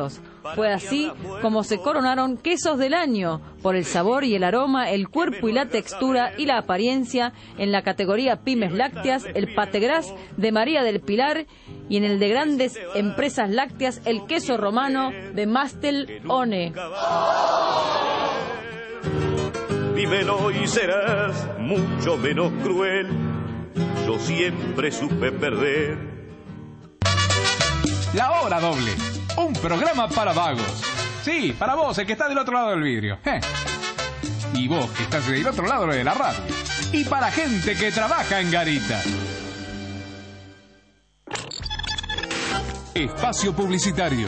Speaker 3: Fue así como se coronaron quesos del año, por el sabor y el aroma, el cuerpo y la textura y la apariencia, en la categoría Pymes Lácteas, el Pategras de María del Pilar, y en el de grandes empresas lácteas, el queso romano de Mastel One.
Speaker 15: Vívelo y serás mucho menos cruel. Yo siempre supe perder.
Speaker 1: La Hora Doble, un programa para vagos. Sí, para vos, el que está del otro lado del vidrio. Y vos, que estás del otro lado de la radio. Y para gente que trabaja en garita. Espacio publicitario.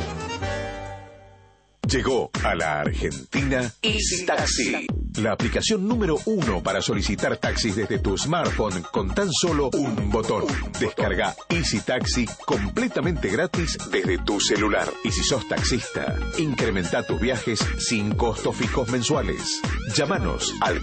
Speaker 6: Llegó a la Argentina Easy Taxi, la aplicación número 1 para solicitar taxis desde tu smartphone con tan solo un botón. Descarga Easy Taxi completamente gratis desde tu celular. Y si sos taxista, incrementa tus viajes sin costos fijos mensuales. Llámanos al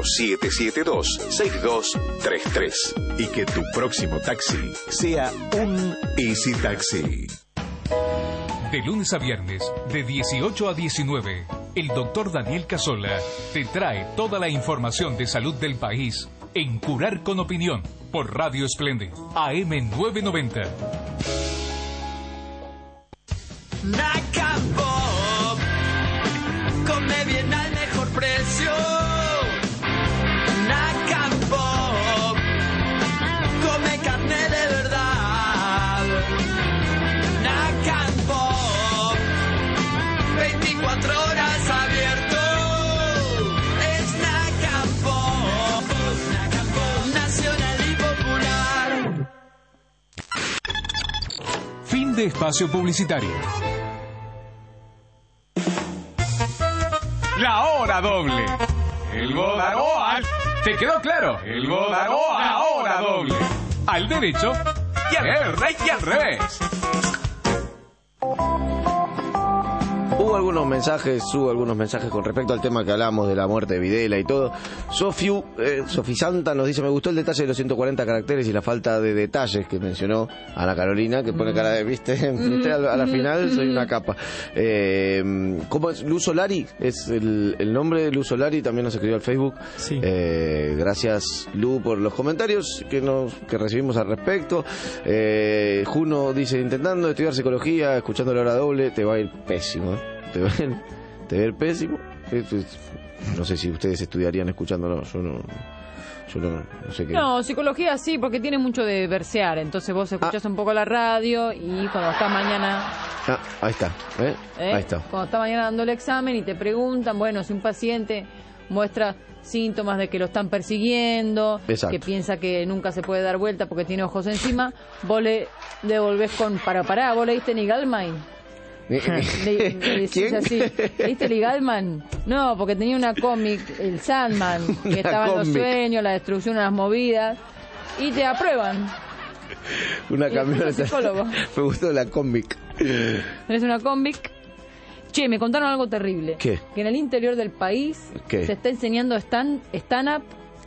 Speaker 6: 4772-6233 y que tu próximo taxi sea un Easy Taxi.
Speaker 1: De lunes a viernes, de 18 a 19, el doctor Daniel Casola te trae toda la información de salud del país en Curar con Opinión por Radio Splendid, AM 990.
Speaker 7: Nacampo, come bien al mejor precio. Nacampo, come carne de verdad. Nacampo, 24 horas abierto. Es Nacampo, nacional y popular.
Speaker 1: Fin de espacio publicitario. La Hora Doble. El Bodagoa. ¿Te quedó claro? El Bodagoa, la Hora Doble. Al derecho y al revés.
Speaker 2: Hubo algunos mensajes con respecto al tema que hablamos de la muerte de Videla y todo. Sofi Santa nos dice: me gustó el detalle de los 140 caracteres y la falta de detalles que mencionó Ana Carolina, que pone cara de, viste, a la final soy una capa. ¿Cómo es? Luz Solari es el nombre de Luz Solari, también nos escribió al Facebook.
Speaker 4: Sí.
Speaker 2: Gracias, Lu, por los comentarios que recibimos al respecto. Juno dice: intentando estudiar psicología, escuchando La Hora Doble, te va a ir pésimo, te va a ir pésimo. No sé si ustedes estudiarían escuchándolo. Yo no sé qué.
Speaker 3: No, psicología sí, porque tiene mucho de versear. Entonces vos escuchás un poco la radio y cuando estás mañana...
Speaker 2: ahí está, ahí está.
Speaker 3: Cuando estás mañana dando el examen y te preguntan, bueno, si un paciente muestra síntomas de que lo están persiguiendo,
Speaker 2: exacto,
Speaker 3: que piensa que nunca se puede dar vuelta porque tiene ojos encima, vos le devolvés con... Pará, ¿vos leíste Nigalmain?
Speaker 2: ¿Quién?
Speaker 3: Así. ¿Viste Lee Gallman? No, porque tenía una cómic, el Sandman, que estaba en los sueños, la destrucción, las movidas, y te aprueban.
Speaker 2: Una camioneta. Me gustó la cómic.
Speaker 3: ¿Tenés una cómic? Che, me contaron algo terrible.
Speaker 2: ¿Qué?
Speaker 3: Que en el interior del país se está enseñando stand-up,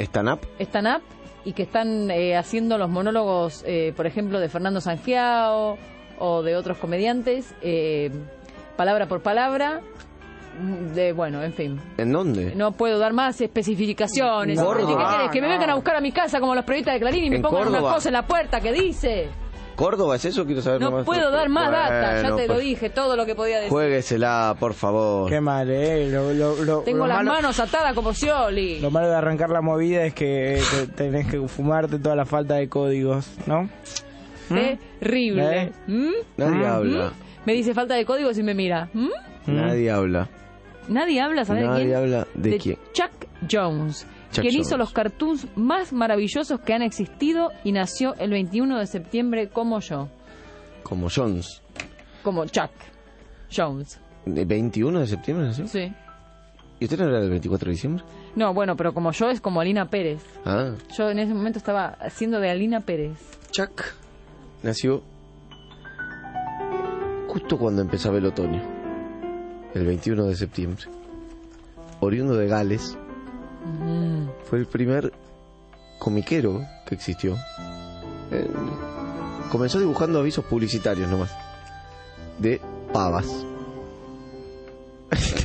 Speaker 3: y que están haciendo los monólogos, por ejemplo, de Fernando Sangiao o de otros comediantes, palabra por palabra, bueno, en fin.
Speaker 2: ¿En dónde?
Speaker 3: No puedo dar más especificaciones. ¿Qué querés? Que me vengan a buscar a mi casa como los periodistas de Clarín y me pongan una cosa en la puerta que dice...
Speaker 2: ¿Córdoba es eso? Quiero saber.
Speaker 3: No puedo dar más data, ya te lo dije, todo lo que podía decir.
Speaker 2: Juéguesela, por favor.
Speaker 4: Qué mal,
Speaker 3: Tengo las manos atadas como Scioli.
Speaker 4: Lo malo de arrancar la movida es que tenés que fumarte toda la falta de códigos, ¿no?
Speaker 3: Terrible.
Speaker 2: Nadie habla.
Speaker 3: Me dice falta de códigos y me mira.
Speaker 2: Nadie habla.
Speaker 3: Nadie habla, ¿sabes de quién?
Speaker 2: Nadie habla de quién.
Speaker 3: Chuck Jones, quien hizo los cartoons más maravillosos que han existido y nació el 21 de septiembre como yo.
Speaker 2: Como Jones.
Speaker 3: Como Chuck Jones.
Speaker 2: ¿El 21 de septiembre nació?
Speaker 3: Sí.
Speaker 2: ¿Y usted no era del 24 de diciembre?
Speaker 3: No, bueno, pero como yo es como Alina Pérez. Yo en ese momento estaba haciendo de Alina Pérez.
Speaker 2: Chuck nació justo cuando empezaba el otoño, el 21 de septiembre. Oriundo de Gales, fue el primer comiquero que existió. Comenzó dibujando avisos publicitarios nomás, de pavas.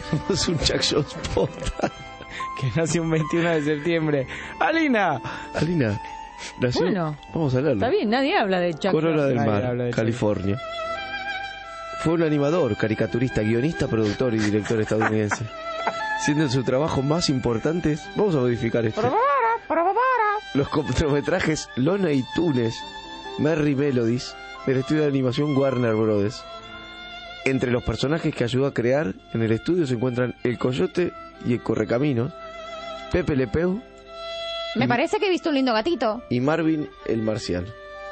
Speaker 2: Tenemos un Chuck Jones posta.
Speaker 4: Que nació un 21 de septiembre. Alina nació...
Speaker 3: Bueno,
Speaker 2: vamos a hablarlo.
Speaker 3: Está bien, nadie habla de Chuck
Speaker 2: Corona
Speaker 3: Jones.
Speaker 2: del Mar, California. Fue un animador, caricaturista, guionista, productor y director estadounidense. Siendo su trabajo más importante, vamos a modificar esto, los cortometrajes Looney Tunes, Merry Melodies, del estudio de animación Warner Brothers. Entre los personajes que ayudó a crear en el estudio se encuentran el Coyote y el Correcaminos, Pepe Le Pew.
Speaker 16: Me parece que he visto un lindo gatito.
Speaker 2: Y Marvin el Marcial.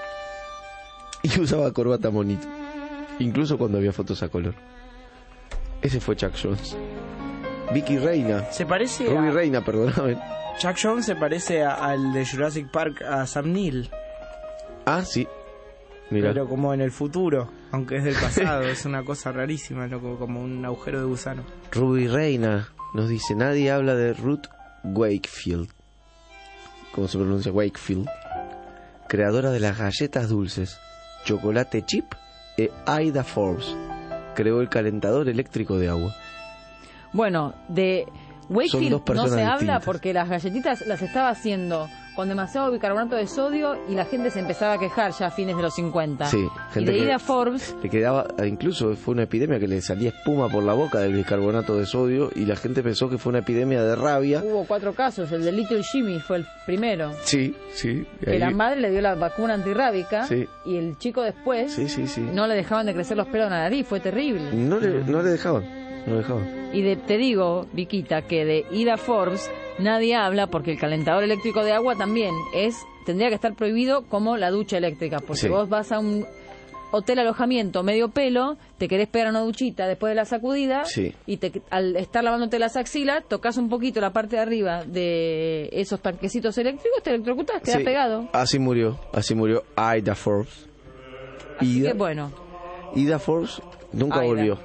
Speaker 2: Y usaba corbata monito, incluso cuando había fotos a color. Ese fue Chuck Jones. Vicky Reina.
Speaker 4: Se parece
Speaker 2: Ruby Reina, perdóname.
Speaker 4: Chuck Jones se parece al de Jurassic Park, a Sam Neill.
Speaker 2: Ah, sí. Mira.
Speaker 4: Pero como en el futuro, aunque es del pasado. Es una cosa rarísima, loco, como un agujero de gusano.
Speaker 2: Ruby Reina nos dice: nadie habla de Ruth Wakefield. ¿Cómo se pronuncia? Wakefield. Creadora de las galletas dulces, chocolate chip e Ida Forbes. Creó el calentador eléctrico de agua.
Speaker 3: Bueno, de Wakefield no se habla
Speaker 2: distintas.
Speaker 3: Porque las galletitas las estaba haciendo con demasiado bicarbonato de sodio y la gente se empezaba a quejar ya a fines de los 50.
Speaker 2: Sí,
Speaker 3: y
Speaker 2: gente
Speaker 3: de
Speaker 2: que
Speaker 3: Ida Forbes
Speaker 2: le quedaba, incluso fue una epidemia que le salía espuma por la boca del bicarbonato de sodio y la gente pensó que fue una epidemia de rabia.
Speaker 3: hubo 4 casos, el de Little Jimmy fue el primero.
Speaker 2: Sí, sí.
Speaker 3: Que la madre le dio la vacuna antirrábica,
Speaker 2: sí,
Speaker 3: y el chico después
Speaker 2: sí.
Speaker 3: no le dejaban de crecer los pelos en la nariz, fue terrible.
Speaker 2: No le dejaban.
Speaker 3: Y te digo, Viquita, que de Ida Forbes nadie habla porque el calentador eléctrico de agua también tendría que estar prohibido como la ducha eléctrica, porque
Speaker 2: sí.
Speaker 3: Vos vas a un hotel alojamiento medio pelo, te querés pegar una duchita después de la sacudida,
Speaker 2: sí,
Speaker 3: y al estar lavándote las axilas, tocas un poquito la parte de arriba de esos tanquecitos eléctricos, te electrocutas, quedas
Speaker 2: sí.
Speaker 3: pegado.
Speaker 2: Así murió Ida Forbes.
Speaker 3: Así que bueno.
Speaker 2: Ida Forbes nunca volvió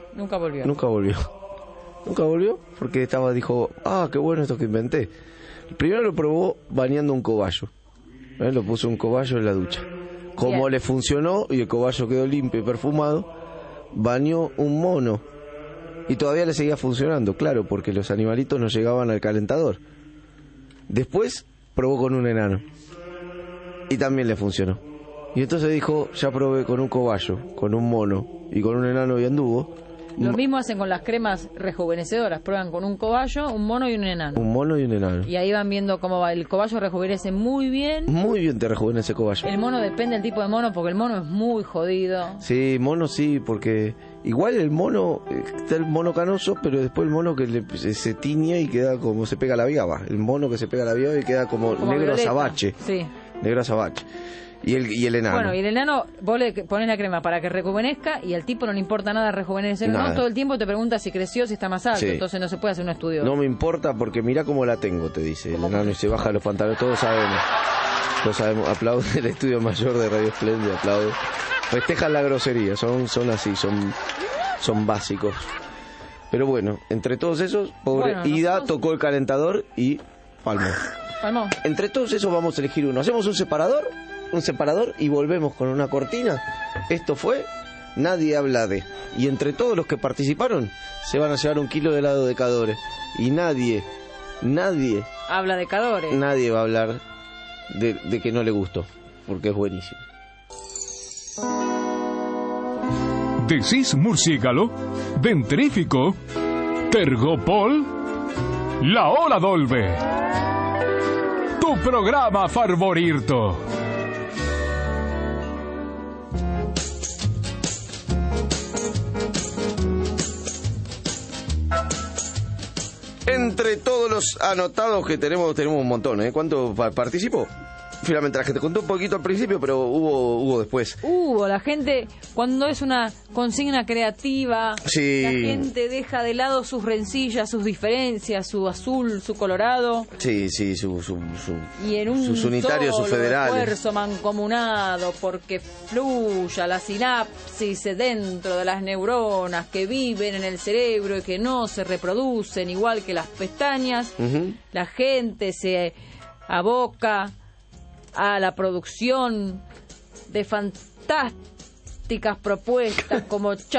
Speaker 2: porque dijo, qué bueno esto que inventé. Primero lo probó bañando un cobayo, lo puso un cobayo en la ducha. Como
Speaker 3: Bien.
Speaker 2: le funcionó y el cobayo quedó limpio y perfumado, bañó un mono y todavía le seguía funcionando, claro, porque los animalitos no llegaban al calentador. Después probó con un enano y también le funcionó. Y entonces dijo, ya probé con un cobayo, con un mono y con un enano y anduvo.
Speaker 3: Lo mismo hacen con las cremas rejuvenecedoras, prueban con un cobayo, un mono y un enano.
Speaker 2: Un mono y un enano.
Speaker 3: Y ahí van viendo cómo va. El cobayo rejuvenece muy bien.
Speaker 2: Muy bien te rejuvenece cobayo.
Speaker 3: El mono depende del tipo de mono, porque el mono es muy jodido.
Speaker 2: Sí, mono sí, porque igual el mono, está el mono canoso, pero después el mono que se tiñe y queda como, se pega la viaba. El mono que se pega la viaba y queda como negro
Speaker 3: violeta.
Speaker 2: azabache.
Speaker 3: Sí.
Speaker 2: Negro azabache. Y el enano.
Speaker 3: Bueno, y el enano, vos le pones la crema para que rejuvenezca y al tipo no le importa nada rejuvenecer. No, todo el tiempo te pregunta si creció, si está más alto. Sí. Entonces no se puede hacer un estudio.
Speaker 2: No me importa porque mirá cómo la tengo, te dice el enano, y se baja los pantalones. Todos sabemos. Aplaude el estudio mayor de Radio Espléndida, aplaude. Festejan la grosería, son así, son básicos. Pero bueno, entre todos esos, pobre Ida tocó el calentador y palmó. Entre todos esos vamos a elegir uno. ¿Hacemos un separador y volvemos con una cortina? Esto fue Nadie habla de. Y entre todos los que participaron se van a llevar 1 kilo de helado de Cadore. Y nadie
Speaker 3: habla de Cadore.
Speaker 2: Nadie va a hablar de que no le gustó, porque es buenísimo.
Speaker 1: ¿Decís murciélago? ¿Dentrífico? ¿Tergopol? La Ola Dolbe. Tu programa favorito.
Speaker 2: Entre todos los anotados que tenemos un montón, ¿eh? ¿Cuánto participó? Finalmente te conté un poquito al principio, pero hubo después.
Speaker 3: La gente, cuando es una consigna creativa,
Speaker 2: sí.
Speaker 3: La gente deja de lado sus rencillas, sus diferencias, su azul, su colorado.
Speaker 2: Sí,
Speaker 3: y en un
Speaker 2: sus unitarios, sus federales.
Speaker 3: Esfuerzo mancomunado porque fluya la sinapsis dentro de las neuronas que viven en el cerebro y que no se reproducen igual que las pestañas. Uh-huh. La gente se aboca a la producción de fantásticas propuestas como Chuck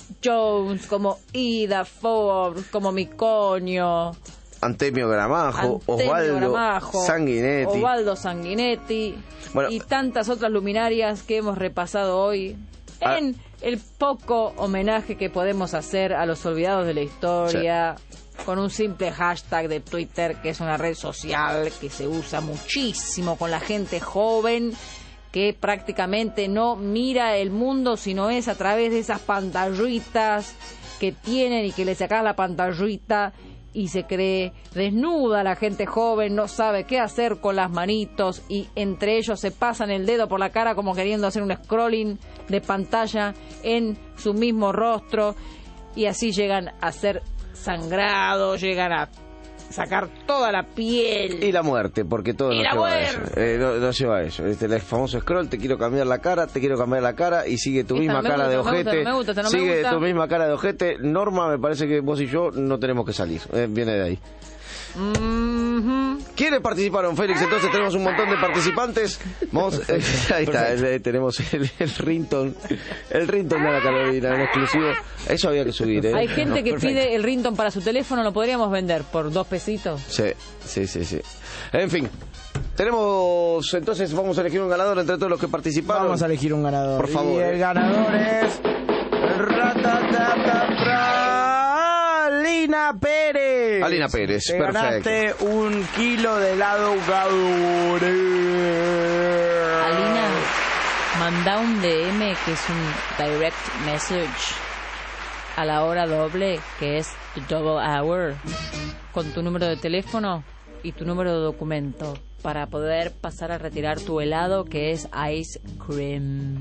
Speaker 3: Jones, como Ida Forbes, como Miconio,
Speaker 2: Antemio Gramajo, Osvaldo Sanguinetti, bueno, y
Speaker 3: tantas otras luminarias que hemos repasado hoy en el poco homenaje que podemos hacer a los olvidados de la historia, con un simple hashtag de Twitter, que es una red social que se usa muchísimo con la gente joven, que prácticamente no mira el mundo, sino es a través de esas pantallitas que tienen y que le sacas la pantallita y se cree desnuda. La gente joven no sabe qué hacer con las manitos y entre ellos se pasan el dedo por la cara como queriendo hacer un scrolling de pantalla en su mismo rostro, y así llegan a ser sangrados, llegan a sacar toda la piel.
Speaker 2: Y la muerte, porque todo nos lleva a eso. Nos lleva a eso. El famoso scroll, te quiero cambiar la cara, y sigue tu misma cara de ojete. Sigue tu misma cara de ojete. Norma, me parece que vos y yo no tenemos que salir. Viene de ahí. ¿Quiénes participaron, Félix? Entonces tenemos un montón de participantes. Vamos, ahí está, tenemos el ringtone de la Carolina, en exclusivo. Eso había que subir,
Speaker 3: Hay gente que pide el ringtone para su teléfono, lo podríamos vender por 2 pesitos.
Speaker 2: Sí. En fin, tenemos, entonces vamos a elegir un ganador entre todos los que participaron.
Speaker 4: Vamos a elegir un ganador.
Speaker 2: Por favor.
Speaker 4: Y el ganador es Alina Pérez.
Speaker 2: Alina Pérez,
Speaker 4: te
Speaker 2: perfecto.
Speaker 4: Ganaste 1 kilo de helado Gatorade.
Speaker 3: Alina, manda un DM, que es un direct message, a la hora doble, que es the double hour, con tu número de teléfono y tu número de documento para poder pasar a retirar tu helado, que es ice cream.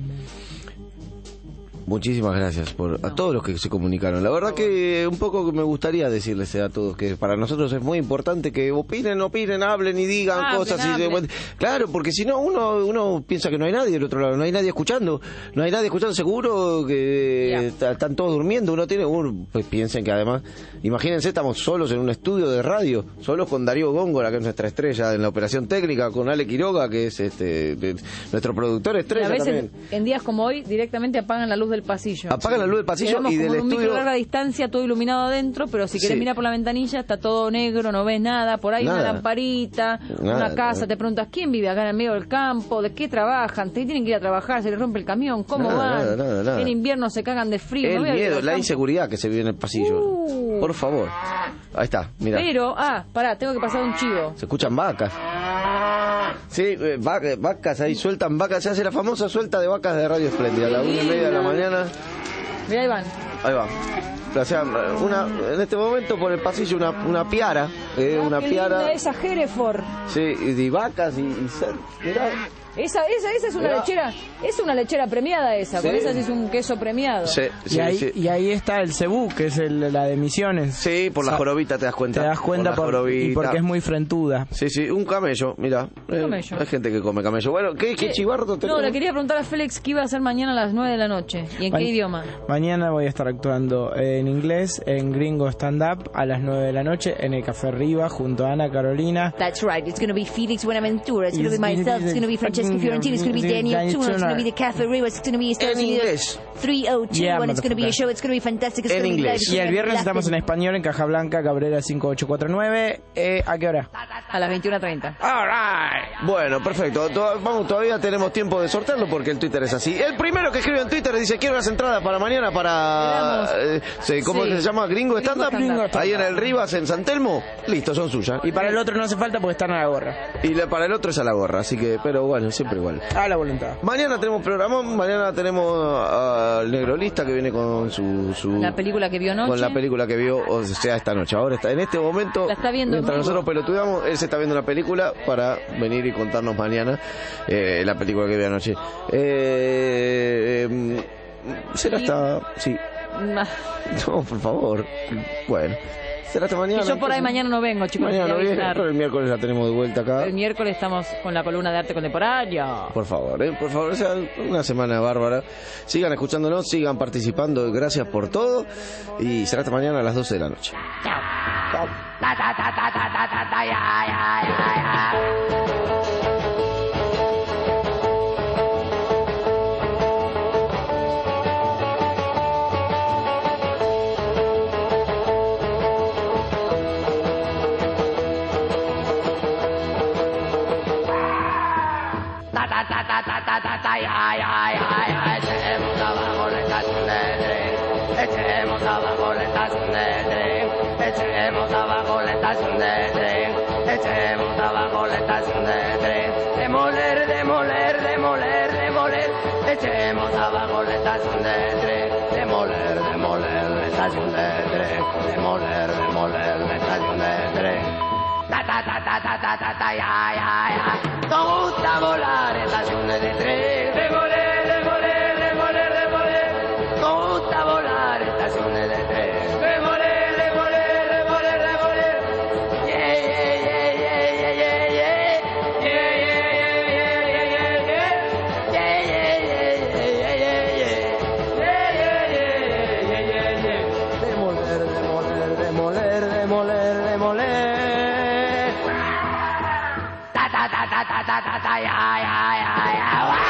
Speaker 2: Muchísimas gracias a todos los que se comunicaron. La verdad que un poco me gustaría decirles a todos que para nosotros es muy importante que opinen, hablen y digan cosas. Claro, porque si no uno piensa que no hay nadie del otro lado, no hay nadie escuchando, seguro que están todos durmiendo. Pues piensen que además, imagínense, estamos solos en un estudio de radio, solos con Darío Góngora, que es nuestra estrella en la operación técnica, con Ale Quiroga, que es nuestro productor estrella.
Speaker 3: Y a veces,
Speaker 2: también
Speaker 3: en días como hoy, directamente apagan la luz del pasillo.
Speaker 2: Apagan la luz del pasillo y del
Speaker 3: estudio. Un micro larga
Speaker 2: estudio.
Speaker 3: distancia, todo iluminado adentro, pero si querés mirar por la ventanilla, está todo negro, no ves nada. Por ahí una lamparita, una casa, te preguntas, ¿quién vive acá en el medio del campo? ¿De qué trabajan? Tienen que ir a trabajar, se les rompe el camión, ¿cómo van?
Speaker 2: Nada.
Speaker 3: En invierno se cagan de frío.
Speaker 2: El miedo, la inseguridad que se vive en el pasillo. Por favor. Ahí está, mira.
Speaker 3: Pero, pará, tengo que pasar un chivo.
Speaker 2: Se escuchan vacas. Sí, vacas, ahí sueltan vacas. Se hace la famosa suelta de vacas de Radio Espléndida a la 1:30 de la mañana.
Speaker 3: Mirá, ahí van.
Speaker 2: Ahí va. O sea, en este momento por el pasillo una piara. Una piara.
Speaker 3: Linda esa Hereford.
Speaker 2: Sí, y vacas y mirá.
Speaker 3: Esa es una lechera, es una lechera premiada esa, con esa es un queso premiado.
Speaker 4: Y ahí está el cebú, que es la de Misiones.
Speaker 2: Sí, por la jorobita te das cuenta.
Speaker 4: Te das cuenta y porque es muy frentuda.
Speaker 2: Sí, un camello, mira. Hay gente que come camello. Bueno, ¿qué chivardo tenemos?
Speaker 3: No, le quería preguntar a Félix qué iba a hacer mañana a las 9 de la noche. ¿Y en qué idioma?
Speaker 4: Mañana voy a estar actuando en inglés, en Gringo Stand Up, a las 9 de la noche, en el Café Riva, junto a Ana Carolina.
Speaker 5: That's right, it's going to be Felix Buenaventura, it's going to be myself, it's going to be Francesca Fiorentino, it's going to be Daniel Tuna, it's going to be the Café Riva, it's going to be Estados Unidos 302, and it's going to be a show, it's going to be fantastic, it's
Speaker 2: en
Speaker 5: going to be
Speaker 2: inglés.
Speaker 4: Y el viernes estamos en español, en Caja Blanca, Cabrera 5849. ¿A qué hora?
Speaker 3: A las 21:30.
Speaker 2: All right. Bueno, perfecto. Todavía tenemos tiempo de sortearlo porque el Twitter es así. El primero que escribe en Twitter dice: quiero las entradas para mañana para... ¿Cómo se llama? Gringo Stand Up. Ahí en el Rivas, en San Telmo. Listo, son suyas.
Speaker 4: Y para el otro no hace falta porque están a la gorra.
Speaker 2: Y para el otro es a la gorra, así que... Pero bueno, siempre igual.
Speaker 4: A la voluntad.
Speaker 2: Mañana tenemos programón. Mañana tenemos al Negro Lista, que viene con su...
Speaker 3: La película que vio anoche.
Speaker 2: Con la película que vio, o sea, esta noche. Ahora está en este momento...
Speaker 3: La está viendo.
Speaker 2: Mientras nosotros pelotudeamos, él se está viendo la película para venir y contarnos mañana la película que vio anoche. Será hasta... Sí. No, por favor. Bueno. Será hasta mañana.
Speaker 3: Y yo por ahí mañana no vengo, chicos.
Speaker 2: Mañana no viene, pero el miércoles la tenemos de vuelta acá.
Speaker 3: El miércoles estamos con la columna de arte contemporáneo.
Speaker 2: Por favor, o sea, una semana bárbara. Sigan escuchándonos, sigan participando. Gracias por todo. Y será hasta mañana a las 12 de la noche.
Speaker 3: Chao.
Speaker 7: Echemos abajo la estación de tren. Echemos abajo la estación de tren. Echemos abajo la estación de tren. Echemos abajo la estación de tren. Demoler, demoler, demoler, demoler. Echemos abajo la estación de tren. Demoler, demoler la estación de tren. Demoler, demoler la estación de tren. Ta ta ta ta ta ta ta ta ya ya ya. Nos gusta volar estaciones de tren. Demoler, demoler, demoler, demoler. Nos gusta volar estaciones de tren. Demoler, demoler, demoler, demoler. Yeah yeah yeah yeah yeah yeah yeah. Yeah yeah yeah yeah yeah yeah. Yeah yeah yeah yeah yeah yeah yeah. Yeah yeah yeah yeah yeah yeah. Demoler, demoler, demoler, demoler, demoler. Ta ta ta ta ta ta ta ta ya ya ya ya.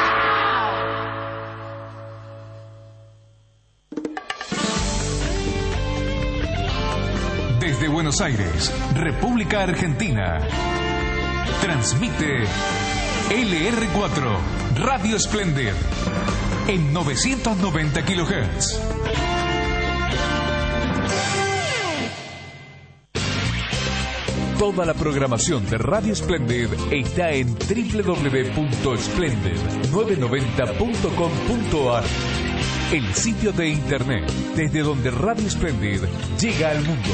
Speaker 1: Desde Buenos Aires, República Argentina. Transmite LR4 Radio Splendid en 990 kHz. Toda la programación de Radio Splendid está en www.splendid990.com.ar, el sitio de internet desde donde Radio Splendid llega al mundo.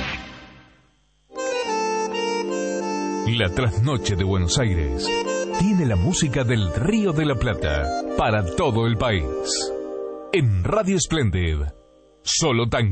Speaker 1: La trasnoche de Buenos Aires tiene la música del Río de la Plata para todo el país. En Radio Splendid, solo tango.